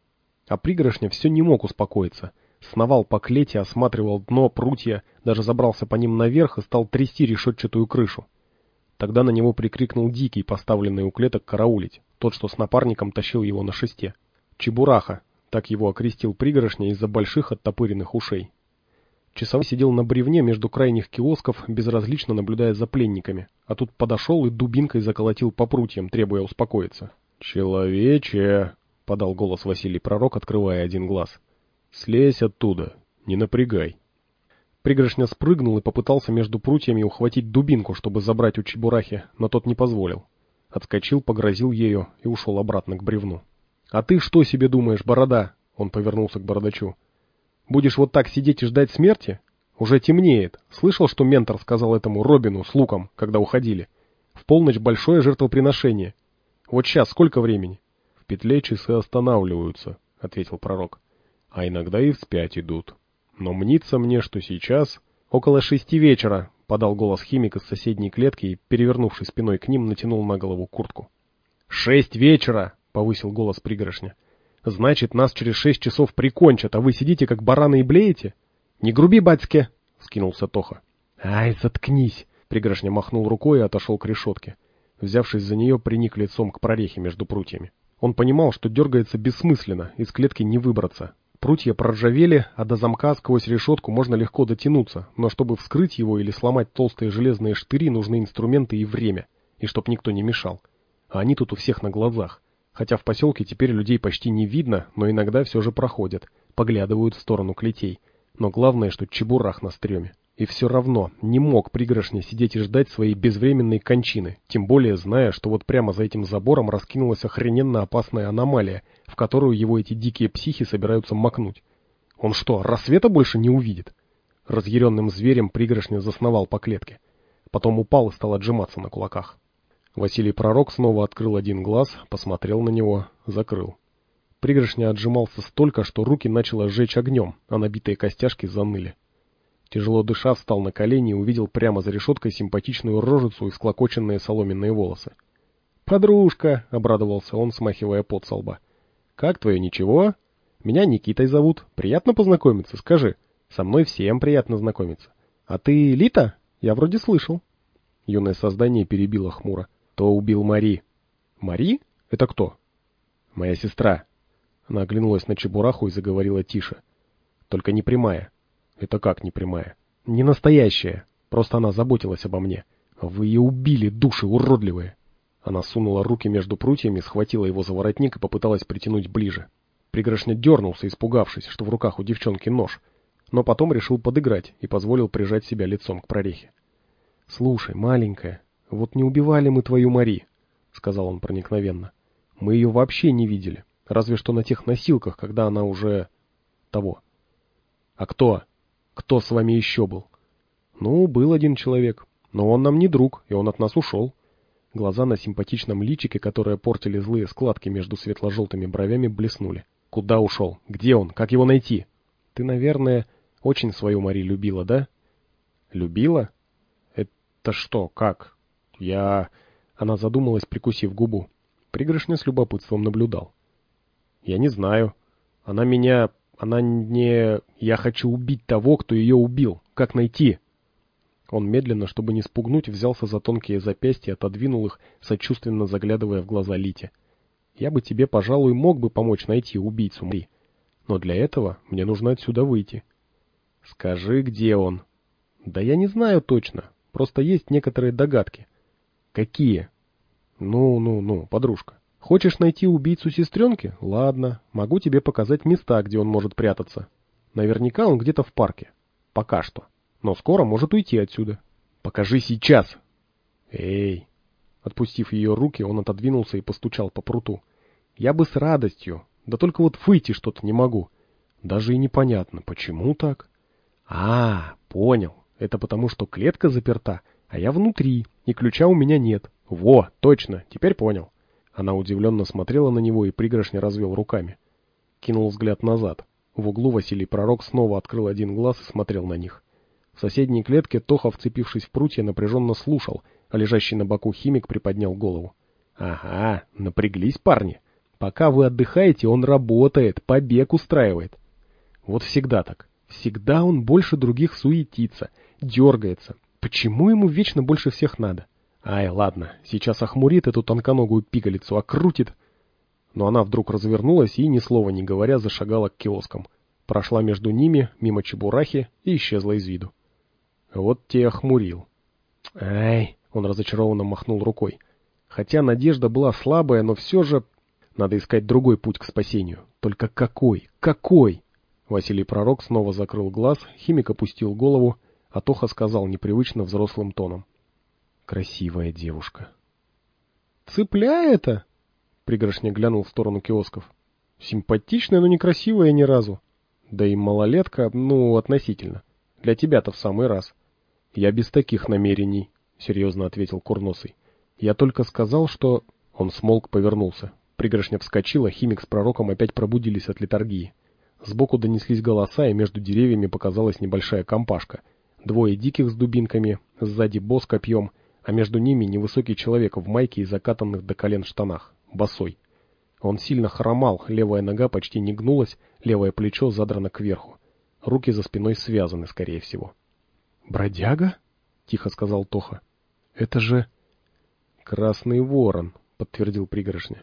А Пригоршня все не мог успокоиться. Сновал по клете, осматривал дно, прутья, даже забрался по ним наверх и стал трясти решетчатую крышу. Тогда на него прикрикнул Дикий, поставленный у клеток караулить, тот, что с напарником тащил его на шесте. Чебураха, так его окрестил Пригоршня из-за больших оттопыренных ушей. Часовой сидел на бревне между крайних киосков, безразлично наблюдая за пленниками, а тут подошел и дубинкой заколотил по прутьям, требуя успокоиться. «Человече!» — подал голос Василий Пророк, открывая один глаз. «Слезь оттуда, не напрягай». Пригоршня спрыгнул и попытался между прутьями ухватить дубинку, чтобы забрать у Чебурахи, но тот не позволил. Отскочил, погрозил ею и ушел обратно к бревну. «А ты что себе думаешь, борода?» — он повернулся к бородачу. «Будешь вот так сидеть и ждать смерти? Уже темнеет. Слышал, что ментор сказал этому Робину с луком, когда уходили? В полночь большое жертвоприношение. Вот сейчас сколько времени?» «В петле часы останавливаются», — ответил Пророк. «А иногда и вспять идут. Но мнится мне, что сейчас...» «Около шести вечера», — подал голос Химик из соседней клетки и, перевернувшись спиной к ним, натянул на голову куртку. «Шесть вечера!» — повысил голос Пригоршня. «Значит, нас через шесть часов прикончат, а вы сидите, как бараны, и блеете? Не груби, батьке!» — вскинулся Тоха. «Ай, заткнись!» — Пригоршня махнул рукой и отошел к решетке. Взявшись за нее, приник лицом к прорехе между прутьями. Он понимал, что дергается бессмысленно, из клетки не выбраться. Прутья проржавели, а до замка сквозь решетку можно легко дотянуться, но чтобы вскрыть его или сломать толстые железные штыри, нужны инструменты и время, и чтоб никто не мешал. А они тут у всех на глазах. Хотя в поселке теперь людей почти не видно, но иногда все же проходят, поглядывают в сторону клетей. Но главное, что Чебурах на стреме. И все равно не мог Пригоршня сидеть и ждать своей безвременной кончины, тем более зная, что вот прямо за этим забором раскинулась охрененно опасная аномалия, в которую его эти дикие психи собираются макнуть. Он что, рассвета больше не увидит? Разъяренным зверем Пригоршня засновал по клетке. Потом упал и стал отжиматься на кулаках. Василий Пророк снова открыл один глаз, посмотрел на него, закрыл. Пригоршня отжимался столько, что руки начало сжечь огнем, а набитые костяшки заныли. Тяжело дыша, встал на колени и увидел прямо за решеткой симпатичную рожицу и склокоченные соломенные волосы. «Подружка!» — обрадовался он, смахивая пот со лба. «Как твое, ничего? Меня Никитой зовут. Приятно познакомиться, скажи. Со мной всем приятно знакомиться. А ты Лита? Я вроде слышал». Юное создание перебило хмуро. «То убил Мари». «Мари? Это кто?» «Моя сестра». Она оглянулась на Чебураху и заговорила тише. «Только не прямая». «Это как не прямая?» «Не настоящая. Просто она заботилась обо мне. Вы ее убили, души уродливые». Она сунула руки между прутьями, схватила его за воротник и попыталась притянуть ближе. Пригоршня дернулся, испугавшись, что в руках у девчонки нож. но потом решил подыграть и позволил прижать себя лицом к прорехе. «Слушай, маленькая, вот не убивали мы твою Мари», — сказал он проникновенно. «Мы ее вообще не видели, разве что на тех носилках, когда она уже... того». «А кто? Кто с вами еще был?» «Ну, был один человек, но он нам не друг, и он от нас ушел». Глаза на симпатичном личике, которые портили злые складки между светло-желтыми бровями, блеснули. «Куда ушел? Где он? Как его найти?» «Ты, наверное, очень свою Мари любила, да?» «Любила? Это что, как? Я...» Она задумалась, прикусив губу. Пригоршня с любопытством наблюдал. «Я не знаю. Она меня... Она не... Я хочу убить того, кто ее убил. Как найти?» Он медленно, чтобы не спугнуть, взялся за тонкие запястья и отодвинул их, сочувственно заглядывая в глаза Лите. «Я бы тебе, пожалуй, мог бы помочь найти убийцу Мари. Но для этого мне нужно отсюда выйти». «Скажи, где он?» «Да я не знаю точно. Просто есть некоторые догадки». «Какие?» «Ну, ну, ну, подружка. Хочешь найти убийцу сестренки? Ладно, могу тебе показать места, где он может прятаться. Наверняка он где-то в парке. Пока что. Но скоро может уйти отсюда. Покажи сейчас!» «Эй!» Отпустив ее руки, он отодвинулся и постучал по пруту. «Я бы с радостью. Да только вот выйти что-то не могу. Даже и непонятно, почему так?» «А, понял. Это потому, что клетка заперта, а я внутри, и ключа у меня нет. Во, точно, теперь понял». Она удивленно смотрела на него, и пригоршня развел руками. Кинул взгляд назад. В углу Василий Пророк снова открыл один глаз и смотрел на них. В соседней клетке Тоха, вцепившись в прутья, напряженно слушал, а лежащий на боку химик приподнял голову. «Ага, напряглись парни. Пока вы отдыхаете, он работает, побег устраивает». Вот всегда так. Всегда он больше других суетится, дергается. Почему ему вечно больше всех надо? Ай, ладно, сейчас охмурит эту тонконогую пигалицу, окрутит. Но она вдруг развернулась и, ни слова не говоря, зашагала к киоскам. Прошла между ними, мимо Чебурахи, и исчезла из виду. Вот те охмурил. Ай, он разочарованно махнул рукой. Хотя надежда была слабая, но все же... Надо искать другой путь к спасению. Только какой? Какой? Василий Пророк снова закрыл глаз, химик опустил голову, а Тоха сказал непривычно взрослым тоном. «Красивая девушка». «Цыпля это?» Пригоршня глянул в сторону киосков. «Симпатичная, но некрасивая ни разу. Да и малолетка, ну, относительно. Для тебя-то в самый раз». «Я без таких намерений», — серьезно ответил Курносый. «Я только сказал, что...» Он смолк, повернулся. Пригоршня вскочила, химик с Пророком опять пробудились от летаргии. Сбоку донеслись голоса, и между деревьями показалась небольшая компашка. Двое диких с дубинками, сзади босс копьем, а между ними невысокий человек в майке и закатанных до колен штанах, босой. Он сильно хромал, левая нога почти не гнулась, левое плечо задрано кверху. Руки за спиной связаны, скорее всего. «Бродяга?» — тихо сказал Тоха. «Это же...» «Красный ворон», — подтвердил Пригоршня.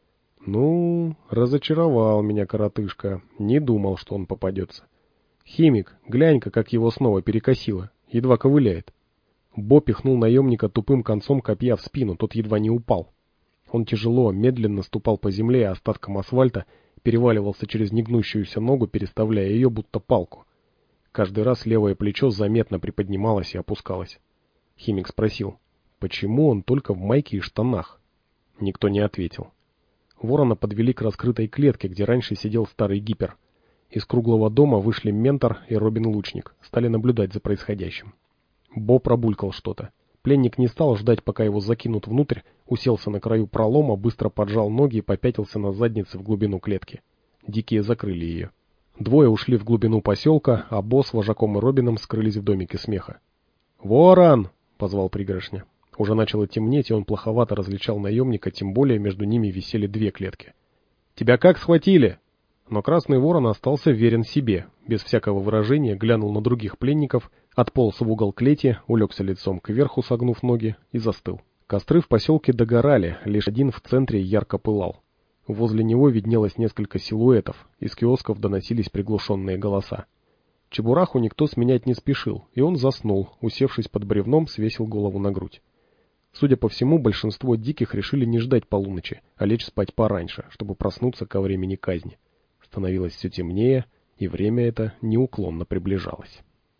«Ну, разочаровал меня коротышка. Не думал, что он попадется. Химик, глянь-ка, как его снова перекосило. Едва ковыляет». Бо пихнул наемника тупым концом копья в спину, тот едва не упал. Он тяжело, медленно ступал по земле и остаткам асфальта, переваливался через негнущуюся ногу, переставляя ее, будто палку. Каждый раз левое плечо заметно приподнималось и опускалось. Химик спросил, почему он только в майке и штанах? Никто не ответил. Ворона подвели к раскрытой клетке, где раньше сидел старый гипер. Из круглого дома вышли Ментор и Робин-лучник, стали наблюдать за происходящим. Бо пробулькал что-то. Пленник не стал ждать, пока его закинут внутрь, уселся на краю пролома, быстро поджал ноги и попятился на заднице в глубину клетки. Дикие закрыли ее. Двое ушли в глубину поселка, а Бо с вожаком и Робином скрылись в домике смеха. «Ворон!» — позвал Пригоршня. Уже начало темнеть, и он плоховато различал наемника, тем более между ними висели две клетки. «Тебя как схватили?» Но Красный Ворон остался верен себе, без всякого выражения глянул на других пленников, отполз в угол клети, улегся лицом кверху, согнув ноги, и застыл. Костры в поселке догорали, лишь один в центре ярко пылал. Возле него виднелось несколько силуэтов, из киосков доносились приглушенные голоса. Чебураху никто сменять не спешил, и он заснул, усевшись под бревном, свесил голову на грудь. Судя по всему, большинство диких решили не ждать полуночи, а лечь спать пораньше, чтобы проснуться ко времени казни. Становилось все темнее, И время это неуклонно приближалось.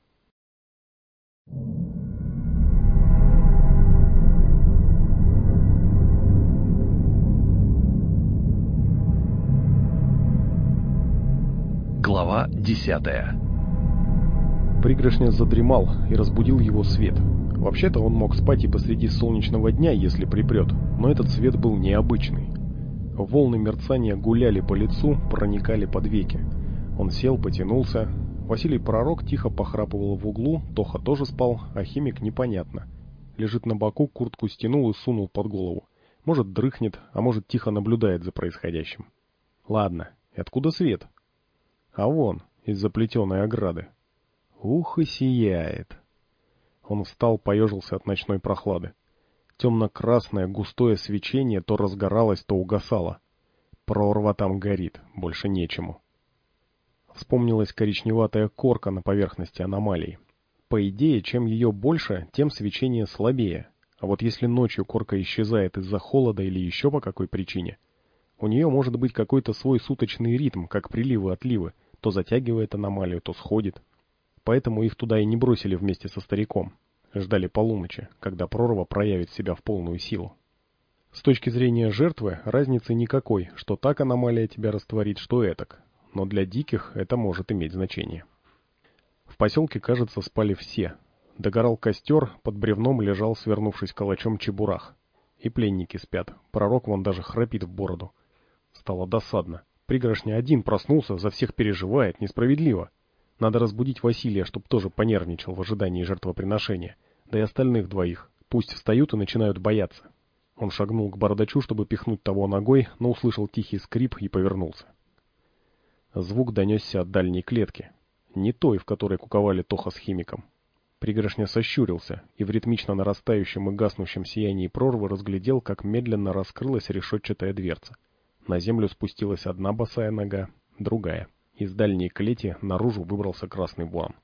Глава десятая. Пригоршня задремал и разбудил его свет. Вообще-то он мог спать и посреди солнечного дня, если припрет, но этот свет был необычный. Волны мерцания гуляли по лицу, проникали под веки. Он сел, потянулся. Василий Пророк тихо похрапывал в углу, Тоха тоже спал, а Химик непонятно. Лежит на боку, куртку стянул и сунул под голову. Может, дрыхнет, а может, тихо наблюдает за происходящим. Ладно, и откуда свет? А вон, из-за плетеной ограды. Ух и сияет. Он встал, поежился от ночной прохлады. Темно-красное густое свечение то разгоралось, то угасало. Прорва там горит, больше нечему. Вспомнилась коричневатая корка на поверхности аномалии. По идее, чем ее больше, тем свечение слабее. А вот если ночью корка исчезает из-за холода или еще по какой причине, у нее может быть какой-то свой суточный ритм, как приливы-отливы, то затягивает аномалию, то сходит. Поэтому их туда и не бросили вместе со стариком. Ждали полуночи, когда прорва проявит себя в полную силу. С точки зрения жертвы разницы никакой, что так аномалия тебя растворит, что этак. Но для диких это может иметь значение. В поселке, кажется, спали все. Догорал костер, под бревном лежал, свернувшись калачом, чебурах. И пленники спят, Пророк вон даже храпит в бороду. Стало досадно. Пригоршня один проснулся, за всех переживает, несправедливо. Надо разбудить Василия, чтоб тоже понервничал в ожидании жертвоприношения. Да и остальных двоих. Пусть встают и начинают бояться. Он шагнул к бородачу, чтобы пихнуть того ногой, но услышал тихий скрип и повернулся. Звук донесся от дальней клетки. Не той, в которой куковали Тоха с Химиком. Пригоршня сощурился и в ритмично нарастающем и гаснущем сиянии прорвы разглядел, как медленно раскрылась решетчатая дверца. На землю спустилась одна босая нога, другая. Из дальней клети наружу выбрался красный ворон.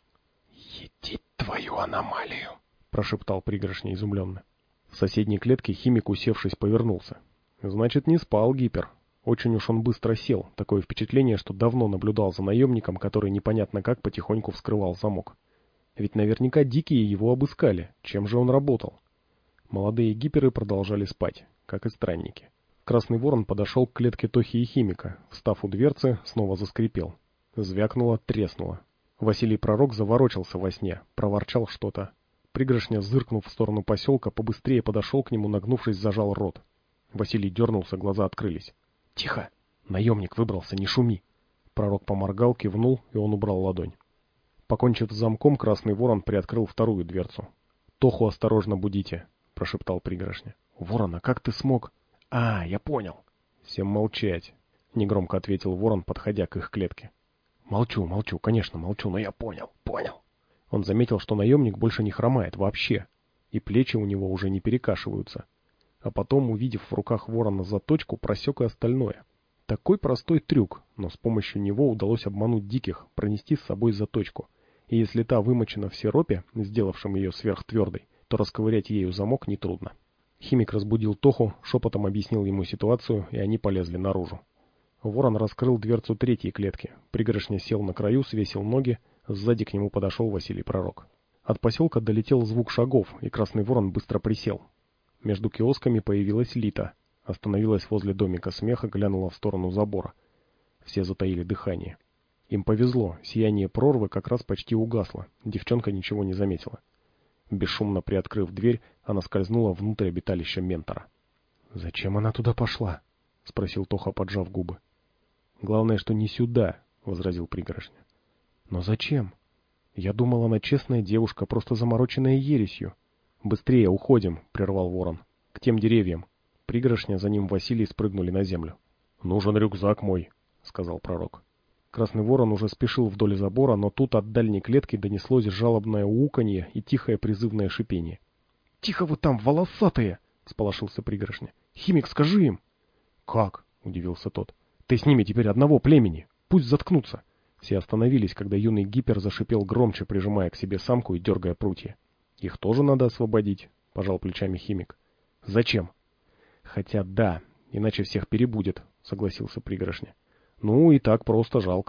«Едить твою аномалию!» — прошептал Пригоршня изумленно. В соседней клетке Химик, усевшись, повернулся. Значит, не спал Гипер. Очень уж он быстро сел. Такое впечатление, что давно наблюдал за наемником, который непонятно как потихоньку вскрывал замок. Ведь наверняка дикие его обыскали. Чем же он работал? Молодые гиперы продолжали спать, как и странники. Красный ворон подошел к клетке Тохи и Химика, встав у дверцы, снова заскрипел. Звякнуло, треснуло. Василий Пророк заворочился во сне, проворчал что-то. Пригоршня, зыркнув в сторону поселка, побыстрее подошел к нему, нагнувшись, зажал рот. Василий дернулся, глаза открылись. «Тихо! Наемник выбрался, не шуми!» Пророк поморгал, кивнул, и он убрал ладонь. Покончив с замком, Красный Ворон приоткрыл вторую дверцу. «Тоху осторожно будите», — прошептал Пригоршня. «Ворона, как ты смог?» «А, я понял». «Всем молчать», — негромко ответил Ворон, подходя к их клетке. «Молчу, молчу, конечно, молчу, но я понял, понял». Он заметил, что наемник больше не хромает вообще, и плечи у него уже не перекашиваются. А потом, увидев в руках Ворона заточку, просек и остальное. Такой простой трюк, но с помощью него удалось обмануть диких, пронести с собой заточку. И если та вымочена в сиропе, сделавшем ее сверхтвердой, то расковырять ею замок нетрудно. Химик разбудил Тоху, шепотом объяснил ему ситуацию, и они полезли наружу. Ворон раскрыл дверцу третьей клетки. Пригоршня сел на краю, свесил ноги, сзади к нему подошел Василий Пророк. От поселка долетел звук шагов, и Красный Ворон быстро присел. Между киосками появилась Лита. Остановилась возле домика смеха, глянула в сторону забора. Все затаили дыхание. Им повезло, сияние прорвы как раз почти угасло, девчонка ничего не заметила. Бесшумно приоткрыв дверь, она скользнула внутрь обиталища ментора. «Зачем она туда пошла?» — спросил Тоха, поджав губы. «Главное, что не сюда», — возразил Пригоршня. «Но зачем? Я думал, она честная девушка, просто замороченная ересью». «Быстрее уходим», — прервал Ворон. «К тем деревьям». Пригоршня, за ним Василий спрыгнули на землю. «Нужен рюкзак мой», — сказал Пророк. Красный Ворон уже спешил вдоль забора, но тут от дальней клетки донеслось жалобное уканье и тихое призывное шипение. «Тихо вы там, волосатые!» — всполошился Пригоршня. «Химик, скажи им!» «Как?» — удивился тот. «Ты с ними теперь одного племени! Пусть заткнутся!» Все остановились, когда юный гипер зашипел громче, прижимая к себе самку и дергая прутья. «Их тоже надо освободить», — пожал плечами Химик. «Зачем?» «Хотя да, иначе всех перебудет», — согласился Пригоршня. «Ну и так просто жалко.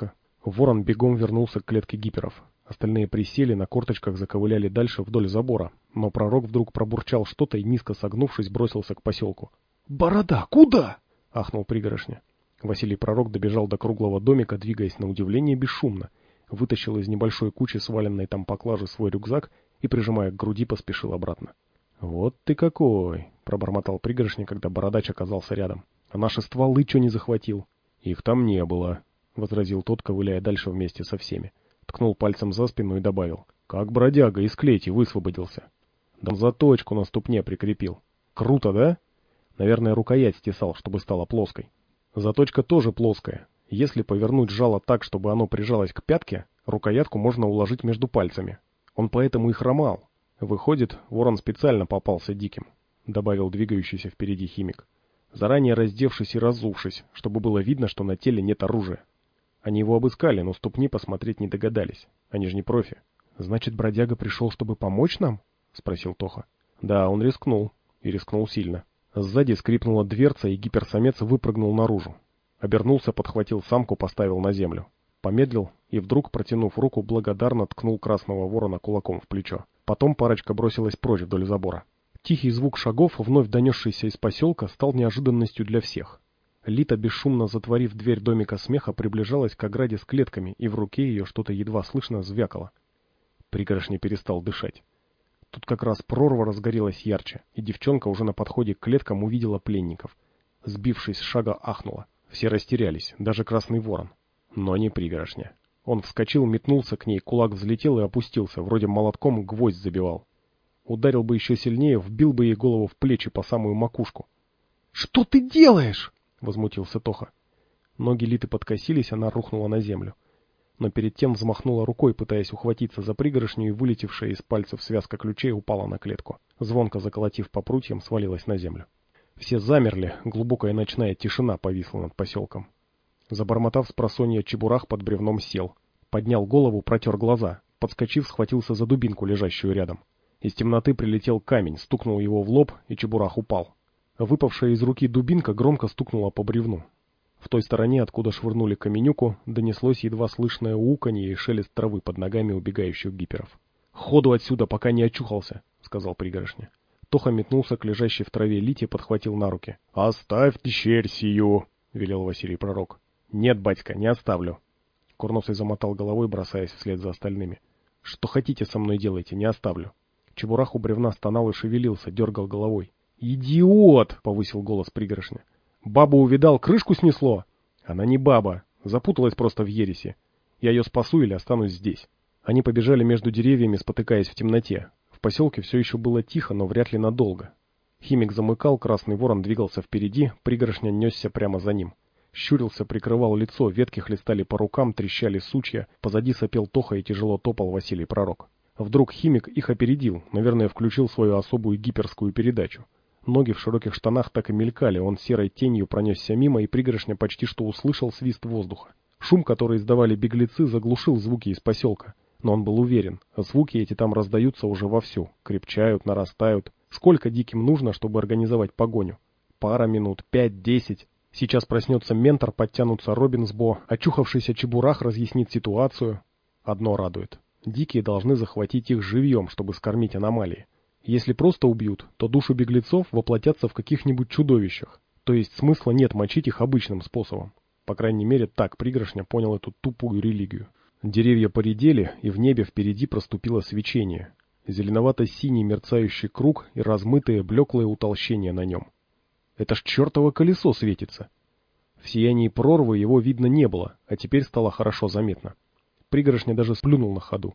Ворон бегом вернулся к клетке гиперов. Остальные присели, на корточках заковыляли дальше вдоль забора, но пророк вдруг пробурчал что-то и, низко согнувшись, бросился к поселку. «Борода, куда?» — ахнул пригорошня. Василий Пророк добежал до круглого домика, двигаясь на удивление бесшумно, вытащил из небольшой кучи сваленной там поклажи свой рюкзак и, прижимая к груди, поспешил обратно. «Вот ты какой!» — пробормотал пригорошня, когда бородач оказался рядом. «А наши стволы чё не захватил?» «Их там не было», — возразил тот, ковыляя дальше вместе со всеми. Ткнул пальцем за спину и добавил. «Как бродяга из клети высвободился. Да заточку на ступне прикрепил. Круто, да? Наверное, рукоять стесал, чтобы стала плоской. Заточка тоже плоская. Если повернуть жало так, чтобы оно прижалось к пятке, рукоятку можно уложить между пальцами. Он поэтому и хромал. Выходит, ворон специально попался диким», — добавил двигающийся впереди химик, заранее раздевшись и разувшись, чтобы было видно, что на теле нет оружия. Они его обыскали, но ступни посмотреть не догадались. Они же не профи. «Значит, бродяга пришел, чтобы помочь нам?» — спросил Тоха. «Да, он рискнул. И рискнул сильно». Сзади скрипнула дверца, и гиперсамец выпрыгнул наружу. Обернулся, подхватил самку, поставил на землю. Помедлил и вдруг, протянув руку, благодарно ткнул красного ворона кулаком в плечо. Потом парочка бросилась прочь вдоль забора. Тихий звук шагов, вновь донесшийся из поселка, стал неожиданностью для всех. Лита, бесшумно затворив дверь домика смеха, приближалась к ограде с клетками, и в руке ее что-то едва слышно звякало. Пригорошня перестал дышать. Тут как раз прорва разгорелась ярче, и девчонка уже на подходе к клеткам увидела пленников. Сбившись с шага, ахнула. Все растерялись, даже красный ворон. Но не пригорошня. Он вскочил, метнулся к ней, кулак взлетел и опустился, вроде молотком гвоздь забивал. Ударил бы еще сильнее, вбил бы ей голову в плечи по самую макушку. «Что ты делаешь?» — возмутился Тоха. Ноги Литы подкосились, она рухнула на землю. Но перед тем взмахнула рукой, пытаясь ухватиться за пригорошню, и вылетевшая из пальцев связка ключей упала на клетку. Звонко заколотив по прутьям, свалилась на землю. Все замерли, глубокая ночная тишина повисла над поселком. Забормотав спросонья, чебурах под бревном сел. Поднял голову, протер глаза. Подскочив, схватился за дубинку, лежащую рядом. Из темноты прилетел камень, стукнул его в лоб, и чебурах упал. Выпавшая из руки дубинка громко стукнула по бревну. В той стороне, откуда швырнули каменюку, донеслось едва слышное уканье и шелест травы под ногами убегающих гиперов. «Ходу отсюда, пока не очухался», — сказал пригорошня. Тоха метнулся к лежащей в траве Лите, подхватил на руки. «Оставь тщерь сию», — велел Василий Пророк. «Нет, батька, не оставлю». Курносый замотал головой, бросаясь вслед за остальными. «Что хотите со мной делайте, не оставлю». Чебурах у бревна стонал и шевелился, дергал головой. «Идиот!» — повысил голос пригорошня. «Бабу увидал, крышку снесло!» «Она не баба, запуталась просто в ересе. Я ее спасу или останусь здесь». Они побежали между деревьями, спотыкаясь в темноте. В поселке все еще было тихо, но вряд ли надолго. Химик замыкал, красный ворон двигался впереди, пригорошня несся прямо за ним. Щурился, прикрывал лицо, ветки хлестали по рукам, трещали сучья, позади сопел Тоха и тяжело топал Василий Пророк. Вдруг химик их опередил, наверное, включил свою особую гиперскую передачу. Ноги в широких штанах так и мелькали, он серой тенью пронесся мимо, и пригорошня почти что услышал свист воздуха. Шум, который издавали беглецы, заглушил звуки из поселка. Но он был уверен, звуки эти там раздаются уже вовсю, крепчают, нарастают. Сколько диким нужно, чтобы организовать погоню? Пара минут, пять, десять. Сейчас проснется ментор, подтянутся Робин с Бо, очухавшийся чебурах разъяснит ситуацию. Одно радует. Дикие должны захватить их живьем, чтобы скормить аномалии. Если просто убьют, то души беглецов воплотятся в каких-нибудь чудовищах. То есть смысла нет мочить их обычным способом. По крайней мере, так пригорошня понял эту тупую религию. Деревья поредели, и в небе впереди проступило свечение. Зеленовато-синий мерцающий круг и размытое блеклое утолщение на нем. Это ж чертово колесо светится. В сиянии прорвы его видно не было, а теперь стало хорошо заметно. Пригорошня даже сплюнул на ходу.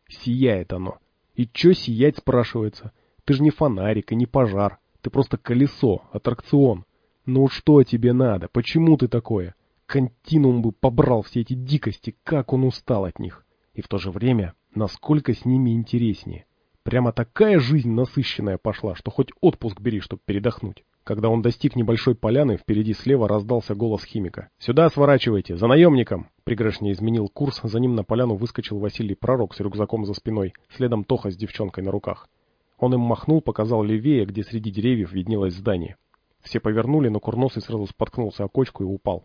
Сияет оно. И чё сиять, спрашивается? Ты же не фонарик и не пожар. Ты просто колесо, аттракцион. Ну что тебе надо? Почему ты такое? Континуум бы побрал все эти дикости, как он устал от них. И в то же время, насколько с ними интереснее. Прямо такая жизнь насыщенная пошла, что хоть отпуск бери, чтобы передохнуть. Когда он достиг небольшой поляны, впереди слева раздался голос химика. «Сюда сворачивайте, за наемником!» Пригорошня изменил курс, за ним на поляну выскочил Василий Пророк с рюкзаком за спиной, следом Тоха с девчонкой на руках. Он им махнул, показал левее, где среди деревьев виднелось здание. Все повернули, но Курносый сразу споткнулся о кочку и упал.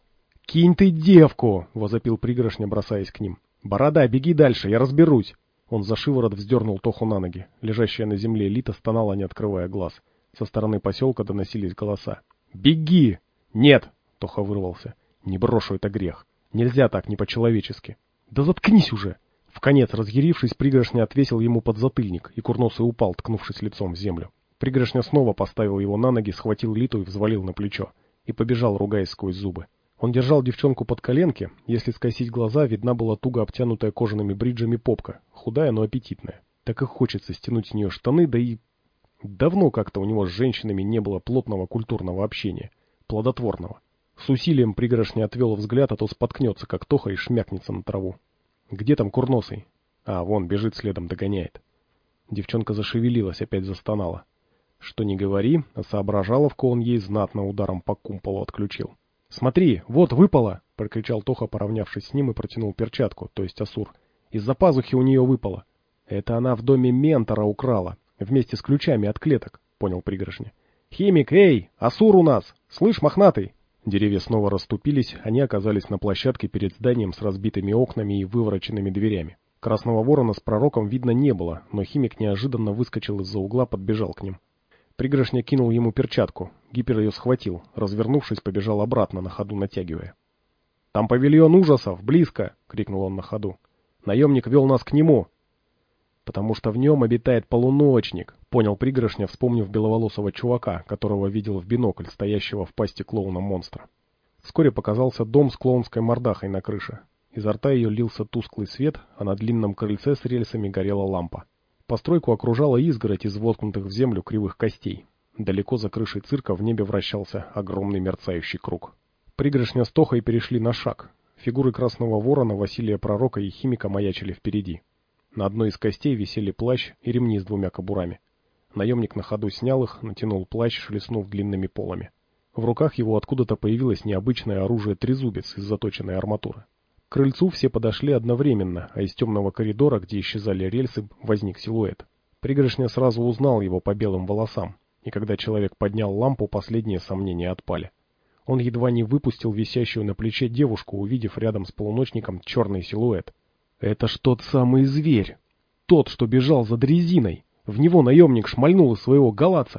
«Кинь ты девку!» — возопил пригоршня, бросаясь к ним. «Борода, беги дальше, я разберусь!» Он за шиворот вздернул Тоху на ноги. Лежащая на земле Лита стонала, не открывая глаз. Со стороны поселка доносились голоса. «Беги!» «Нет!» — Тоха вырвался. «Не брошу, это грех. Нельзя так, не по-человечески». «Да заткнись уже!» Вконец разъярившись, пригоршня отвесил ему подзатыльник, и курносый упал, ткнувшись лицом в землю. Пригоршня снова поставил его на ноги, схватил Литу и взвалил на плечо. И побежал, ругаясь сквозь зубы. Он держал девчонку под коленки, если скосить глаза, видна была туго обтянутая кожаными бриджами попка, худая, но аппетитная. Так и хочется стянуть с нее штаны, да и... Давно как-то у него с женщинами не было плотного культурного общения, плодотворного. С усилием пригоршня отвел взгляд, а то споткнется, как Тоха, и шмякнется на траву. «Где там курносый?» «А, вон, бежит следом, догоняет». Девчонка зашевелилась, опять застонала. Что ни говори, а соображаловку он ей знатно ударом по кумполу отключил. «Смотри, вот, выпало!» — прокричал Тоха, поравнявшись с ним, и протянул перчатку, то есть асур. «Из-за пазухи у нее выпало. Это она в доме ментора украла, вместе с ключами от клеток», — понял пригоршня. «Химик, эй, асур у нас! Слышь, мохнатый!» Деревья снова расступились, они оказались на площадке перед зданием с разбитыми окнами и вывороченными дверями. Красного ворона с пророком видно не было, но химик неожиданно выскочил из-за угла, подбежал к ним. Пригоршня кинул ему перчатку. Гипер ее схватил. Развернувшись, побежал обратно, на ходу натягивая. «Там павильон ужасов! Близко!» — крикнул он на ходу. «Наемник вел нас к нему!» «Потому что в нем обитает полуночник», — понял пригоршня, вспомнив беловолосого чувака, которого видел в бинокль, стоящего в пасти клоуна-монстра. Вскоре показался дом с клоунской мордахой на крыше. Изо рта ее лился тусклый свет, а на длинном крыльце с рельсами горела лампа. Постройку окружала изгородь из воткнутых в землю кривых костей. Далеко за крышей цирка в небе вращался огромный мерцающий круг. Пригоршня с Тохой перешли на шаг. Фигуры Красного Ворона, Василия Пророка и Химика маячили впереди. На одной из костей висели плащ и ремни с двумя кобурами. Наемник на ходу снял их, натянул плащ, шлеснув длинными полами. В руках его откуда-то появилось необычное оружие-трезубец из заточенной арматуры. К крыльцу все подошли одновременно, а из темного коридора, где исчезали рельсы, возник силуэт. Пригоршня сразу узнал его по белым волосам, и когда человек поднял лампу, последние сомнения отпали. Он едва не выпустил висящую на плече девушку, увидев рядом с полуночником черный силуэт. «Это ж тот самый зверь! Тот, что бежал за дрезиной! В него наемник шмальнул из своего галаца!»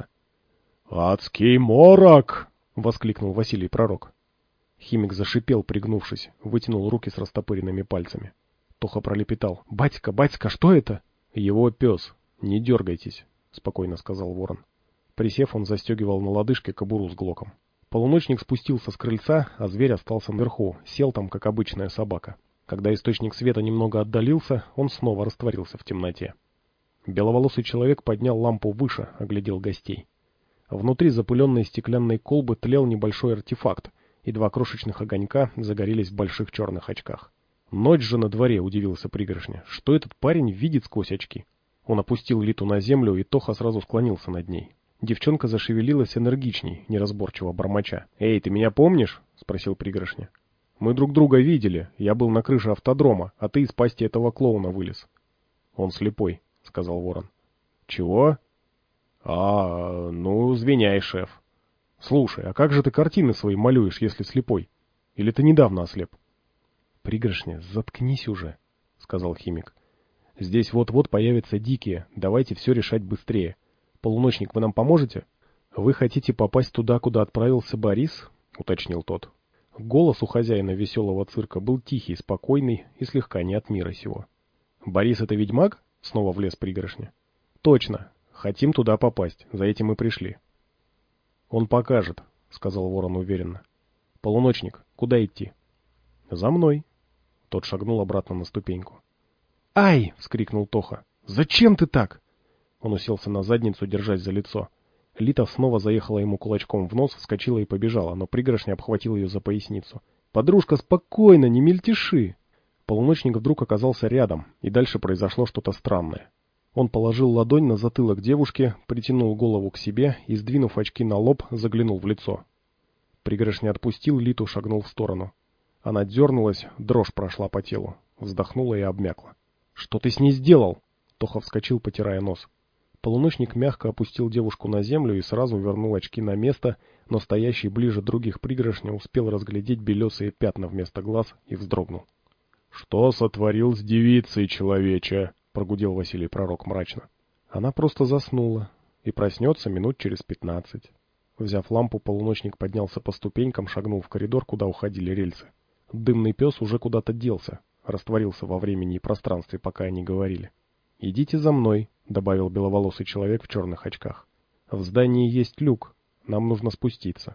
«Адский морок!» — воскликнул Василий Пророк. Химик зашипел, пригнувшись, вытянул руки с растопыренными пальцами. Тоха пролепетал. «Батька, батька, что это?» «Его пес. Не дергайтесь», — спокойно сказал ворон. Присев, он застегивал на лодыжке кобуру с глоком. Полуночник спустился с крыльца, а зверь остался наверху, сел там, как обычная собака. Когда источник света немного отдалился, он снова растворился в темноте. Беловолосый человек поднял лампу выше, оглядел гостей. Внутри запыленной стеклянной колбы тлел небольшой артефакт, и два крошечных огонька загорелись в больших черных очках. «Ночь же на дворе», — удивился пригоршня. «Что этот парень видит сквозь очки?» Он опустил Литу на землю, и Тоха сразу склонился над ней. Девчонка зашевелилась энергичней, неразборчиво бормоча. «Эй, ты меня помнишь?» — спросил пригоршня. «Мы друг друга видели. Я был на крыше автодрома, а ты из пасти этого клоуна вылез». «Он слепой», — сказал ворон. «Чего?» «А, ну, извиняй, шеф». «Слушай, а как же ты картины свои малюешь, если слепой? Или ты недавно ослеп?» «Пригоршня, заткнись уже», — сказал химик. «Здесь вот-вот появятся дикие. Давайте все решать быстрее. Полуночник, вы нам поможете?» «Вы хотите попасть туда, куда отправился Борис?» — уточнил тот. Голос у хозяина веселого цирка был тихий, спокойный и слегка не от мира сего. «Борис — это ведьмак?» — снова влез пригоршня. «Точно. Хотим туда попасть. За этим и пришли». «Он покажет», — сказал ворон уверенно. «Полуночник, куда идти?» «За мной». Тот шагнул обратно на ступеньку. «Ай!» — вскрикнул Тоха. «Зачем ты так?» Он уселся на задницу, держась за лицо. Лита снова заехала ему кулачком в нос, вскочила и побежала, но пригоршня обхватил ее за поясницу. «Подружка, спокойно, не мельтеши!» Полуночник вдруг оказался рядом, и дальше произошло что-то странное. Он положил ладонь на затылок девушки, притянул голову к себе и, сдвинув очки на лоб, заглянул в лицо. Пригоршня отпустил Литу, шагнул в сторону. Она дернулась, дрожь прошла по телу, вздохнула и обмякла. «Что ты с ней сделал?» Тоха вскочил, потирая нос. Полуночник мягко опустил девушку на землю и сразу вернул очки на место, но стоящий ближе других пригоршня успел разглядеть белесые пятна вместо глаз и вздрогнул. — Что сотворил с девицей, человече? — прогудел Василий Пророк мрачно. — Она просто заснула и проснется минут через пятнадцать. Взяв лампу, полуночник поднялся по ступенькам, шагнул в коридор, куда уходили рельсы. Дымный пес уже куда-то делся, растворился во времени и пространстве, пока они говорили. — Идите за мной, — добавил беловолосый человек в черных очках. — В здании есть люк. Нам нужно спуститься.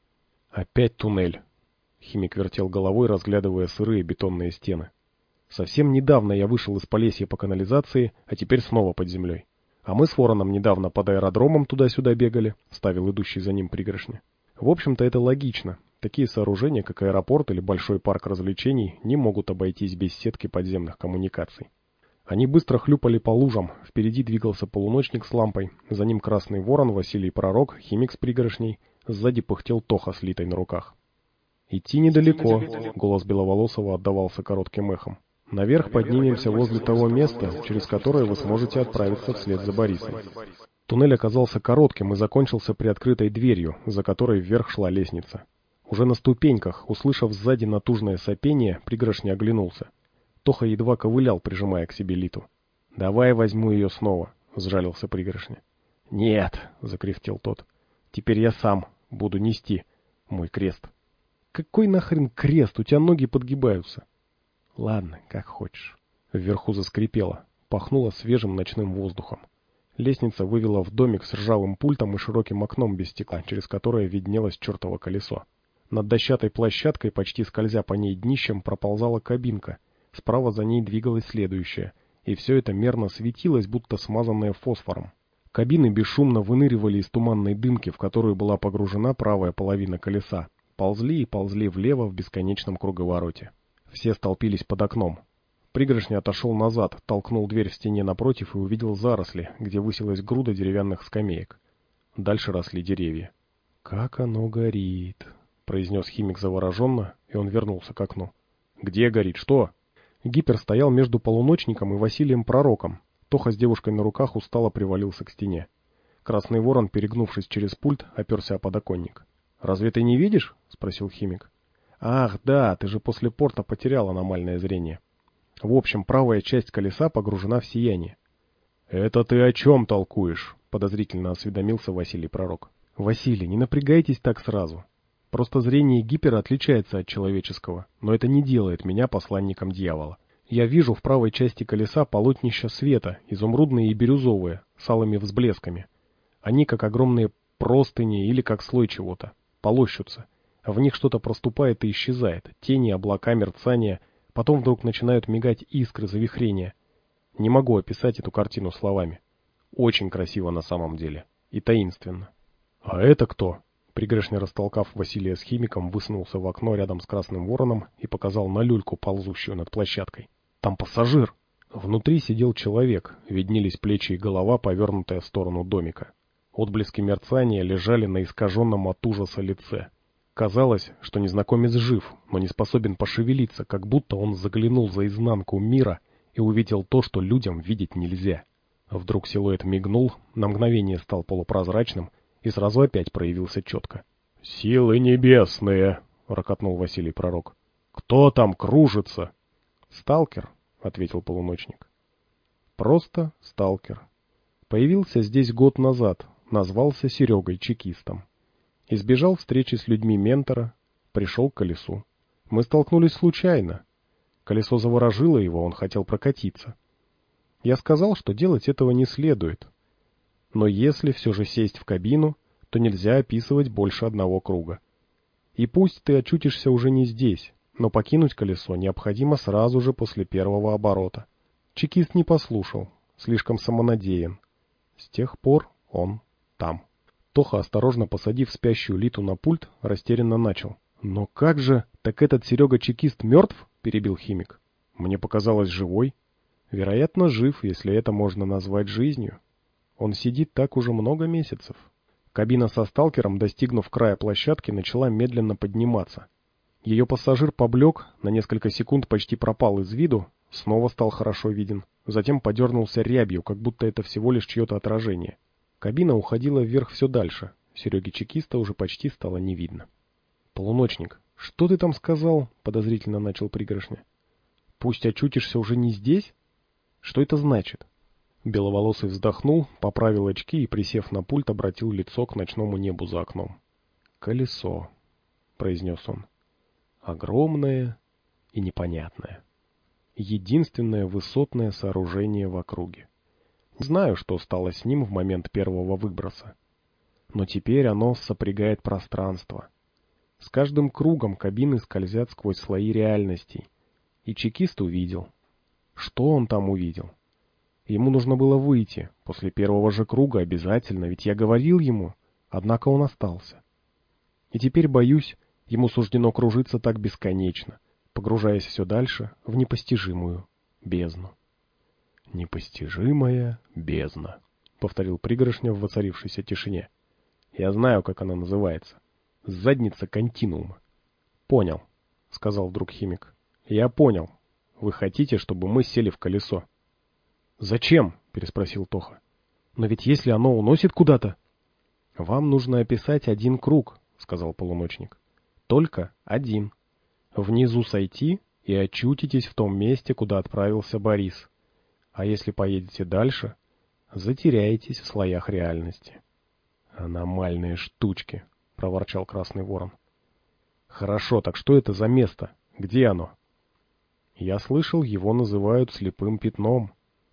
— Опять туннель. Химик вертел головой, разглядывая сырые бетонные стены. Совсем недавно я вышел из Полесья по канализации, а теперь снова под землей. А мы с Вороном недавно под аэродромом туда-сюда бегали, ставил идущий за ним пригоршни. В общем-то, это логично. Такие сооружения, как аэропорт или большой парк развлечений, не могут обойтись без сетки подземных коммуникаций. Они быстро хлюпали по лужам, впереди двигался полуночник с лампой, за ним Красный Ворон, Василий Пророк, Химик с пригоршней, сзади пыхтел Тоха с Литой на руках. «Идти недалеко», — голос Беловолосого отдавался коротким эхом. «Наверх поднимемся возле того места, через которое вы сможете отправиться вслед за Борисом». Туннель оказался коротким и закончился приоткрытой дверью, за которой вверх шла лестница. Уже на ступеньках, услышав сзади натужное сопение, пригоршня оглянулся. Тоха едва ковылял, прижимая к себе Литу. «Давай возьму ее снова», — сжалился пригоршня. «Нет», — закряхтел тот. «Теперь я сам буду нести мой крест». «Какой нахрен крест? У тебя ноги подгибаются». «Ладно, как хочешь». Вверху заскрипело, пахнуло свежим ночным воздухом. Лестница вывела в домик с ржавым пультом и широким окном без стекла, через которое виднелось чертово колесо. Над дощатой площадкой, почти скользя по ней днищем, проползала кабинка. Справа за ней двигалась следующая, и все это мерно светилось, будто смазанное фосфором. Кабины бесшумно выныривали из туманной дымки, в которую была погружена правая половина колеса. Ползли и ползли влево в бесконечном круговороте. Все столпились под окном. Пригоршня отошел назад, толкнул дверь в стене напротив и увидел заросли, где высилась груда деревянных скамеек. Дальше росли деревья. «Как оно горит!» — произнес Химик завороженно, и он вернулся к окну. «Где горит? Что?» Гипер стоял между полуночником и Василием Пророком. Тоха с девушкой на руках устало привалился к стене. Красный Ворон, перегнувшись через пульт, оперся о подоконник. «Разве ты не видишь?» — спросил Химик. «Ах, да, ты же после порта потерял аномальное зрение. В общем, правая часть колеса погружена в сияние». «Это ты о чем толкуешь?» — подозрительно осведомился Василий Пророк. «Василий, не напрягайтесь так сразу. Просто зрение Гипера отличается от человеческого, но это не делает меня посланником дьявола. Я вижу в правой части колеса полотнища света, изумрудные и бирюзовые, с алыми взблесками. Они как огромные простыни или как слой чего-то, полощутся. В них что-то проступает и исчезает, тени, облака, мерцания, потом вдруг начинают мигать искры, завихрения. Не могу описать эту картину словами. Очень красиво на самом деле. И таинственно. «А это кто?» Пригоршня, растолкав Василия с Химиком, высунулся в окно рядом с Красным Вороном и показал на люльку, ползущую над площадкой. «Там пассажир!» Внутри сидел человек, виднелись плечи и голова, повернутая в сторону домика. Отблески мерцания лежали на искаженном от ужаса лице. Казалось, что незнакомец жив, но не способен пошевелиться, как будто он заглянул за изнанку мира и увидел то, что людям видеть нельзя. Вдруг силуэт мигнул, на мгновение стал полупрозрачным, и сразу опять проявился четко. «Силы небесные!» — рокотнул Василий Пророк. «Кто там кружится?» «Сталкер», — ответил полуночник. «Просто сталкер. Появился здесь год назад, назвался Серегой чекистом. Избежал встречи с людьми ментора, пришел к колесу. Мы столкнулись случайно. Колесо заворожило его, он хотел прокатиться. Я сказал, что делать этого не следует. Но если все же сесть в кабину, то нельзя описывать больше одного круга. И пусть ты очутишься уже не здесь, но покинуть колесо необходимо сразу же после первого оборота. Чекист не послушал, слишком самонадеян. С тех пор он там». Тоха, осторожно посадив спящую Литу на пульт, растерянно начал. «Но как же? Так этот Серега-чекист мертв?» — перебил Химик. «Мне показалось, живой». «Вероятно, жив, если это можно назвать жизнью. Он сидит так уже много месяцев». Кабина со сталкером, достигнув края площадки, начала медленно подниматься. Ее пассажир поблек, на несколько секунд почти пропал из виду, снова стал хорошо виден, затем подернулся рябью, как будто это всего лишь чье-то отражение. Кабина уходила вверх все дальше. Сереги-чекиста уже почти стало не видно. «Полуночник, что ты там сказал?» — подозрительно начал Пригоршня. «Пусть очутишься уже не здесь? Что это значит?» Беловолосый вздохнул, поправил очки и, присев на пульт, обратил лицо к ночному небу за окном. «Колесо», — произнес он. «Огромное и непонятное. Единственное высотное сооружение в округе. Не знаю, что стало с ним в момент первого выброса. Но теперь оно сопрягает пространство. С каждым кругом кабины скользят сквозь слои реальностей. И чекист увидел. Что он там увидел? Ему нужно было выйти, после первого же круга обязательно, ведь я говорил ему, однако он остался. И теперь, боюсь, ему суждено кружиться так бесконечно, погружаясь все дальше в непостижимую бездну. «Непостижимая бездна», — повторил Пригоршня в воцарившейся тишине. «Я знаю, как она называется. Задница континуума». «Понял», — сказал вдруг химик. «Я понял. Вы хотите, чтобы мы сели в колесо?» «Зачем?» — переспросил Тоха. «Но ведь если оно уносит куда-то...» «Вам нужно описать один круг», — сказал полуночник. «Только один. Внизу сойти и очутитесь в том месте, куда отправился Борис. А если поедете дальше, затеряетесь в слоях реальности». «Аномальные штучки», — проворчал Красный Ворон. «Хорошо, так что это за место? Где оно?» «Я слышал, его называют слепым пятном».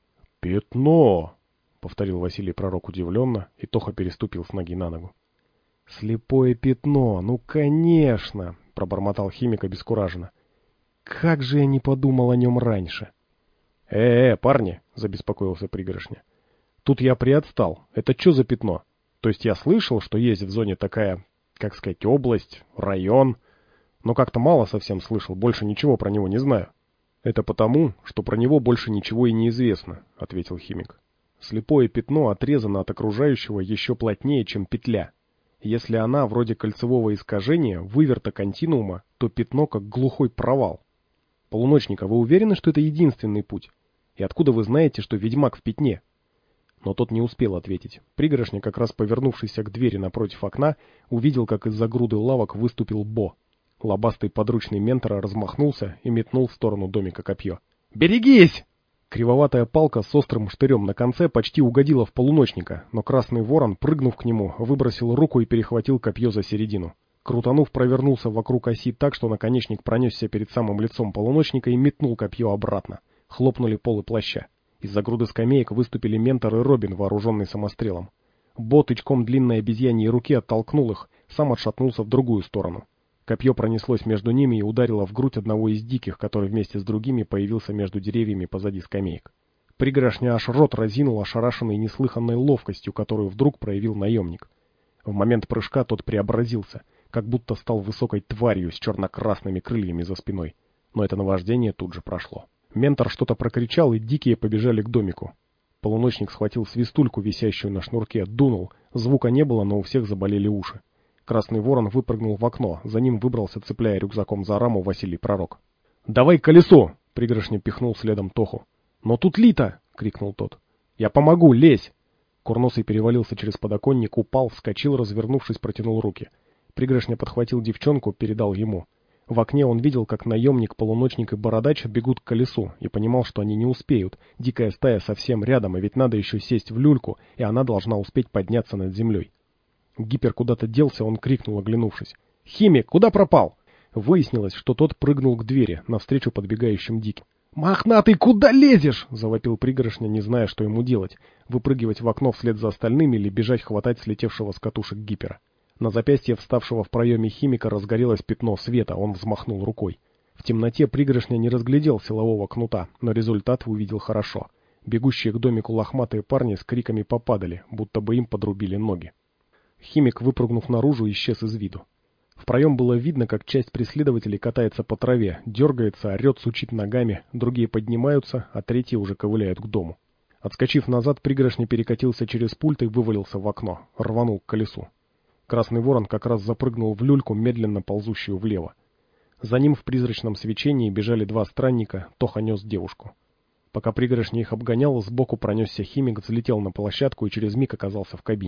«Пятно!» — повторил Василий Пророк удивленно, и Тоха переступил с ноги на ногу. «Слепое пятно! Ну, конечно!» — пробормотал химик обескураженно. «Как же я не подумал о нем раньше!» «Э-э, парни!» — забеспокоился Пригоршня. «Тут я приотстал. Это что за пятно? То есть я слышал, что есть в зоне такая, как сказать, область, район, но как-то мало совсем слышал, больше ничего про него не знаю». «Это потому, что про него больше ничего и не известно», — ответил химик. «Слепое пятно отрезано от окружающего еще плотнее, чем петля. Если она вроде кольцевого искажения, выверта континуума, то пятно как глухой провал. Полуночник, а вы уверены, что это единственный путь? И откуда вы знаете, что ведьмак в пятне?» Но тот не успел ответить. Пригоршня, как раз повернувшийся к двери напротив окна, увидел, как из-за груды лавок выступил Бо. Лобастый подручный ментора размахнулся и метнул в сторону домика копье. «Берегись!» Кривоватая палка с острым штырем на конце почти угодила в полуночника, но Красный Ворон, прыгнув к нему, выбросил руку и перехватил копье за середину. Крутанув, провернулся вокруг оси так, что наконечник пронесся перед самым лицом полуночника и метнул копье обратно. Хлопнули полы плаща. Из-за груды скамеек выступили Ментор и Робин, вооруженный самострелом. Бо тычком длинной обезьяньей руки оттолкнул их, сам отшатнулся в другую сторону. Копье пронеслось между ними и ударило в грудь одного из диких, который вместе с другими появился между деревьями позади скамеек. Пригоршня аж рот разинул, ошарашенный неслыханной ловкостью, которую вдруг проявил наемник. В момент прыжка тот преобразился, как будто стал высокой тварью с черно-красными крыльями за спиной. Но это наваждение тут же прошло. Ментор что-то прокричал, и дикие побежали к домику. Полуночник схватил свистульку, висящую на шнурке, дунул. Звука не было, но у всех заболели уши. Красный Ворон выпрыгнул в окно, за ним выбрался, цепляя рюкзаком за раму, Василий Пророк. «Давай колесо!» — Пригоршня пихнул следом Тоху. «Но тут Лита!» — крикнул тот. «Я помогу, лезь!» Курносый перевалился через подоконник, упал, вскочил, развернувшись, протянул руки. Пригоршня подхватил девчонку, передал ему. В окне он видел, как наемник, полуночник и бородач бегут к колесу, и понимал, что они не успеют. Дикая стая совсем рядом, и ведь надо еще сесть в люльку, и она должна успеть подняться над землей. Гипер куда-то делся, он крикнул, оглянувшись. «Химик, куда пропал?» Выяснилось, что тот прыгнул к двери, навстречу подбегающим диким. «Мохнатый, куда лезешь?» — завопил Пригоршня, не зная, что ему делать. Выпрыгивать в окно вслед за остальными или бежать хватать слетевшего с катушек Гипера. На запястье вставшего в проеме химика разгорелось пятно света, он взмахнул рукой. В темноте Пригоршня не разглядел силового кнута, но результат увидел хорошо. Бегущие к домику лохматые парни с криками попадали, будто бы им подрубили ноги. Химик, выпрыгнув наружу, исчез из виду. В проем было видно, как часть преследователей катается по траве, дергается, орет, сучит ногами, другие поднимаются, а третьи уже ковыляют к дому. Отскочив назад, Пригоршня перекатился через пульт и вывалился в окно, рванул к колесу. Красный Ворон как раз запрыгнул в люльку, медленно ползущую влево. За ним в призрачном свечении бежали два странника, Тоха нес девушку. Пока Пригоршня их обгонял, сбоку пронесся химик, взлетел на площадку и через миг оказался в кабине.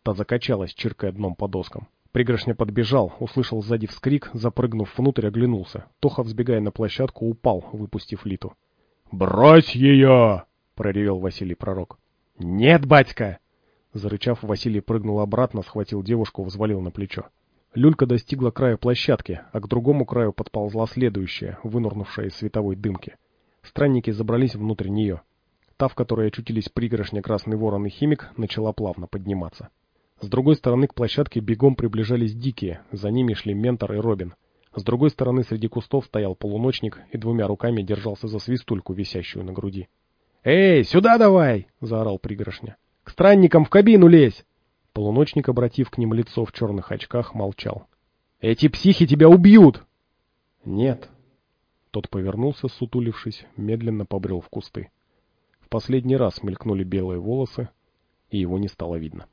Та закачалась, чиркая дном по доскам. Пригоршня подбежал, услышал сзади вскрик, запрыгнув внутрь, оглянулся. Тоха, взбегая на площадку, упал, выпустив Литу. «Брось ее!» — проревел Василий Пророк. «Нет, батька!» Зарычав, Василий прыгнул обратно, схватил девушку, взвалил на плечо. Люлька достигла края площадки, а к другому краю подползла следующая, вынурнувшая из световой дымки. Странники забрались внутрь нее. Та, в которой очутились Пригоршня, Красный Ворон и Химик, начала плавно подниматься. С другой стороны к площадке бегом приближались дикие, за ними шли Ментор и Робин. С другой стороны среди кустов стоял полуночник и двумя руками держался за свистульку, висящую на груди. «Эй, сюда давай!» — заорал Пригоршня. «К странникам в кабину лезь!» Полуночник, обратив к ним лицо в черных очках, молчал. «Эти психи тебя убьют!» «Нет». Тот повернулся, сутулившись, медленно побрел в кусты. В последний раз мелькнули белые волосы, и его не стало видно.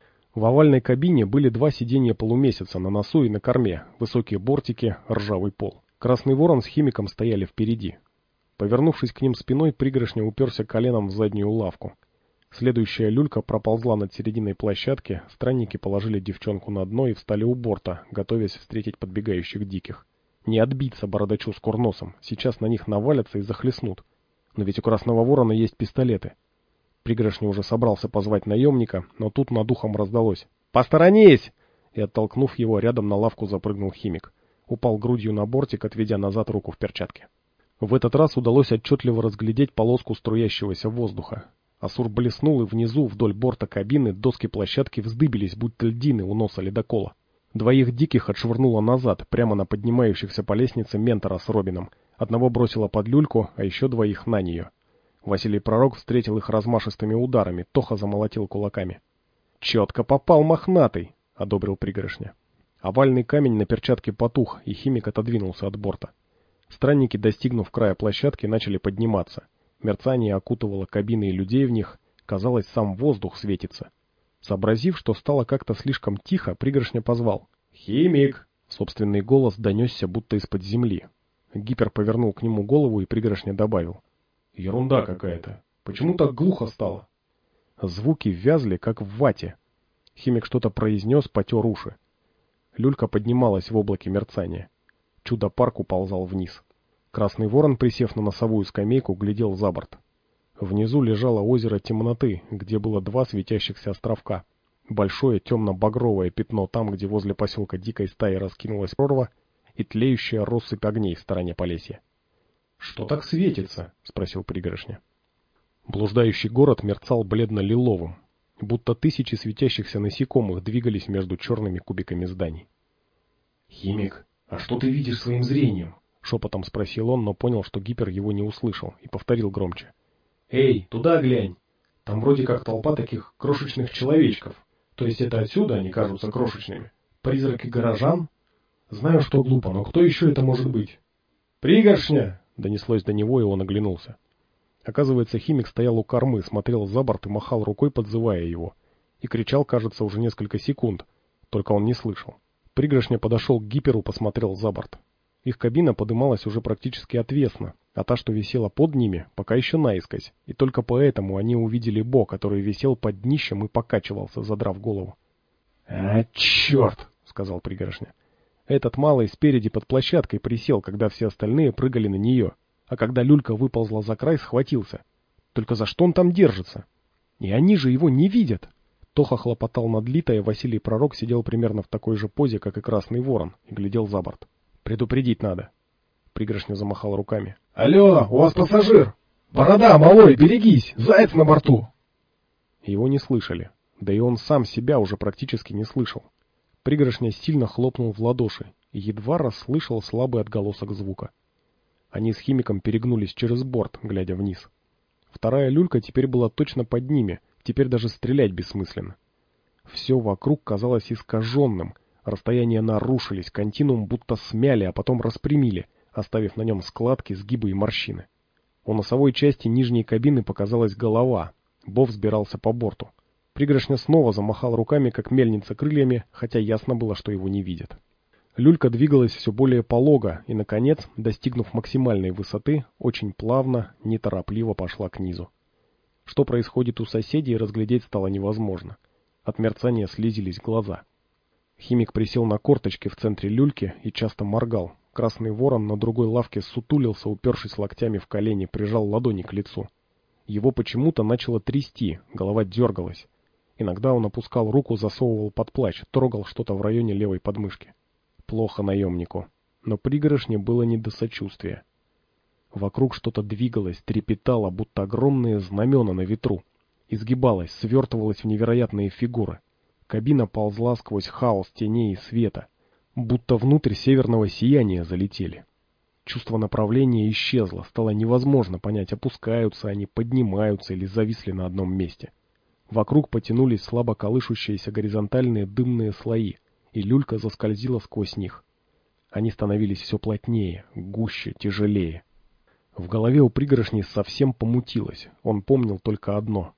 В овальной кабине были два сиденья полумесяца на носу и на корме, высокие бортики, ржавый пол. Красный Ворон с Химиком стояли впереди. Повернувшись к ним спиной, Пригоршня уперся коленом в заднюю лавку. Следующая люлька проползла над серединой площадки, странники положили девчонку на дно и встали у борта, готовясь встретить подбегающих диких. Не отбиться бородачу с курносом, сейчас на них навалятся и захлестнут. Но ведь у Красного Ворона есть пистолеты. Пригоршня уже собрался позвать наемника, но тут над ухом раздалось: «Посторонись!» И, оттолкнув его, рядом на лавку запрыгнул Химик. Упал грудью на бортик, отведя назад руку в перчатке. В этот раз удалось отчетливо разглядеть полоску струящегося воздуха. Асур блеснул, и внизу, вдоль борта кабины, доски площадки вздыбились, будто льдины у носа ледокола. Двоих диких отшвырнуло назад, прямо на поднимающихся по лестнице Ментора с Робином. Одного бросило под люльку, а еще двоих на нее. Василий Пророк встретил их размашистыми ударами, Тоха замолотил кулаками. «Четко попал, мохнатый!» — одобрил Пригоршня. Овальный камень на перчатке потух, и Химик отодвинулся от борта. Странники, достигнув края площадки, начали подниматься. Мерцание окутывало кабины и людей в них, казалось, сам воздух светится. Сообразив, что стало как-то слишком тихо, Пригоршня позвал: «Химик!» Собственный голос донесся будто из-под земли. Гипер повернул к нему голову, и Пригоршня добавил: «Ерунда какая-то. Почему так глухо стало?» Звуки вязли, как в вате. Химик что-то произнес, потер уши. Люлька поднималась в облаке мерцания. Чудо-парк уползал вниз. Красный Ворон, присев на носовую скамейку, глядел за борт. Внизу лежало озеро темноты, где было два светящихся островка. Большое темно-багровое пятно там, где возле поселка дикой стаи раскинулась прорва, и тлеющая россыпь огней в стороне Полесья. «Что так светится?» — спросил Пригоршня. Блуждающий город мерцал бледно-лиловым, будто тысячи светящихся насекомых двигались между черными кубиками зданий. «Химик, а что ты видишь своим зрением?» — шепотом спросил он, но понял, что Гипер его не услышал, и повторил громче: «Эй, туда глянь! Там вроде как толпа таких крошечных человечков. То есть это отсюда они кажутся крошечными? Призраки горожан? Знаю, что глупо, но кто еще это может быть?» «Пригоршня!» — донеслось до него, и он оглянулся. Оказывается, Химик стоял у кормы, смотрел за борт и махал рукой, подзывая его. И кричал, кажется, уже несколько секунд, только он не слышал. Пригоршня подошел к Гиперу, посмотрел за борт. Их кабина подымалась уже практически отвесно, а та, что висела под ними, пока еще наискось, и только поэтому они увидели Бо, который висел под днищем и покачивался, задрав голову. «А, черт!» — сказал Пригоршня. Этот малый спереди под площадкой присел, когда все остальные прыгали на нее, а когда люлька выползла за край, схватился. Только за что он там держится? И они же его не видят. Тоха хлопотал над Литой, а Василий Пророк сидел примерно в такой же позе, как и Красный Ворон, и глядел за борт. «Предупредить надо». Пригоршня замахал руками. «Алло, у вас пассажир! Борода, малой, берегись! Заяц на борту!» Его не слышали, да и он сам себя уже практически не слышал. Пригоршня сильно хлопнул в ладоши и едва расслышал слабый отголосок звука. Они с Химиком перегнулись через борт, глядя вниз. Вторая люлька теперь была точно под ними, теперь даже стрелять бессмысленно. Все вокруг казалось искаженным, расстояния нарушились, континуум будто смяли, а потом распрямили, оставив на нем складки, сгибы и морщины. У носовой части нижней кабины показалась голова. Бо взбирался по борту. Пригоршня снова замахал руками, как мельница крыльями, хотя ясно было, что его не видят. Люлька двигалась все более полого и, наконец, достигнув максимальной высоты, очень плавно, неторопливо пошла к низу. Что происходит у соседей, разглядеть стало невозможно. От мерцания слезились глаза. Химик присел на корточки в центре люльки и часто моргал. Красный ворон на другой лавке сутулился, упершись локтями в колени, прижал ладони к лицу. Его почему-то начало трясти, голова дергалась. Иногда он опускал руку, засовывал под плащ, трогал что-то в районе левой подмышки. Плохо наемнику. Но пригоршне было не до сочувствия. Вокруг что-то двигалось, трепетало, будто огромные знамена на ветру. Изгибалось, свертывалось в невероятные фигуры. Кабина ползла сквозь хаос теней и света. Будто внутрь северного сияния залетели. Чувство направления исчезло, стало невозможно понять, опускаются они, поднимаются или зависли на одном месте. Вокруг потянулись слабо колышущиеся горизонтальные дымные слои, и люлька заскользила сквозь них. Они становились все плотнее, гуще, тяжелее. В голове у пригоршни совсем помутилось, он помнил только одно.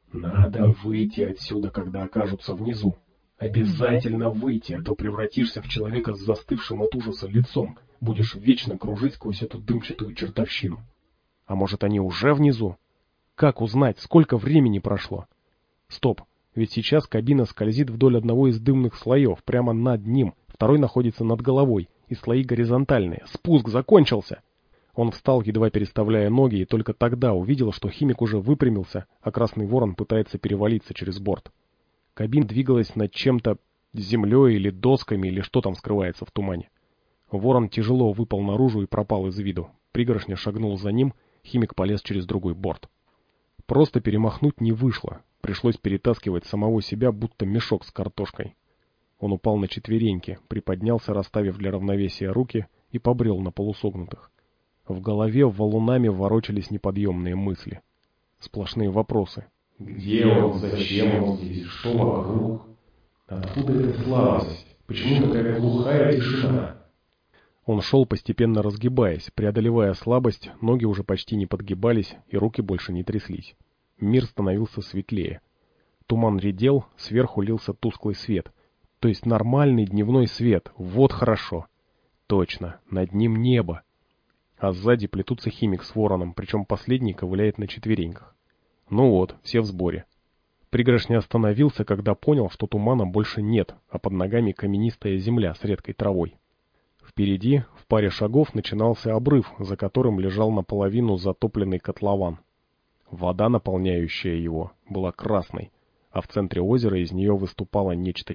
«Надо выйти отсюда, когда окажутся внизу. Обязательно выйти, а то превратишься в человека с застывшим от ужаса лицом, будешь вечно кружить сквозь эту дымчатую чертовщину». А может, они уже внизу? Как узнать, сколько времени прошло? Стоп, ведь сейчас кабина скользит вдоль одного из дымных слоев, прямо над ним, второй находится над головой, и слои горизонтальные. Спуск закончился! Он встал, едва переставляя ноги, и только тогда увидел, что химик уже выпрямился, а красный ворон пытается перевалиться через борт. Кабина двигалась над чем-то, землей или досками, или что там скрывается в тумане. Ворон тяжело выпал наружу и пропал из виду. Пригоршня шагнул за ним, химик полез через другой борт. Просто перемахнуть не вышло. Пришлось перетаскивать самого себя, будто мешок с картошкой. Он упал на четвереньки, приподнялся, расставив для равновесия руки, и побрел на полусогнутых. В голове валунами ворочались неподъемные мысли. Сплошные вопросы. Где он? Зачем он здесь? Что вокруг? Откуда эта слабость? Почему такая глухая тишина? Он шел, постепенно разгибаясь, преодолевая слабость, ноги уже почти не подгибались, и руки больше не тряслись. Мир становился светлее. Туман редел, сверху лился тусклый свет. То есть нормальный дневной свет, вот хорошо. Точно, над ним небо. А сзади плетутся химик с вороном, причем последний ковыляет на четвереньках. Ну вот, все в сборе. Пригоршня остановился, когда понял, что тумана больше нет, а под ногами каменистая земля с редкой травой. Впереди, в паре шагов, начинался обрыв, за которым лежал наполовину затопленный котлован. Вода, наполняющая его, была красной, а в центре озера из нее выступало нечто